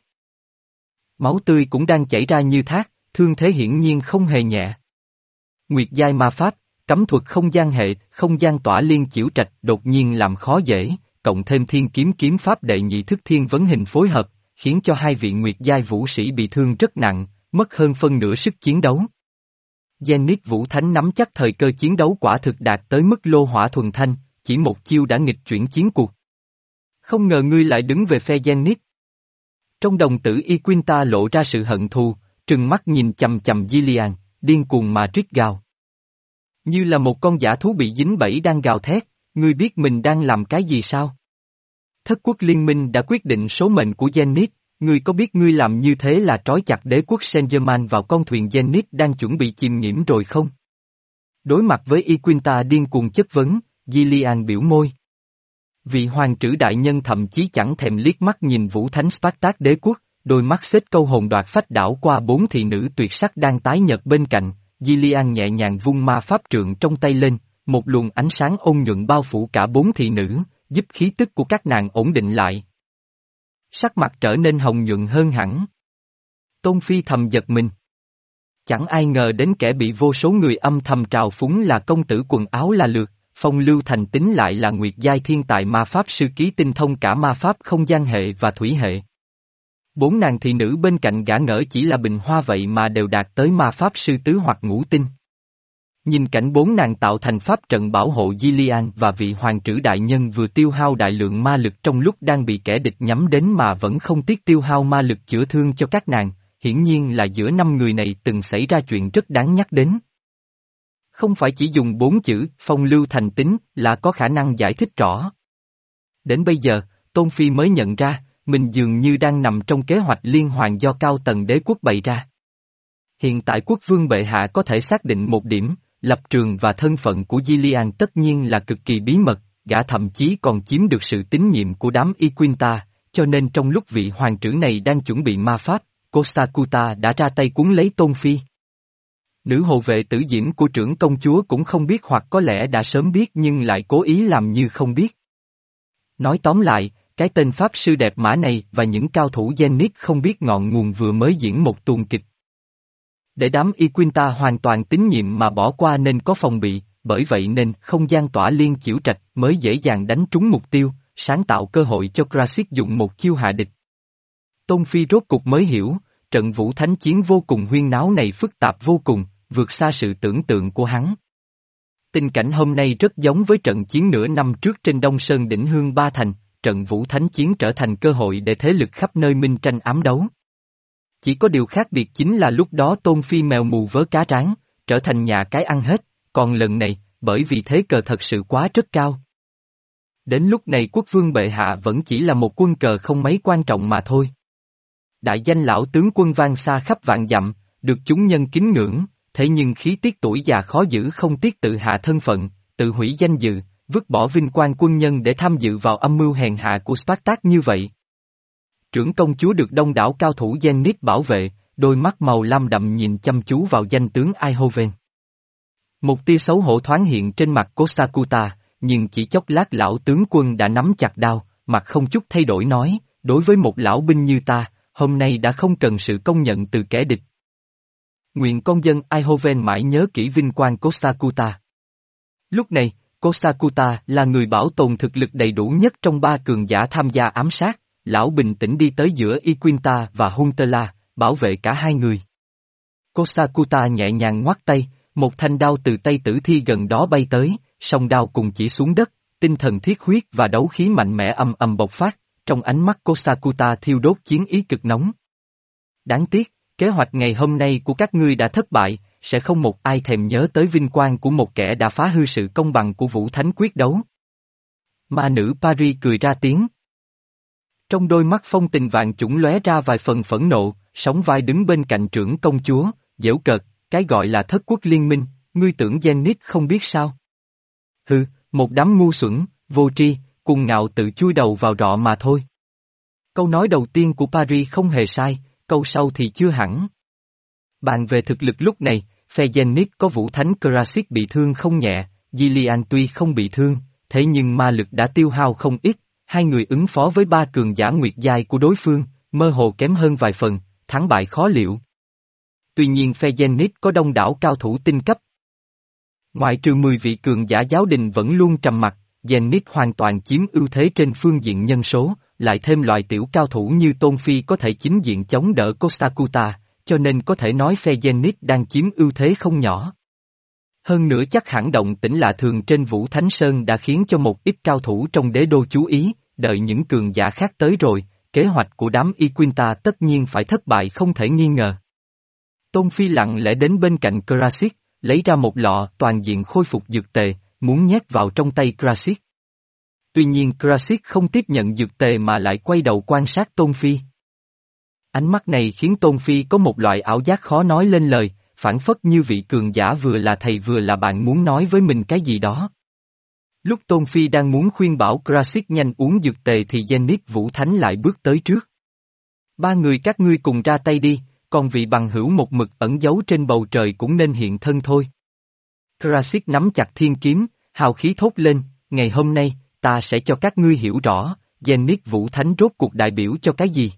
Máu tươi cũng đang chảy ra như thác, thương thế hiển nhiên không hề nhẹ. Nguyệt giai ma pháp, cấm thuật không gian hệ, không gian tỏa liên chiểu trạch đột nhiên làm khó dễ, cộng thêm thiên kiếm kiếm pháp đệ nhị thức thiên vấn hình phối hợp, khiến cho hai vị nguyệt giai vũ sĩ bị thương rất nặng, mất hơn phân nửa sức chiến đấu. Zenith Vũ Thánh nắm chắc thời cơ chiến đấu quả thực đạt tới mức lô hỏa thuần thanh, chỉ một chiêu đã nghịch chuyển chiến cuộc. Không ngờ ngươi lại đứng về phe Zenith. Trong đồng tử Iquinta lộ ra sự hận thù, trừng mắt nhìn chầm chầm Gillian, điên cuồng mà rít gào. Như là một con dã thú bị dính bẫy đang gào thét, ngươi biết mình đang làm cái gì sao? Thất quốc liên minh đã quyết định số mệnh của Zenith, ngươi có biết ngươi làm như thế là trói chặt đế quốc Saint-Germain vào con thuyền Zenith đang chuẩn bị chìm nghiễm rồi không? Đối mặt với Iquinta điên cuồng chất vấn, Gillian biểu môi. Vị hoàng trữ đại nhân thậm chí chẳng thèm liếc mắt nhìn Vũ Thánh Spartak đế quốc, đôi mắt xếp câu hồn đoạt phách đảo qua bốn thị nữ tuyệt sắc đang tái nhợt bên cạnh, Gillian nhẹ nhàng vung ma pháp trượng trong tay lên, một luồng ánh sáng ôn nhuận bao phủ cả bốn thị nữ, giúp khí tức của các nàng ổn định lại. Sắc mặt trở nên hồng nhuận hơn hẳn. Tôn Phi thầm giật mình. Chẳng ai ngờ đến kẻ bị vô số người âm thầm trào phúng là công tử quần áo là lượt, Phong Lưu Thành tính lại là nguyệt giai thiên tài ma pháp sư ký tinh thông cả ma pháp không gian hệ và thủy hệ. Bốn nàng thị nữ bên cạnh gã ngỡ chỉ là bình hoa vậy mà đều đạt tới ma pháp sư tứ hoặc ngũ tinh. Nhìn cảnh bốn nàng tạo thành pháp trận bảo hộ Gillian và vị hoàng trữ đại nhân vừa tiêu hao đại lượng ma lực trong lúc đang bị kẻ địch nhắm đến mà vẫn không tiếc tiêu hao ma lực chữa thương cho các nàng, hiển nhiên là giữa năm người này từng xảy ra chuyện rất đáng nhắc đến. Không phải chỉ dùng bốn chữ phong lưu thành tính là có khả năng giải thích rõ. Đến bây giờ, Tôn Phi mới nhận ra, mình dường như đang nằm trong kế hoạch liên hoàn do cao tầng đế quốc bày ra. Hiện tại quốc vương bệ hạ có thể xác định một điểm, lập trường và thân phận của Gillian tất nhiên là cực kỳ bí mật, gã thậm chí còn chiếm được sự tín nhiệm của đám Iquinta, cho nên trong lúc vị hoàng trữ này đang chuẩn bị ma pháp, Costacuta đã ra tay cuốn lấy Tôn Phi. Nữ hộ vệ tử diễm của trưởng công chúa cũng không biết hoặc có lẽ đã sớm biết nhưng lại cố ý làm như không biết. Nói tóm lại, cái tên pháp sư đẹp mã này và những cao thủ Zenith không biết ngọn nguồn vừa mới diễn một tuồng kịch. Để đám Iquinta hoàn toàn tín nhiệm mà bỏ qua nên có phòng bị, bởi vậy nên không gian tỏa liên chiểu trạch mới dễ dàng đánh trúng mục tiêu, sáng tạo cơ hội cho Krasis dùng một chiêu hạ địch. Tôn Phi rốt cục mới hiểu, trận Vũ Thánh chiến vô cùng huyên náo này phức tạp vô cùng, vượt xa sự tưởng tượng của hắn. Tình cảnh hôm nay rất giống với trận chiến nửa năm trước trên Đông Sơn đỉnh Hương Ba Thành, trận Vũ Thánh chiến trở thành cơ hội để thế lực khắp nơi minh tranh ám đấu. Chỉ có điều khác biệt chính là lúc đó Tôn Phi mèo mù vớ cá rán, trở thành nhà cái ăn hết, còn lần này, bởi vì thế cờ thật sự quá rất cao. Đến lúc này quốc vương bệ hạ vẫn chỉ là một quân cờ không mấy quan trọng mà thôi. Đại danh lão tướng quân vang xa khắp vạn dặm, được chúng nhân kính ngưỡng, thế nhưng khí tiết tuổi già khó giữ không tiếc tự hạ thân phận, tự hủy danh dự, vứt bỏ vinh quang quân nhân để tham dự vào âm mưu hèn hạ của Spartak như vậy. Trưởng công chúa được đông đảo cao thủ Zenith bảo vệ, đôi mắt màu lam đậm nhìn chăm chú vào danh tướng Eindhoven. Một tia xấu hổ thoáng hiện trên mặt Kosakuta, nhưng chỉ chốc lát lão tướng quân đã nắm chặt đao, mặt không chút thay đổi nói, đối với một lão binh như ta, hôm nay đã không cần sự công nhận từ kẻ địch. Nguyện con dân Eindhoven mãi nhớ kỹ vinh quang Kosakuta. Lúc này, Kosakuta là người bảo tồn thực lực đầy đủ nhất trong ba cường giả tham gia ám sát, lão bình tĩnh đi tới giữa Iquinta và Huntela, bảo vệ cả hai người. Kosakuta nhẹ nhàng ngoắt tay, một thanh đao từ tay tử thi gần đó bay tới, song đao cùng chỉ xuống đất, tinh thần thiết huyết và đấu khí mạnh mẽ ầm ầm bộc phát, trong ánh mắt Kosakuta thiêu đốt chiến ý cực nóng. Đáng tiếc, kế hoạch ngày hôm nay của các ngươi đã thất bại, sẽ không một ai thèm nhớ tới vinh quang của một kẻ đã phá hư sự công bằng của Vũ Thánh quyết đấu. Ma nữ Paris cười ra tiếng. Trong đôi mắt phong tình vạn chủng lóe ra vài phần phẫn nộ, sóng vai đứng bên cạnh trưởng công chúa, giễu cợt, cái gọi là thất quốc liên minh, ngươi tưởng Zenith không biết sao? Hừ, một đám ngu xuẩn, vô tri, cuồng ngạo tự chui đầu vào rọ mà thôi. Câu nói đầu tiên của Paris không hề sai, câu sau thì chưa hẳn. Bàn về thực lực lúc này, phe Zenith có Vũ Thánh Krasik bị thương không nhẹ, Gillian tuy không bị thương, thế nhưng ma lực đã tiêu hao không ít, hai người ứng phó với ba cường giả nguyệt giai của đối phương, mơ hồ kém hơn vài phần, thắng bại khó liệu. Tuy nhiên phe Zenith có đông đảo cao thủ tinh cấp. Ngoại trừ mười vị cường giả giáo đình vẫn luôn trầm mặc, Zenith hoàn toàn chiếm ưu thế trên phương diện nhân số, lại thêm loại tiểu cao thủ như Tôn Phi có thể chính diện chống đỡ Kosakuta, cho nên có thể nói phe Zenith đang chiếm ưu thế không nhỏ. Hơn nữa chắc hẳn động tĩnh lạ thường trên Vũ Thánh Sơn đã khiến cho một ít cao thủ trong đế đô chú ý, đợi những cường giả khác tới rồi, kế hoạch của đám Iquinta tất nhiên phải thất bại không thể nghi ngờ. Tôn Phi lặng lẽ đến bên cạnh Krasik, lấy ra một lọ toàn diện khôi phục dược tề, muốn nhét vào trong tay Krasik. Tuy nhiên Krasik không tiếp nhận dược tề mà lại quay đầu quan sát Tôn Phi. Ánh mắt này khiến Tôn Phi có một loại ảo giác khó nói lên lời, phản phất như vị cường giả vừa là thầy vừa là bạn muốn nói với mình cái gì đó. Lúc Tôn Phi đang muốn khuyên bảo Krasik nhanh uống dược tề thì Zenith Vũ Thánh lại bước tới trước. Ba người các ngươi cùng ra tay đi, còn vị bằng hữu một mực ẩn giấu trên bầu trời cũng nên hiện thân thôi. Krasik nắm chặt thiên kiếm, hào khí thốt lên, ngày hôm nay, ta sẽ cho các ngươi hiểu rõ, Zenith Vũ Thánh rốt cuộc đại biểu cho cái gì.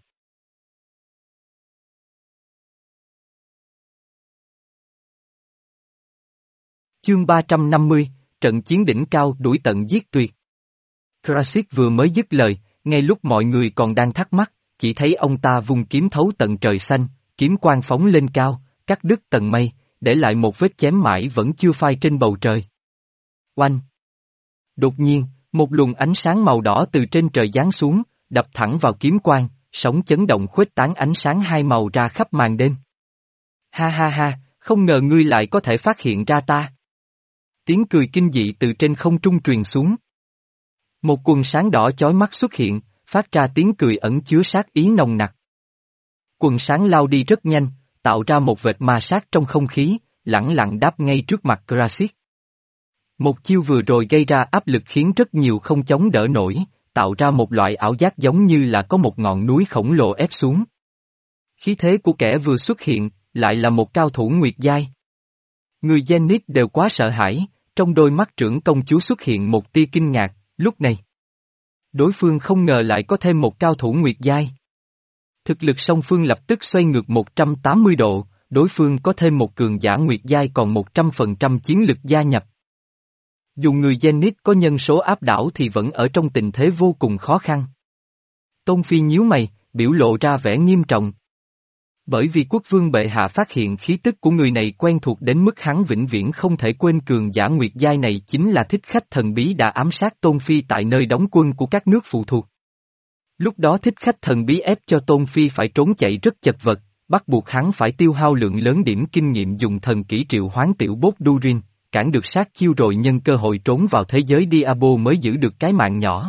Chương ba trăm năm mươi, trận chiến đỉnh cao đuổi tận giết tuyệt. Krasik vừa mới dứt lời, ngay lúc mọi người còn đang thắc mắc, chỉ thấy ông ta vung kiếm thấu tận trời xanh, kiếm quang phóng lên cao, cắt đứt tầng mây, để lại một vết chém mãi vẫn chưa phai trên bầu trời. Oanh! Đột nhiên, một luồng ánh sáng màu đỏ từ trên trời giáng xuống, đập thẳng vào kiếm quang, sóng chấn động khuếch tán ánh sáng hai màu ra khắp màn đêm. Ha ha ha, không ngờ ngươi lại có thể phát hiện ra ta. Tiếng cười kinh dị từ trên không trung truyền xuống. Một quần sáng đỏ chói mắt xuất hiện, phát ra tiếng cười ẩn chứa sát ý nồng nặc. Quần sáng lao đi rất nhanh, tạo ra một vệt ma sát trong không khí, lẳng lặng đáp ngay trước mặt Krasik. Một chiêu vừa rồi gây ra áp lực khiến rất nhiều không chống đỡ nổi, tạo ra một loại ảo giác giống như là có một ngọn núi khổng lồ ép xuống. Khí thế của kẻ vừa xuất hiện, lại là một cao thủ nguyệt giai. Người Zenith đều quá sợ hãi, trong đôi mắt trưởng công chúa xuất hiện một tia kinh ngạc, lúc này. Đối phương không ngờ lại có thêm một cao thủ nguyệt giai. Thực lực song phương lập tức xoay ngược một trăm tám mươi độ, đối phương có thêm một cường giả nguyệt giai còn một trăm phần trăm chiến lực gia nhập. Dù người Zenith có nhân số áp đảo thì vẫn ở trong tình thế vô cùng khó khăn. Tôn Phi nhíu mày, biểu lộ ra vẻ nghiêm trọng. Bởi vì quốc vương bệ hạ phát hiện khí tức của người này quen thuộc đến mức hắn vĩnh viễn không thể quên cường giả nguyệt giai này chính là thích khách thần bí đã ám sát Tôn Phi tại nơi đóng quân của các nước phụ thuộc. Lúc đó thích khách thần bí ép cho Tôn Phi phải trốn chạy rất chật vật, bắt buộc hắn phải tiêu hao lượng lớn điểm kinh nghiệm dùng thần kỹ triệu hoán tiểu bốt Durin, cản được sát chiêu rồi nhân cơ hội trốn vào thế giới Diabo mới giữ được cái mạng nhỏ.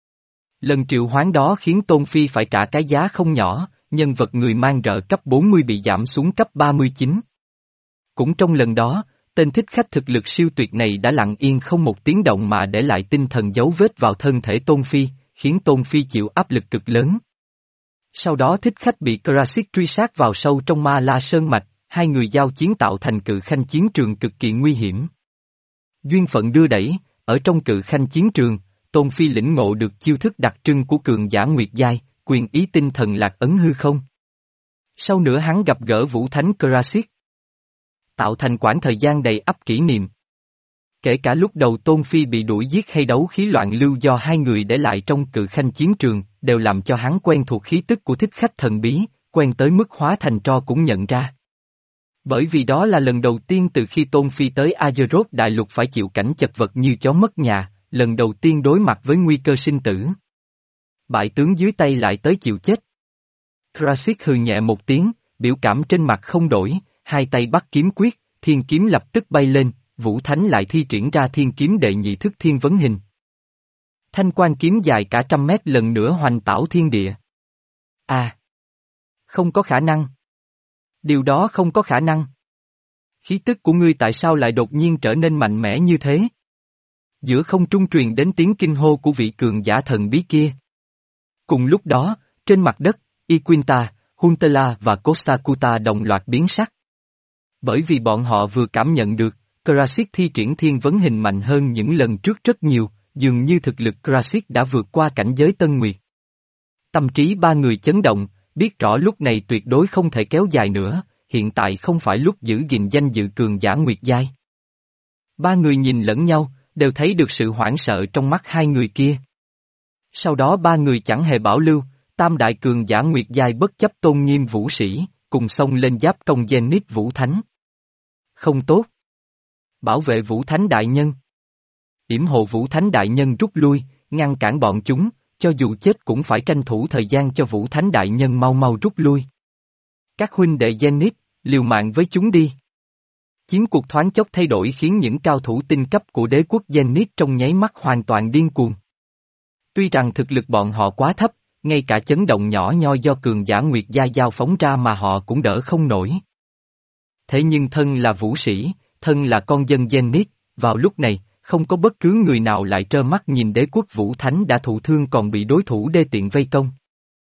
Lần triệu hoán đó khiến Tôn Phi phải trả cái giá không nhỏ, nhân vật người mang rợ cấp bốn mươi bị giảm xuống cấp ba mươi chín. Cũng trong lần đó, tên thích khách thực lực siêu tuyệt này đã lặng yên không một tiếng động mà để lại tinh thần dấu vết vào thân thể Tôn Phi, khiến Tôn Phi chịu áp lực cực lớn. Sau đó thích khách bị Krasik truy sát vào sâu trong Ma La Sơn Mạch, hai người giao chiến tạo thành cự khanh chiến trường cực kỳ nguy hiểm. Duyên phận đưa đẩy, ở trong cự khanh chiến trường, Tôn Phi lĩnh ngộ được chiêu thức đặc trưng của cường giả nguyệt giai, quyền ý tinh thần lạc ấn hư không. Sau nữa hắn gặp gỡ Vũ Thánh Krasik, tạo thành quãng thời gian đầy ắp kỷ niệm. Kể cả lúc đầu Tôn Phi bị đuổi giết hay đấu khí loạn lưu do hai người để lại trong cự khanh chiến trường, đều làm cho hắn quen thuộc khí tức của thích khách thần bí, quen tới mức hóa thành tro cũng nhận ra. Bởi vì đó là lần đầu tiên từ khi Tôn Phi tới Azeroth đại lục phải chịu cảnh chật vật như chó mất nhà, lần đầu tiên đối mặt với nguy cơ sinh tử. Bại tướng dưới tay lại tới chịu chết. Krasik hừ nhẹ một tiếng, biểu cảm trên mặt không đổi, hai tay bắt kiếm quyết, thiên kiếm lập tức bay lên, Vũ Thánh lại thi triển ra thiên kiếm đệ nhị thức thiên vấn hình. Thanh quan kiếm dài cả trăm mét lần nữa hoành tảo thiên địa. À! Không có khả năng. Điều đó không có khả năng. Khí tức của ngươi tại sao lại đột nhiên trở nên mạnh mẽ như thế? Giữa không trung truyền đến tiếng kinh hô của vị cường giả thần bí kia. Cùng lúc đó, trên mặt đất, Iquinta, Huntela và Costa Cuta đồng loạt biến sắc. Bởi vì bọn họ vừa cảm nhận được, Krasik thi triển thiên vấn hình mạnh hơn những lần trước rất nhiều, dường như thực lực Krasik đã vượt qua cảnh giới Tân Nguyệt. Tâm trí ba người chấn động, biết rõ lúc này tuyệt đối không thể kéo dài nữa, hiện tại không phải lúc giữ gìn danh dự cường giả Nguyệt giai. Ba người nhìn lẫn nhau, đều thấy được sự hoảng sợ trong mắt hai người kia. Sau đó ba người chẳng hề bảo lưu, tam đại cường giả Nguyệt giai bất chấp tôn nghiêm vũ sĩ, cùng xông lên giáp công Zenith Vũ Thánh. Không tốt. Bảo vệ Vũ Thánh đại nhân. Yểm hộ Vũ Thánh đại nhân rút lui, ngăn cản bọn chúng, cho dù chết cũng phải tranh thủ thời gian cho Vũ Thánh đại nhân mau mau rút lui. Các huynh đệ Zenith, liều mạng với chúng đi. Chiến cuộc thoáng chốc thay đổi khiến những cao thủ tinh cấp của đế quốc Zenith trong nháy mắt hoàn toàn điên cuồng. Tuy rằng thực lực bọn họ quá thấp, ngay cả chấn động nhỏ nhoi do cường giả Nguyệt gia giao phóng ra mà họ cũng đỡ không nổi. Thế nhưng thân là vũ sĩ, thân là con dân Zenith, vào lúc này, không có bất cứ người nào lại trơ mắt nhìn đế quốc Vũ Thánh đã thụ thương còn bị đối thủ đê tiện vây công.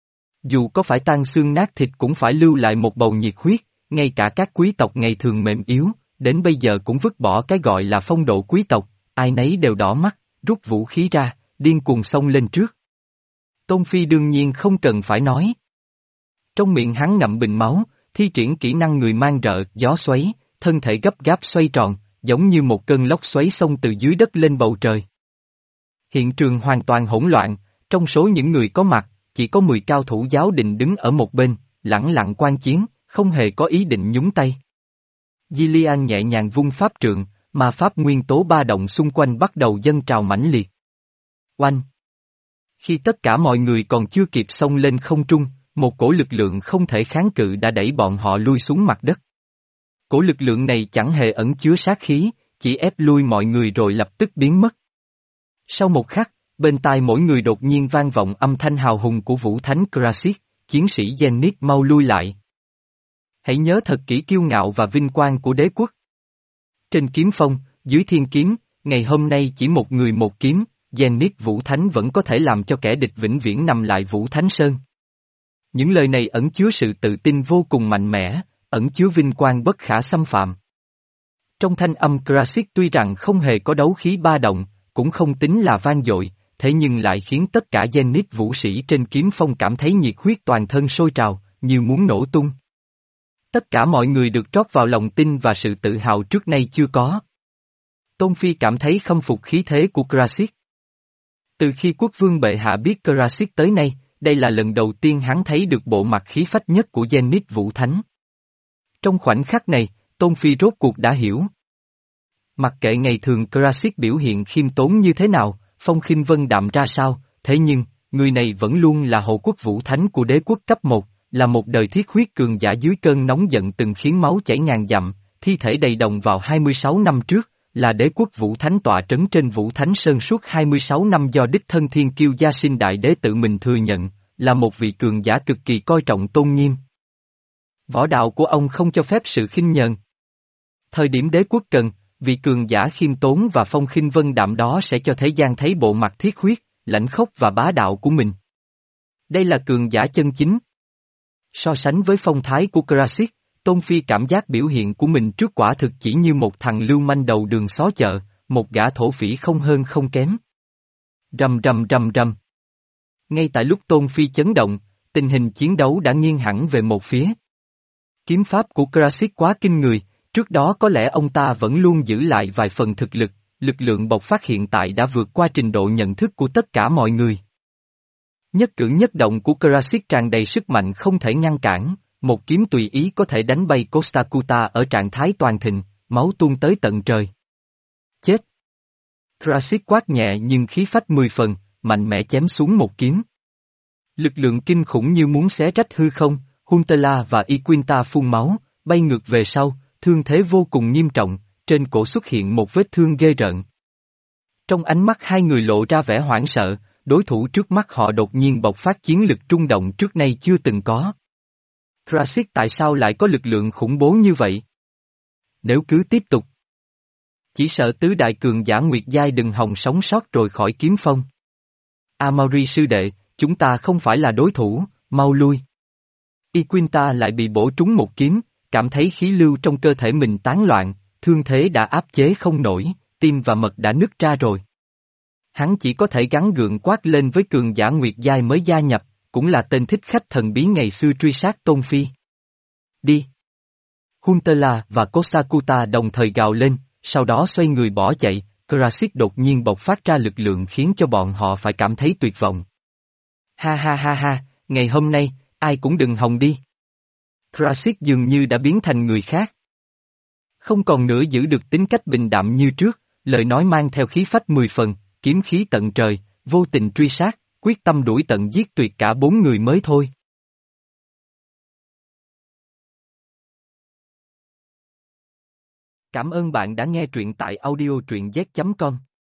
Dù có phải tan xương nát thịt cũng phải lưu lại một bầu nhiệt huyết, ngay cả các quý tộc ngày thường mềm yếu, đến bây giờ cũng vứt bỏ cái gọi là phong độ quý tộc, ai nấy đều đỏ mắt, rút vũ khí ra, điên cuồng xông lên trước. Tôn Phi đương nhiên không cần phải nói. Trong miệng hắn ngậm bình máu, thi triển kỹ năng người mang rợ, gió xoáy, thân thể gấp gáp xoay tròn, giống như một cơn lốc xoáy xông từ dưới đất lên bầu trời. Hiện trường hoàn toàn hỗn loạn, trong số những người có mặt, chỉ có mười cao thủ giáo đình đứng ở một bên, lẳng lặng quan chiến, không hề có ý định nhúng tay. Gillian nhẹ nhàng vung pháp trượng, mà pháp nguyên tố ba động xung quanh bắt đầu dâng trào mãnh liệt. Oanh! Khi tất cả mọi người còn chưa kịp xông lên không trung, một cổ lực lượng không thể kháng cự đã đẩy bọn họ lui xuống mặt đất. Cổ lực lượng này chẳng hề ẩn chứa sát khí, chỉ ép lui mọi người rồi lập tức biến mất. Sau một khắc, bên tai mỗi người đột nhiên vang vọng âm thanh hào hùng của Vũ Thánh Krasik, chiến sĩ Zenith mau lui lại. Hãy nhớ thật kỹ kiêu ngạo và vinh quang của đế quốc. Trên kiếm phong, dưới thiên kiếm, ngày hôm nay chỉ một người một kiếm, Zenith Vũ Thánh vẫn có thể làm cho kẻ địch vĩnh viễn nằm lại Vũ Thánh Sơn. Những lời này ẩn chứa sự tự tin vô cùng mạnh mẽ, ẩn chứa vinh quang bất khả xâm phạm. Trong thanh âm Krasik tuy rằng không hề có đấu khí ba động, cũng không tính là vang dội, thế nhưng lại khiến tất cả Zenith vũ sĩ trên kiếm phong cảm thấy nhiệt huyết toàn thân sôi trào, như muốn nổ tung. Tất cả mọi người được trót vào lòng tin và sự tự hào trước nay chưa có. Tôn Phi cảm thấy khâm phục khí thế của Krasik. Từ khi quốc vương bệ hạ biết Krasik tới nay, đây là lần đầu tiên hắn thấy được bộ mặt khí phách nhất của Zenith Vũ Thánh. Trong khoảnh khắc này, Tôn Phi rốt cuộc đã hiểu. Mặc kệ ngày thường Krasik biểu hiện khiêm tốn như thế nào, phong khinh vân đạm ra sao, thế nhưng, người này vẫn luôn là hộ quốc vũ thánh của đế quốc cấp một, là một đời thiết huyết cường giả dưới cơn nóng giận từng khiến máu chảy ngàn dặm, thi thể đầy đồng vào hai mươi sáu năm trước, là đế quốc vũ thánh tọa trấn trên Vũ Thánh Sơn suốt hai mươi sáu năm do đích thân Thiên Kiêu Gia Sinh Đại Đế tự mình thừa nhận, là một vị cường giả cực kỳ coi trọng tôn nghiêm. Võ đạo của ông không cho phép sự khinh nhờn. Thời điểm đế quốc cần, vị cường giả khiêm tốn và phong khinh vân đạm đó sẽ cho thế gian thấy bộ mặt thiết huyết, lãnh khốc và bá đạo của mình. Đây là cường giả chân chính. So sánh với phong thái của Krasik, Tôn Phi cảm giác biểu hiện của mình trước quả thực chỉ như một thằng lưu manh đầu đường xó chợ, một gã thổ phỉ không hơn không kém. Rầm rầm rầm rầm. Ngay tại lúc Tôn Phi chấn động, tình hình chiến đấu đã nghiêng hẳn về một phía. Kiếm pháp của Krasik quá kinh người, trước đó có lẽ ông ta vẫn luôn giữ lại vài phần thực lực, lực lượng bộc phát hiện tại đã vượt qua trình độ nhận thức của tất cả mọi người. Nhất cử nhất động của Krasik tràn đầy sức mạnh không thể ngăn cản, một kiếm tùy ý có thể đánh bay Costa Cuta ở trạng thái toàn thịnh, máu tuôn tới tận trời. Chết! Krasik quát nhẹ nhưng khí phách mười phần, mạnh mẽ chém xuống một kiếm. Lực lượng kinh khủng như muốn xé rách hư không, Huntela và Iquinta phun máu, bay ngược về sau, thương thế vô cùng nghiêm trọng, trên cổ xuất hiện một vết thương ghê rợn. Trong ánh mắt hai người lộ ra vẻ hoảng sợ, đối thủ trước mắt họ đột nhiên bộc phát chiến lực trung động trước nay chưa từng có. Krasik tại sao lại có lực lượng khủng bố như vậy? Nếu cứ tiếp tục, chỉ sợ tứ đại cường giả Nguyệt Giai đừng hòng sống sót rồi khỏi kiếm phong. Amaury sư đệ, chúng ta không phải là đối thủ, mau lui. Iquinta lại bị bổ trúng một kiếm, cảm thấy khí lưu trong cơ thể mình tán loạn, thương thế đã áp chế không nổi, tim và mật đã nứt ra rồi. Hắn chỉ có thể gắng gượng quát lên với cường giả Nguyệt Giai mới gia nhập, cũng là tên thích khách thần bí ngày xưa truy sát Tôn Phi. Đi! Huntela và Kosakuta đồng thời gào lên, sau đó xoay người bỏ chạy, Krasik đột nhiên bộc phát ra lực lượng khiến cho bọn họ phải cảm thấy tuyệt vọng. Ha ha ha ha, ngày hôm nay, ai cũng đừng hòng đi. Krasik dường như đã biến thành người khác. Không còn nữa giữ được tính cách bình đạm như trước, lời nói mang theo khí phách mười phần, kiếm khí tận trời, vô tình truy sát, quyết tâm đuổi tận giết tuyệt cả bốn người mới thôi. Cảm ơn bạn đã nghe truyện tại audio truyện z chấm com.